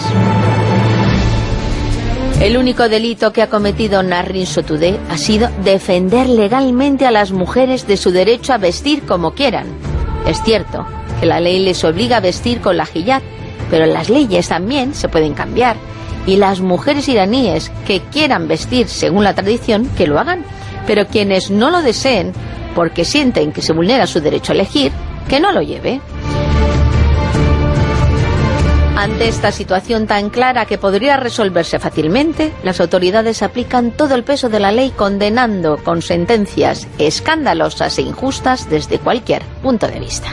El único delito que ha cometido Nasrin Sotoudeh ha sido defender legalmente a las mujeres de su derecho a vestir como quieran. Es cierto que la ley les obliga a vestir con la hijab, pero las leyes también se pueden cambiar. Y las mujeres iraníes que quieran vestir según la tradición, que lo hagan. Pero quienes no lo deseen, porque sienten que se vulnera su derecho a elegir, que no lo lleve. Ante esta situación tan clara que podría resolverse fácilmente, las autoridades aplican todo el peso de la ley condenando con sentencias escandalosas e injustas desde cualquier punto de vista.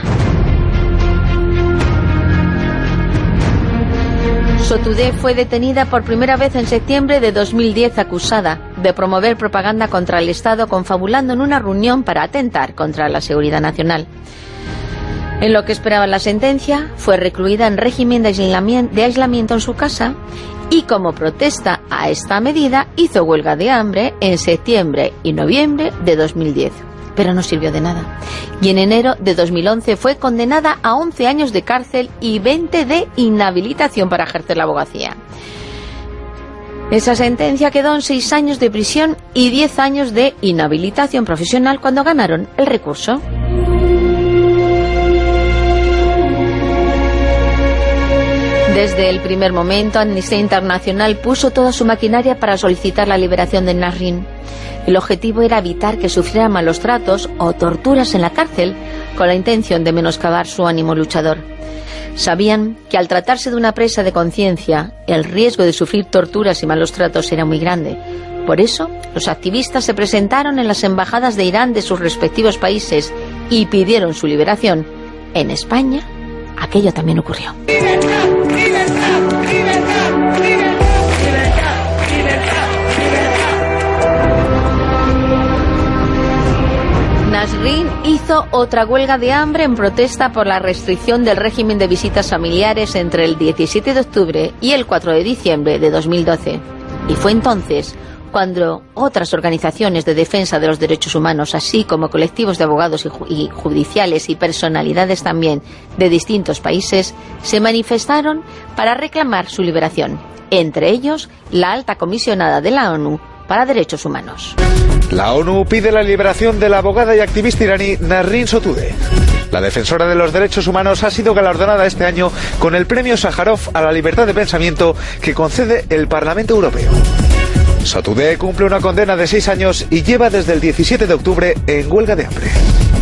Sotoudeh fue detenida por primera vez en septiembre de 2010 acusada de promover propaganda contra el Estado confabulando en una reunión para atentar contra la seguridad nacional. En lo que esperaba la sentencia, fue recluida en régimen de aislamiento en su casa y como protesta a esta medida hizo huelga de hambre en septiembre y noviembre de 2010. Pero no sirvió de nada. Y en enero de 2011 fue condenada a 11 años de cárcel y 20 de inhabilitación para ejercer la abogacía. Esa sentencia quedó en 6 años de prisión y 10 años de inhabilitación profesional cuando ganaron el recurso. Desde el primer momento, Amnistía Internacional puso toda su maquinaria para solicitar la liberación de Nasrin. El objetivo era evitar que sufriera malos tratos o torturas en la cárcel, con la intención de menoscabar su ánimo luchador. Sabían que al tratarse de una presa de conciencia, el riesgo de sufrir torturas y malos tratos era muy grande. Por eso, los activistas se presentaron en las embajadas de Irán de sus respectivos países y pidieron su liberación. En España, aquello también ocurrió. Nasrin hizo otra huelga de hambre en protesta por la restricción del régimen de visitas familiares entre el 17 de octubre y el 4 de diciembre de 2012. Y fue entonces cuando otras organizaciones de defensa de los derechos humanos, así como colectivos de abogados y judiciales y personalidades también de distintos países, se manifestaron para reclamar su liberación. Entre ellos, la alta comisionada de la ONU para Derechos Humanos. La ONU pide la liberación de la abogada y activista iraní Nasrin Sotoudeh. La defensora de los derechos humanos ha sido galardonada este año con el premio Sájarov a la libertad de pensamiento que concede el Parlamento Europeo. Sotoudeh cumple una condena de 6 años y lleva desde el 17 de octubre en huelga de hambre.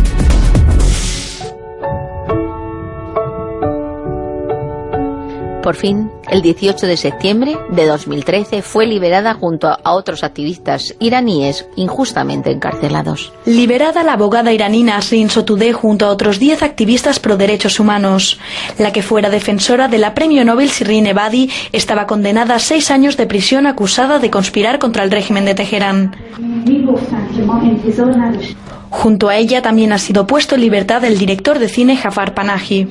Por fin, el 18 de septiembre de 2013 fue liberada junto a otros activistas iraníes injustamente encarcelados. Liberada la abogada iraní Nasrin Sotoudeh junto a otros 10 activistas pro derechos humanos. La que fuera defensora de la premio Nobel Shirin Ebadi estaba condenada a 6 años de prisión acusada de conspirar contra el régimen de Teherán. Junto a ella también ha sido puesto en libertad el director de cine Jafar Panahi.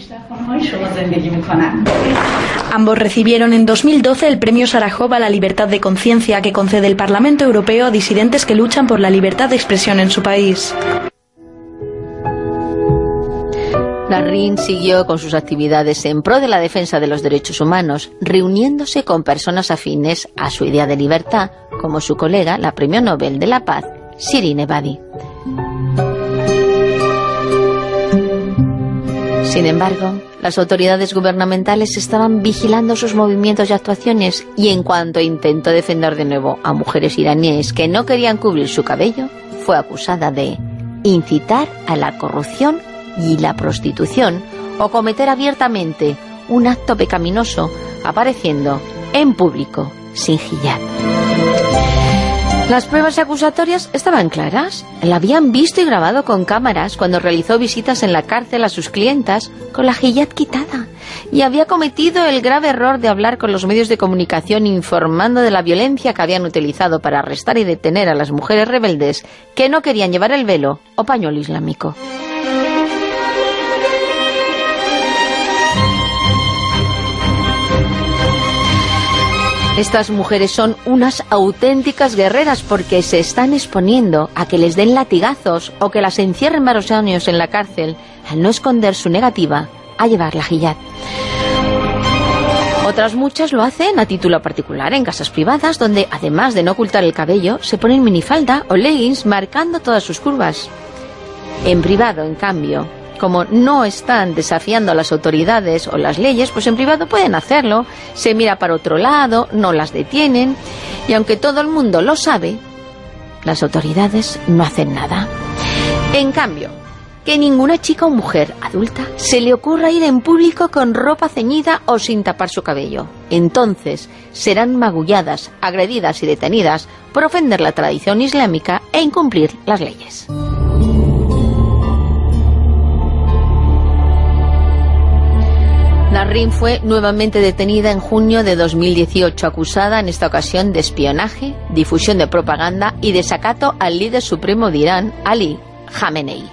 Ambos recibieron en 2012 el premio Sájarov a la libertad de conciencia que concede el Parlamento Europeo a disidentes que luchan por la libertad de expresión en su país. Nasrin siguió con sus actividades en pro de la defensa de los derechos humanos, reuniéndose con personas afines a su idea de libertad, como su colega, la premio Nobel de la Paz, Shirin Ebadi. Sin embargo, las autoridades gubernamentales estaban vigilando sus movimientos y actuaciones, y en cuanto intentó defender de nuevo a mujeres iraníes que no querían cubrir su cabello, fue acusada de incitar a la corrupción y la prostitución o cometer abiertamente un acto pecaminoso apareciendo en público sin hijab. Las pruebas acusatorias estaban claras. La habían visto y grabado con cámaras cuando realizó visitas en la cárcel a sus clientas con la hijab quitada. Y había cometido el grave error de hablar con los medios de comunicación informando de la violencia que habían utilizado para arrestar y detener a las mujeres rebeldes que no querían llevar el velo o pañuelo islámico. Estas mujeres son unas auténticas guerreras porque se están exponiendo a que les den latigazos o que las encierren varios años en la cárcel al no esconder su negativa a llevar la hijab. Otras muchas lo hacen a título particular en casas privadas donde, además de no ocultar el cabello, se ponen minifalda o leggings marcando todas sus curvas. En privado, en cambio, como no están desafiando a las autoridades o las leyes, pues en privado pueden hacerlo, se mira para otro lado, no las detienen, y aunque todo el mundo lo sabe, las autoridades no hacen nada. En cambio, que ninguna chica o mujer adulta se le ocurra ir en público con ropa ceñida o sin tapar su cabello. Entonces serán magulladas, agredidas y detenidas por ofender la tradición islámica e incumplir las leyes. Nasrin fue nuevamente detenida en junio de 2018, acusada en esta ocasión de espionaje, difusión de propaganda y desacato al líder supremo de Irán, Ali Khamenei.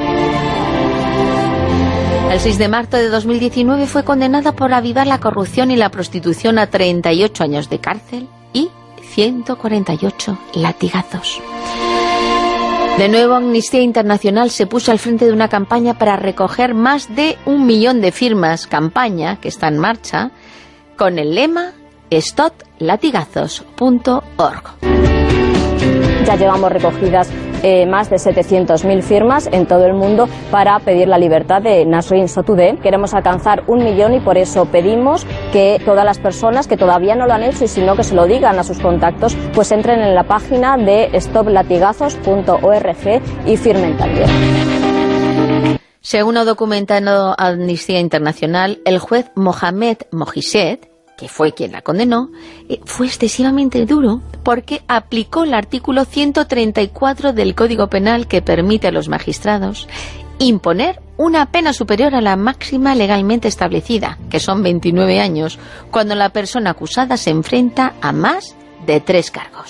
El 6 de marzo de 2019 fue condenada por avivar la corrupción y la prostitución a 38 años de cárcel y 148 latigazos. De nuevo, Amnistía Internacional se puso al frente de una campaña para recoger más de 1 millón de firmas, campaña que está en marcha, con el lema StopLatigazos.org. Ya llevamos recogidas más de 700.000 firmas en todo el mundo para pedir la libertad de Nasrin Sotoudeh. Queremos alcanzar 1 millón y por eso pedimos que todas las personas que todavía no lo han hecho y si no que se lo digan a sus contactos, pues entren en la página de stoplatigazos.org y firmen también. Según ha documentado Amnistía Internacional, el juez Mohamed Mojiset, que fue quien la condenó, fue excesivamente duro porque aplicó el artículo 134 del Código Penal que permite a los magistrados imponer una pena superior a la máxima legalmente establecida, que son 29 años, cuando la persona acusada se enfrenta a más de 3 cargos.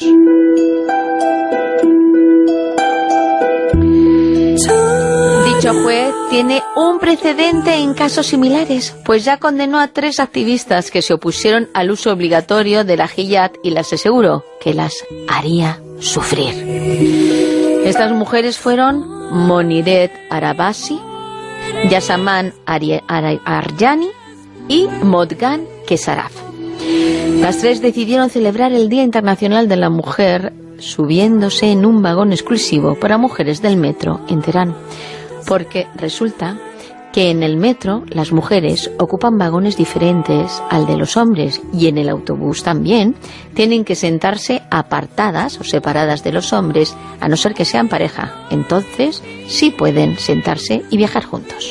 Dicho juez tiene un precedente en casos similares, pues ya condenó a 3 activistas que se opusieron al uso obligatorio de la hijab y les aseguró que las haría sufrir. Estas mujeres fueron Moniret Arabasi, Yasaman Aryani y Modgan Kesaraf. Las 3 decidieron celebrar el Día Internacional de la Mujer subiéndose en un vagón exclusivo para mujeres del metro en Teherán, porque resulta que en el metro las mujeres ocupan vagones diferentes al de los hombres y en el autobús también tienen que sentarse apartadas o separadas de los hombres, a no ser que sean pareja. Entonces sí pueden sentarse y viajar juntos.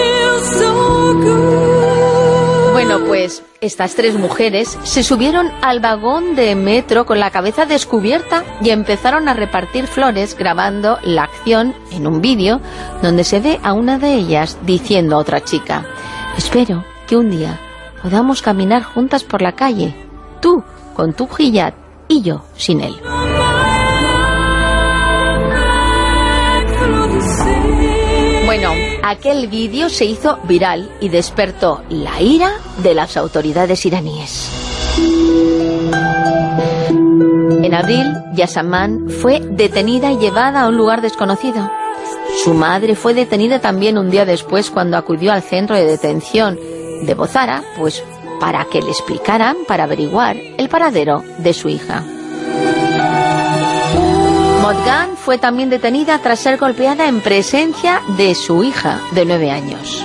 Bueno, pues estas 3 mujeres se subieron al vagón de metro con la cabeza descubierta y empezaron a repartir flores grabando la acción en un vídeo donde se ve a una de ellas diciendo a otra chica: espero que un día podamos caminar juntas por la calle, tú con tu hijab y yo sin él. Bueno, aquel vídeo se hizo viral y despertó la ira de las autoridades iraníes. En abril, Yasaman fue detenida y llevada a un lugar desconocido. Su madre fue detenida también un día después cuando acudió al centro de detención de Bozara, pues para que le explicaran, para averiguar el paradero de su hija. Modgan fue también detenida tras ser golpeada en presencia de su hija de 9 años.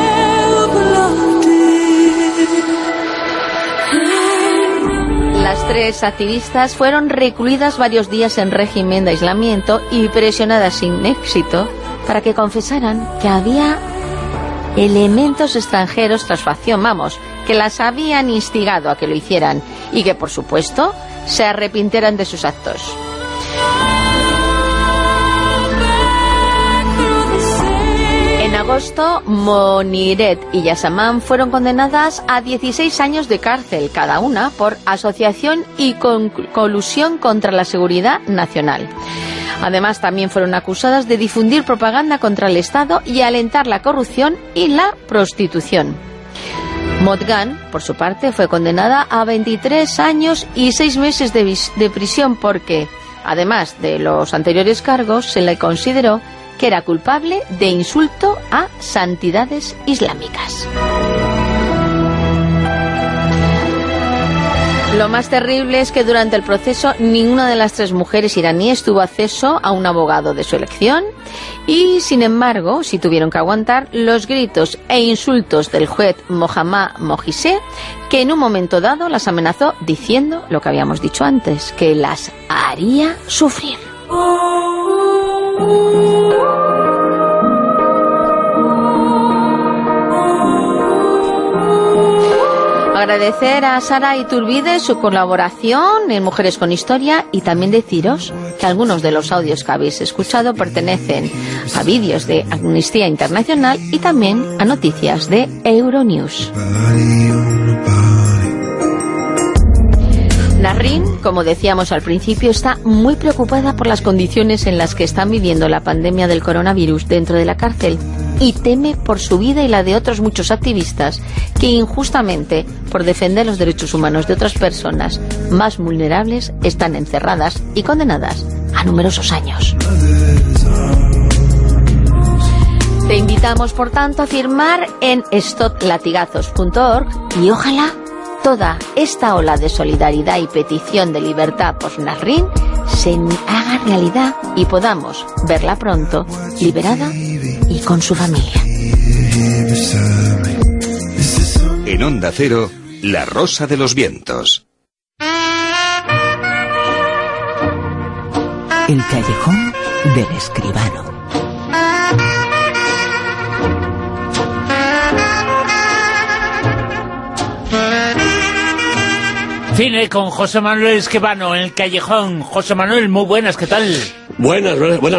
Las 3 activistas fueron recluidas varios días en régimen de aislamiento y presionadas sin éxito para que confesaran que había elementos extranjeros tras su acción, que las habían instigado a que lo hicieran y que, por supuesto, se arrepintieran de sus actos. En agosto, Moniret y Yasaman fueron condenadas a 16 años de cárcel cada una por asociación y colusión contra la seguridad nacional. Además, también fueron acusadas de difundir propaganda contra el Estado y alentar la corrupción y la prostitución. Modgan, por su parte, fue condenada a 23 años y 6 meses de prisión porque, además de los anteriores cargos, se le consideró que era culpable de insulto a santidades islámicas. Lo más terrible es que durante el proceso ninguna de las 3 mujeres iraníes tuvo acceso a un abogado de su elección y, sin embargo, sí tuvieron que aguantar los gritos e insultos del juez Mohamed Mojiset, que en un momento dado las amenazó diciendo lo que habíamos dicho antes, que las haría sufrir. Agradecer a Sara Iturbide su colaboración en Mujeres con Historia y también deciros que algunos de los audios que habéis escuchado pertenecen a vídeos de Amnistía Internacional y también a noticias de Euronews. Nasrin, como decíamos al principio, está muy preocupada por las condiciones en las que están viviendo la pandemia del coronavirus dentro de la cárcel y teme por su vida y la de otros muchos activistas que injustamente, por defender los derechos humanos de otras personas más vulnerables, están encerradas y condenadas a numerosos años. Te invitamos, por tanto, a firmar en stoplatigazos.org y ojalá toda esta ola de solidaridad y petición de libertad por Nasrin se haga realidad y podamos verla pronto, liberada y con su familia. En Onda Cero, La Rosa de los Vientos. El callejón del escribano. Cine con José Manuel Escribano en el callejón. José Manuel, muy buenas, ¿qué tal? Buenas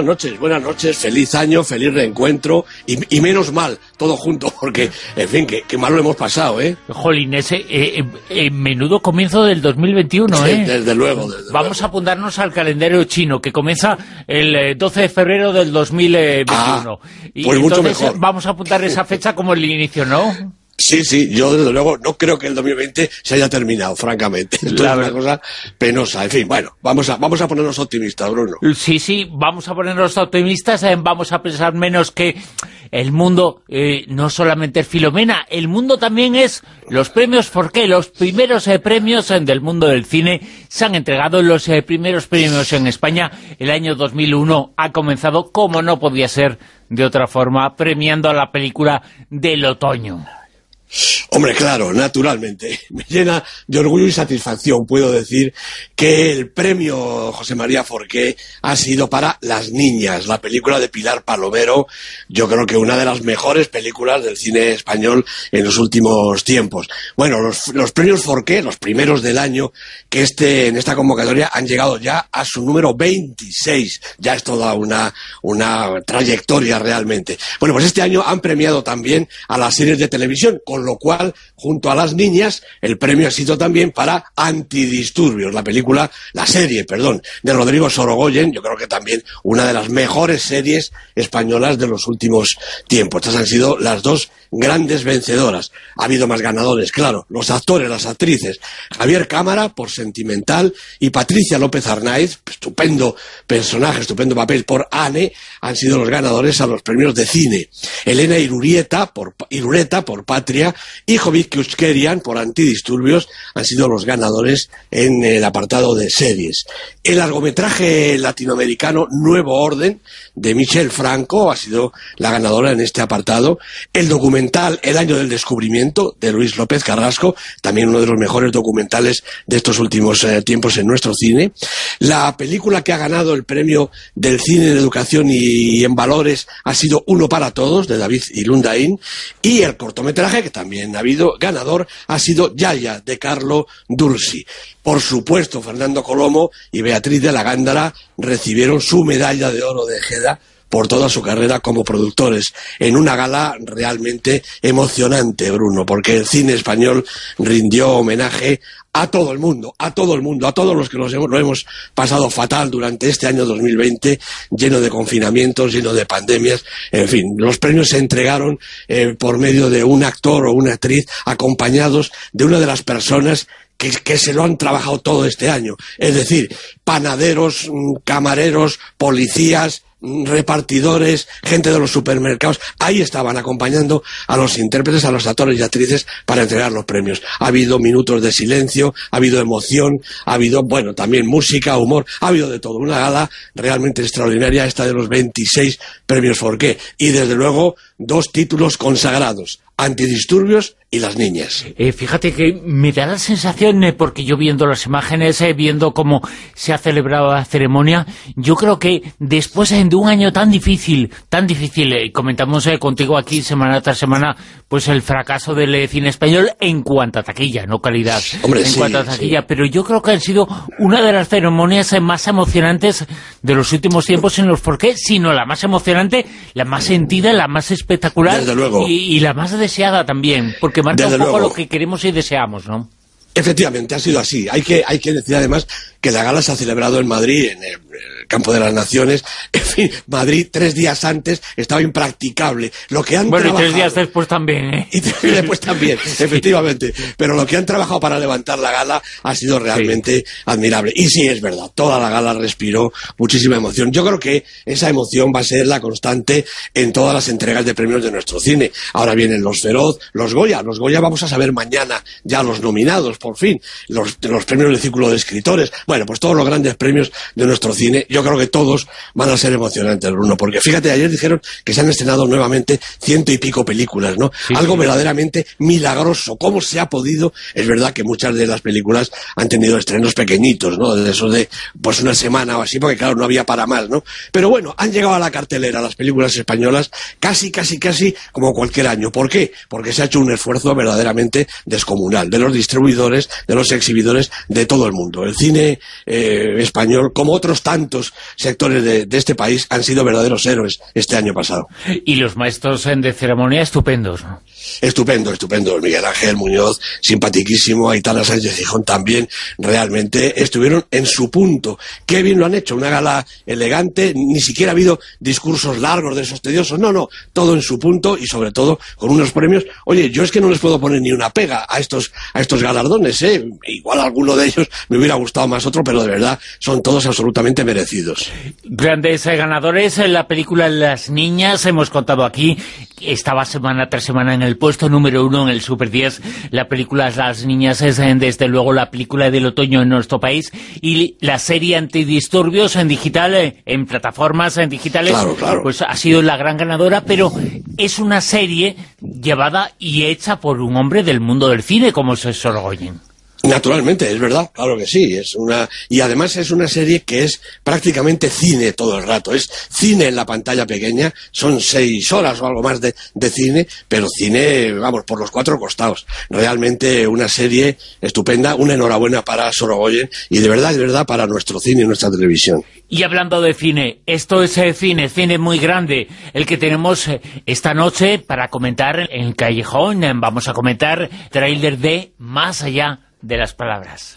noches, feliz año, feliz reencuentro y menos mal, todo junto, porque, en fin, que mal lo hemos pasado, ¿eh? Jolín, ese menudo comienzo del 2021, ¿eh? Desde luego. Vamos a apuntarnos al calendario chino, que comienza el 12 de febrero del 2021. Y pues mucho entonces mejor. Vamos a apuntar esa fecha como el inicio, ¿no? Sí, yo desde luego no creo que el 2020 se haya terminado, francamente. Esto es una cosa penosa. En fin, bueno, vamos a ponernos optimistas, Bruno. Sí, vamos a ponernos optimistas, vamos a pensar menos que el mundo no solamente es Filomena, el mundo también es los premios Forqué. Los primeros premios del mundo del cine se han entregado, los primeros premios en España. El año 2001 ha comenzado, como no podía ser de otra forma, premiando a la película del otoño. Hombre, claro, naturalmente. Me llena de orgullo y satisfacción, puedo decir, que el premio José María Forqué ha sido para Las Niñas, la película de Pilar Palomero. Yo creo que una de las mejores películas del cine español en los últimos tiempos. Bueno, los premios Forqué, los primeros del año, que en esta convocatoria han llegado ya a su número 26. Ya es toda una trayectoria realmente. Bueno, pues este año han premiado también a las series de televisión, con lo cual, junto a Las Niñas, el premio ha sido también para Antidisturbios, la serie de Rodrigo Sorogoyen. Yo creo que también una de las mejores series españolas de los últimos tiempos. Estas han sido las dos grandes vencedoras. Ha habido más ganadores, claro, los actores, las actrices. Javier Cámara, por Sentimental, y Patricia López Arnaiz, estupendo personaje, estupendo papel, por Anne, han sido los ganadores a los premios de cine. Elena Irureta, por Patria, y Jovic Kuskerian, por Antidisturbios, han sido los ganadores en el apartado de series. El largometraje latinoamericano Nuevo Orden, de Michel Franco, ha sido la ganadora en este apartado. El documental El Año del Descubrimiento, de Luis López Carrasco, también uno de los mejores documentales de estos últimos tiempos en nuestro cine. La película que ha ganado el premio del cine en educación y en valores ha sido Uno para Todos, de David Ilundain, y el cortometraje, que también ha habido ganador, ha sido Yaya, de Carlo Dursi. Por supuesto, Fernando Colomo y Beatriz de la Gándara recibieron su medalla de oro de Ejeda por toda su carrera como productores, en una gala realmente emocionante, Bruno, porque el cine español rindió homenaje a todo el mundo, a todos los que lo hemos pasado fatal durante este año 2020, lleno de confinamientos, lleno de pandemias. En fin, los premios se entregaron por medio de un actor o una actriz acompañados de una de las personas que se lo han trabajado todo este año. Es decir, panaderos, camareros, policías, repartidores, gente de los supermercados, ahí estaban acompañando a los intérpretes, a los actores y actrices para entregar los premios. Ha habido minutos de silencio, ha habido emoción, ha habido, bueno, también música, humor, ha habido de todo. Una gala realmente extraordinaria, esta de los 26 premios Forqué. Y desde luego, dos títulos consagrados: Antidisturbios y Las Niñas. Fíjate que me da la sensación, porque yo viendo las imágenes, viendo cómo se ha celebrado la ceremonia, yo creo que después de un año tan difícil, comentamos contigo aquí semana tras semana, pues el fracaso del cine español en cuanto a taquilla, no calidad, cuanto a taquilla, sí. Pero yo creo que han sido una de las ceremonias más emocionantes de los últimos tiempos en los Forqué, sino la más emocionante, la más sentida, la más espectacular, desde luego. Y la más deseada también, porque marca un poco lo que queremos y deseamos, ¿no? Efectivamente, ha sido así. Hay que decir además que la gala se ha celebrado en Madrid, en el Campo de las Naciones. En fin, Madrid 3 días antes estaba impracticable. Lo que han trabajado... y 3 días después también, ¿eh? Y 3 días después también, efectivamente. Pero lo que han trabajado para levantar la gala ha sido realmente admirable. Y sí, es verdad, toda la gala respiró muchísima emoción. Yo creo que esa emoción va a ser la constante en todas las entregas de premios de nuestro cine. Ahora vienen los Feroz, los Goya. Los Goya vamos a saber mañana ya los nominados, por fin, los premios del Círculo de Escritores, bueno, pues todos los grandes premios de nuestro cine, yo creo que todos van a ser emocionantes, Bruno, porque fíjate, ayer dijeron que se han estrenado nuevamente 100 y pico películas, ¿no? Sí, algo verdaderamente milagroso. ¿Cómo se ha podido? Es verdad que muchas de las películas han tenido estrenos pequeñitos, ¿no? De esos de, pues una semana o así, porque claro, no había para más, ¿no? Pero bueno, han llegado a la cartelera las películas españolas casi como cualquier año. ¿Por qué? Porque se ha hecho un esfuerzo verdaderamente descomunal de los distribuidores, de los exhibidores, de todo el mundo. El cine español, como otros tantos sectores de este país, han sido verdaderos héroes este año pasado. Y los maestros de ceremonia estupendos, ¿no? Estupendo. Miguel Ángel Muñoz, simpaticísimo, Aitana Sánchez Gijón también, realmente estuvieron en su punto. Qué bien lo han hecho, una gala elegante, ni siquiera ha habido discursos largos de esos tediosos, no, todo en su punto y sobre todo con unos premios. Oye, yo es que no les puedo poner ni una pega a estos galardones, igual alguno de ellos me hubiera gustado más otro, pero de verdad son todos absolutamente merecidos. Grandes ganadores en la película Las Niñas, hemos contado aquí, estaba semana tras semana en el puesto número 1 en el Super 10, la película Las Niñas es desde luego la película del otoño en nuestro país, y la serie Antidisturbios en digital, en plataformas en digitales, claro. Pues ha sido la gran ganadora, pero es una serie llevada y hecha por un hombre del mundo del cine como es Sorogoyen. Naturalmente, es verdad, claro que sí, y además es una serie que es prácticamente cine todo el rato, es cine en la pantalla pequeña, son 6 horas o algo más de cine, pero cine, vamos, por los 4 costados, realmente una serie estupenda, una enhorabuena para Sorogoyen, y de verdad para nuestro cine y nuestra televisión. Y hablando de cine, esto es cine muy grande, el que tenemos esta noche para comentar en el Callejón. Vamos a comentar tráiler de Más allá de las palabras.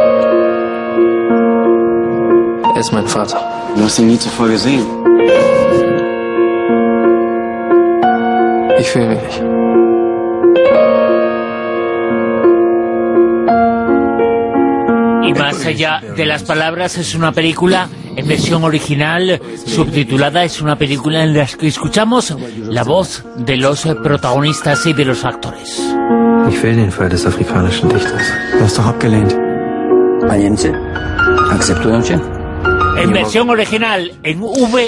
Es mein Vater. Du hast ihn nie zuvor gesehen. Ich fühle mich. Y Más allá de las palabras es una película en versión original, subtitulada, es una película en la que escuchamos la voz de los protagonistas y de los actores. Ich will den Fall des afrikanischen Dichters. Du hast doch abgelehnt. Paniense, ¿aceptującie? En versión original, en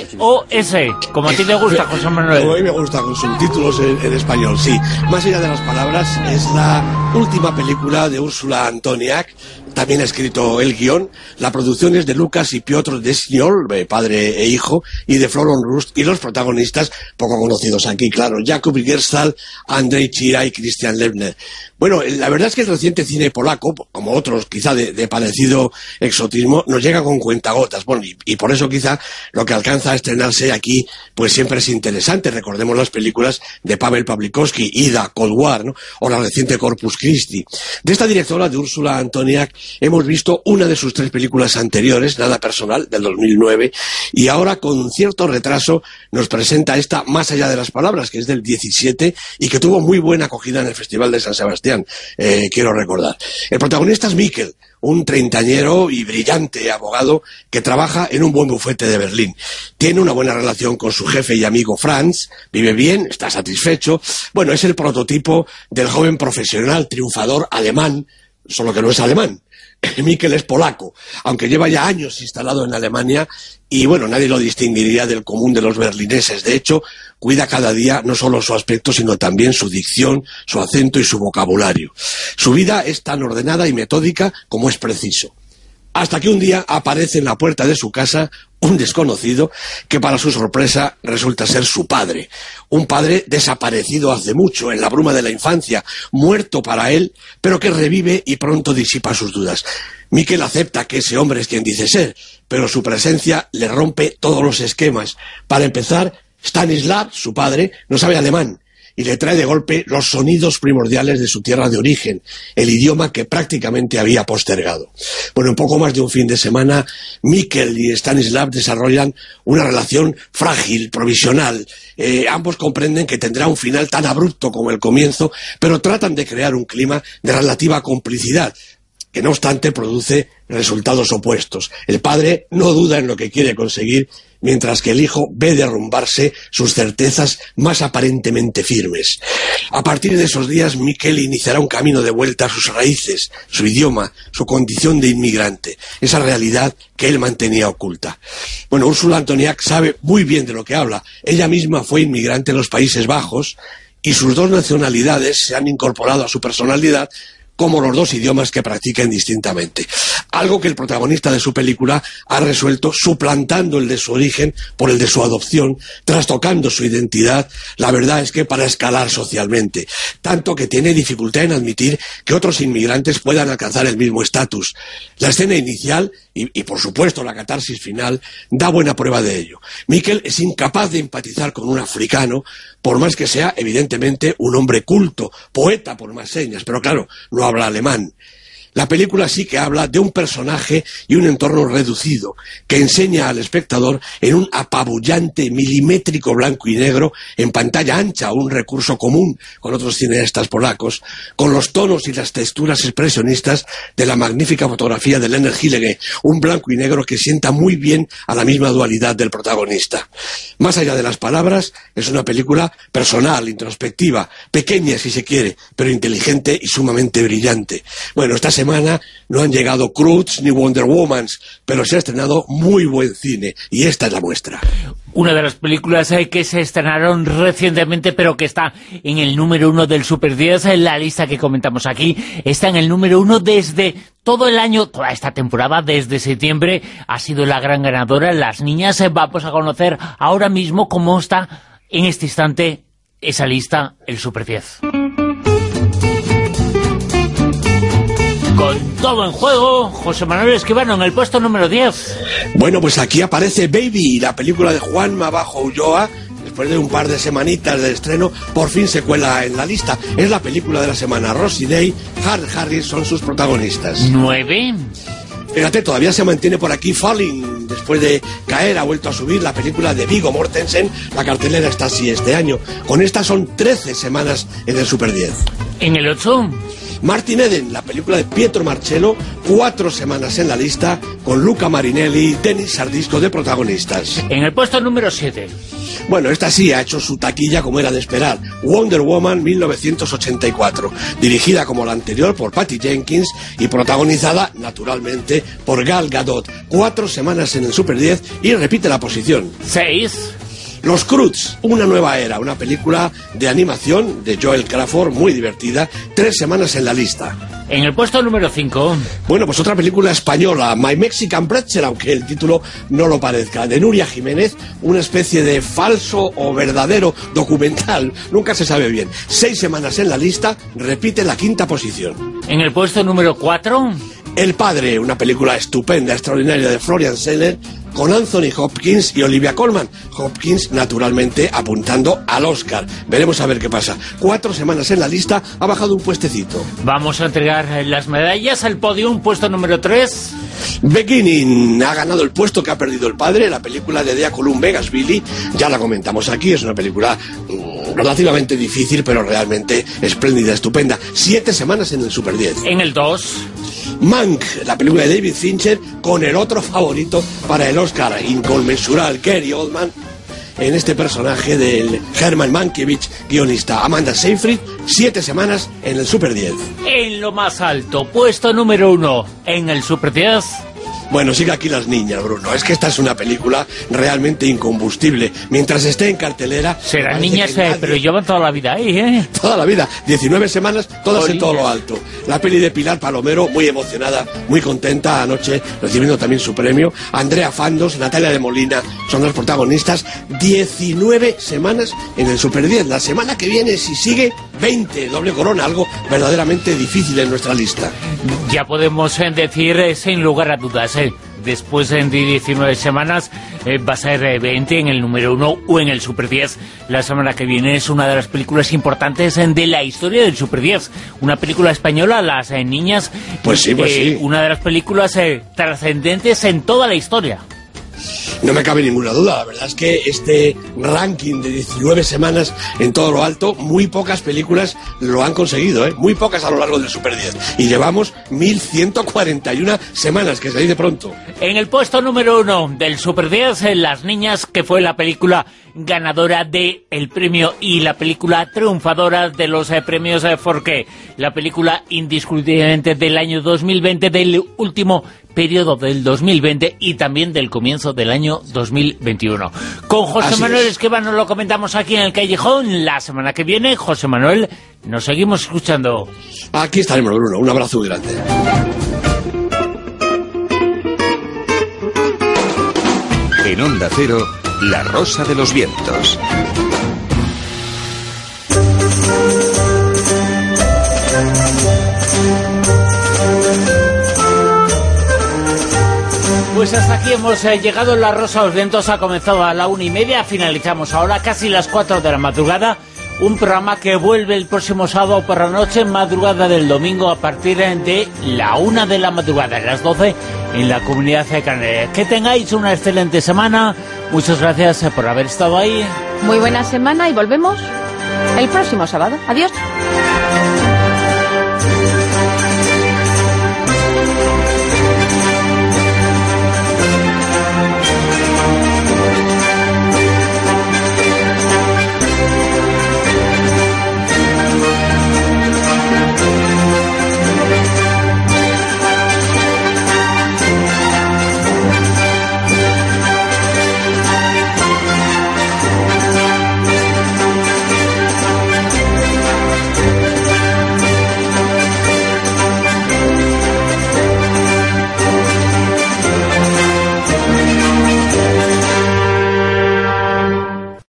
VOS, como a ti te gusta, José Manuel. Como a mí me gusta, con subtítulos en español, sí. Más allá de las palabras, es la última película de Úrsula Antoniak, también ha escrito el guión. La producción es de Lucas y Piotr Desniol, padre e hijo, y de Floron Rust, y los protagonistas, poco conocidos aquí, claro, Jakub Gerstal, Andrzej Cira y Christian Lebner. Bueno, la verdad es que el reciente cine polaco, como otros quizá de parecido exotismo, nos llega con cuentagotas. Bueno, y por eso quizá lo que alcanza a estrenarse aquí pues siempre es interesante. Recordemos las películas de Pavel Pawlikowski, Ida, Cold War, ¿no? O la reciente Corpus Christi. De esta directora, de Úrsula Antoniak, hemos visto una de sus 3 películas anteriores, Nada personal, del 2009, y ahora con cierto retraso nos presenta esta Más allá de las palabras, que es del 17 y que tuvo muy buena acogida en el Festival de San Sebastián, quiero recordar. El protagonista es Mikkel, un treintañero y brillante abogado que trabaja en un buen bufete de Berlín. Tiene una buena relación con su jefe y amigo Franz, vive bien, está satisfecho. Bueno, es el prototipo del joven profesional triunfador alemán, solo que no es alemán. Mikkel es polaco, aunque lleva ya años instalado en Alemania y bueno, nadie lo distinguiría del común de los berlineses. De hecho, cuida cada día no solo su aspecto, sino también su dicción, su acento y su vocabulario. Su vida es tan ordenada y metódica como es preciso. Hasta que un día aparece en la puerta de su casa un desconocido que para su sorpresa resulta ser su padre. Un padre desaparecido hace mucho, en la bruma de la infancia, muerto para él, pero que revive y pronto disipa sus dudas. Mikkel acepta que ese hombre es quien dice ser, pero su presencia le rompe todos los esquemas. Para empezar, Stanislav, su padre, no sabe alemán y le trae de golpe los sonidos primordiales de su tierra de origen, el idioma que prácticamente había postergado. Bueno, en poco más de un fin de semana, Mikkel y Stanislav desarrollan una relación frágil, provisional. Ambos comprenden que tendrá un final tan abrupto como el comienzo, pero tratan de crear un clima de relativa complicidad. que no obstante produce resultados opuestos. El padre no duda en lo que quiere conseguir, mientras que el hijo ve derrumbarse sus certezas más aparentemente firmes. A partir de esos días, Miquel iniciará un camino de vuelta a sus raíces, su idioma, su condición de inmigrante, esa realidad que él mantenía oculta. Bueno, Úrsula Antoniak sabe muy bien de lo que habla. Ella misma fue inmigrante en los Países Bajos y sus dos nacionalidades se han incorporado a su personalidad como los dos idiomas que practica indistintamente. Algo que el protagonista de su película ha resuelto suplantando el de su origen por el de su adopción, trastocando su identidad, la verdad es que para escalar socialmente, tanto que tiene dificultad en admitir que otros inmigrantes puedan alcanzar el mismo estatus. La escena inicial y por supuesto la catarsis final da buena prueba de ello. Miquel es incapaz de empatizar con un africano, por más que sea evidentemente un hombre culto, poeta por más señas, pero claro, no habla alemán. La película sí que habla de un personaje y un entorno reducido, que enseña al espectador en un apabullante milimétrico blanco y negro, en pantalla ancha, un recurso común con otros cineastas polacos, con los tonos y las texturas expresionistas de la magnífica fotografía de Leonard Hillege, un blanco y negro que sienta muy bien a la misma dualidad del protagonista. Más allá de las palabras, es una película personal, introspectiva, pequeña si se quiere, pero inteligente y sumamente brillante. Bueno, esta semana no han llegado Croods ni Wonder Womans, pero se ha estrenado muy buen cine, y esta es la muestra. Una de las películas que se estrenaron recientemente, pero que está en el número 1 del Super 10, en la lista que comentamos aquí, está en el número 1 desde todo el año, toda esta temporada, desde septiembre, ha sido la gran ganadora. Las niñas, vamos a conocer ahora mismo cómo está en este instante esa lista, el Super 10. Con todo en juego, José Manuel Escribano en el puesto número 10. Bueno, pues aquí aparece Baby, la película de Juanma Bajo Ulloa. Después de un par de semanitas de estreno, por fin se cuela en la lista. Es la película de la semana. Rosie Day, Hal Harris son sus protagonistas. 9. Fíjate, todavía se mantiene por aquí Falling. Después de caer, ha vuelto a subir la película de Viggo Mortensen. La cartelera está así este año. Con esta son 13 semanas en el Super 10. En el 8... Martin Eden, la película de Pietro Marcello, 4 semanas en la lista, con Luca Marinelli y Denis Sardisco de protagonistas. En el puesto número 7. Bueno, esta sí ha hecho su taquilla como era de esperar. Wonder Woman 1984, dirigida como la anterior por Patty Jenkins y protagonizada, naturalmente, por Gal Gadot. 4 semanas en el Super 10 y repite la posición. 6. Los Croods, una nueva era, una película de animación de Joel Crawford, muy divertida, 3 semanas en la lista. En el puesto número 5... Bueno, pues otra película española, My Mexican Pretzel, aunque el título no lo parezca, de Nuria Jiménez, una especie de falso o verdadero documental, nunca se sabe bien. 6 semanas en la lista, repite la 5ª posición. En el puesto número 4... El Padre, una película estupenda, extraordinaria de Florian Zeller, con Anthony Hopkins y Olivia Colman. Hopkins, naturalmente, apuntando al Oscar. Veremos a ver qué pasa. 4 semanas en la lista, ha bajado un puestecito. Vamos a entregar las medallas al podio, puesto número 3. Beginning ha ganado el puesto que ha perdido El Padre, la película de Dea Colum Vegas-Billy. Ya la comentamos aquí, es una película relativamente difícil, pero realmente espléndida, estupenda. 7 semanas en el Super 10. En el 2... Mank, la película de David Fincher, con el otro favorito para el Oscar, inconmensurable Gary Oldman, en este personaje del Herman Mankiewicz, guionista. Amanda Seyfried, 7 semanas en el Super 10. En lo más alto, puesto número 1 en el Super 10... Bueno, sigue aquí Las Niñas, Bruno. Es que esta es una película realmente incombustible. Mientras esté en cartelera... Serán niñas, pero llevan toda la vida ahí, ¿eh? Toda la vida. 19 semanas, todas en todo lo alto. La peli de Pilar Palomero, muy emocionada, muy contenta anoche, recibiendo también su premio. Andrea Fandos, Natalia de Molina, son las protagonistas. 19 semanas en el Super 10. La semana que viene, si sigue, 20, doble corona, algo verdaderamente difícil en nuestra lista. Ya podemos decir, sin lugar a dudas, después de 19 semanas va a ser 20 en el número 1 o en el Super 10. La semana que viene es una de las películas importantes de la historia del Super 10. Una película española, Las Niñas. Pues sí, pues sí. Una de las películas trascendentes en toda la historia. No me cabe ninguna duda, la verdad es que este ranking de 19 semanas en todo lo alto, muy pocas películas lo han conseguido, muy pocas a lo largo del Super 10. Y llevamos 1141 semanas, que se dice pronto. En el puesto número 1 del Super 10, Las Niñas, que fue la película ganadora del premio y la película triunfadora de los premios Forqué, la película indiscutiblemente del año 2020, del último periodo del 2020 y también del comienzo del año 2021. Con José Manuel Esquivano lo comentamos aquí en el Callejón. La semana que viene, José Manuel, nos seguimos escuchando. Aquí estaremos, Bruno. Un abrazo muy grande. En Onda Cero, La Rosa de los Vientos. Pues hasta aquí hemos llegado. La Rosa de los Vientos ha comenzado a la 1:30. Finalizamos ahora casi las 4 de la madrugada. Un programa que vuelve el próximo sábado por la noche, madrugada del domingo, a partir de la 1 de la madrugada, a las 12 en la Comunidad de Canarias. Que tengáis una excelente semana. Muchas gracias por haber estado ahí. Muy buena semana y volvemos el próximo sábado. Adiós.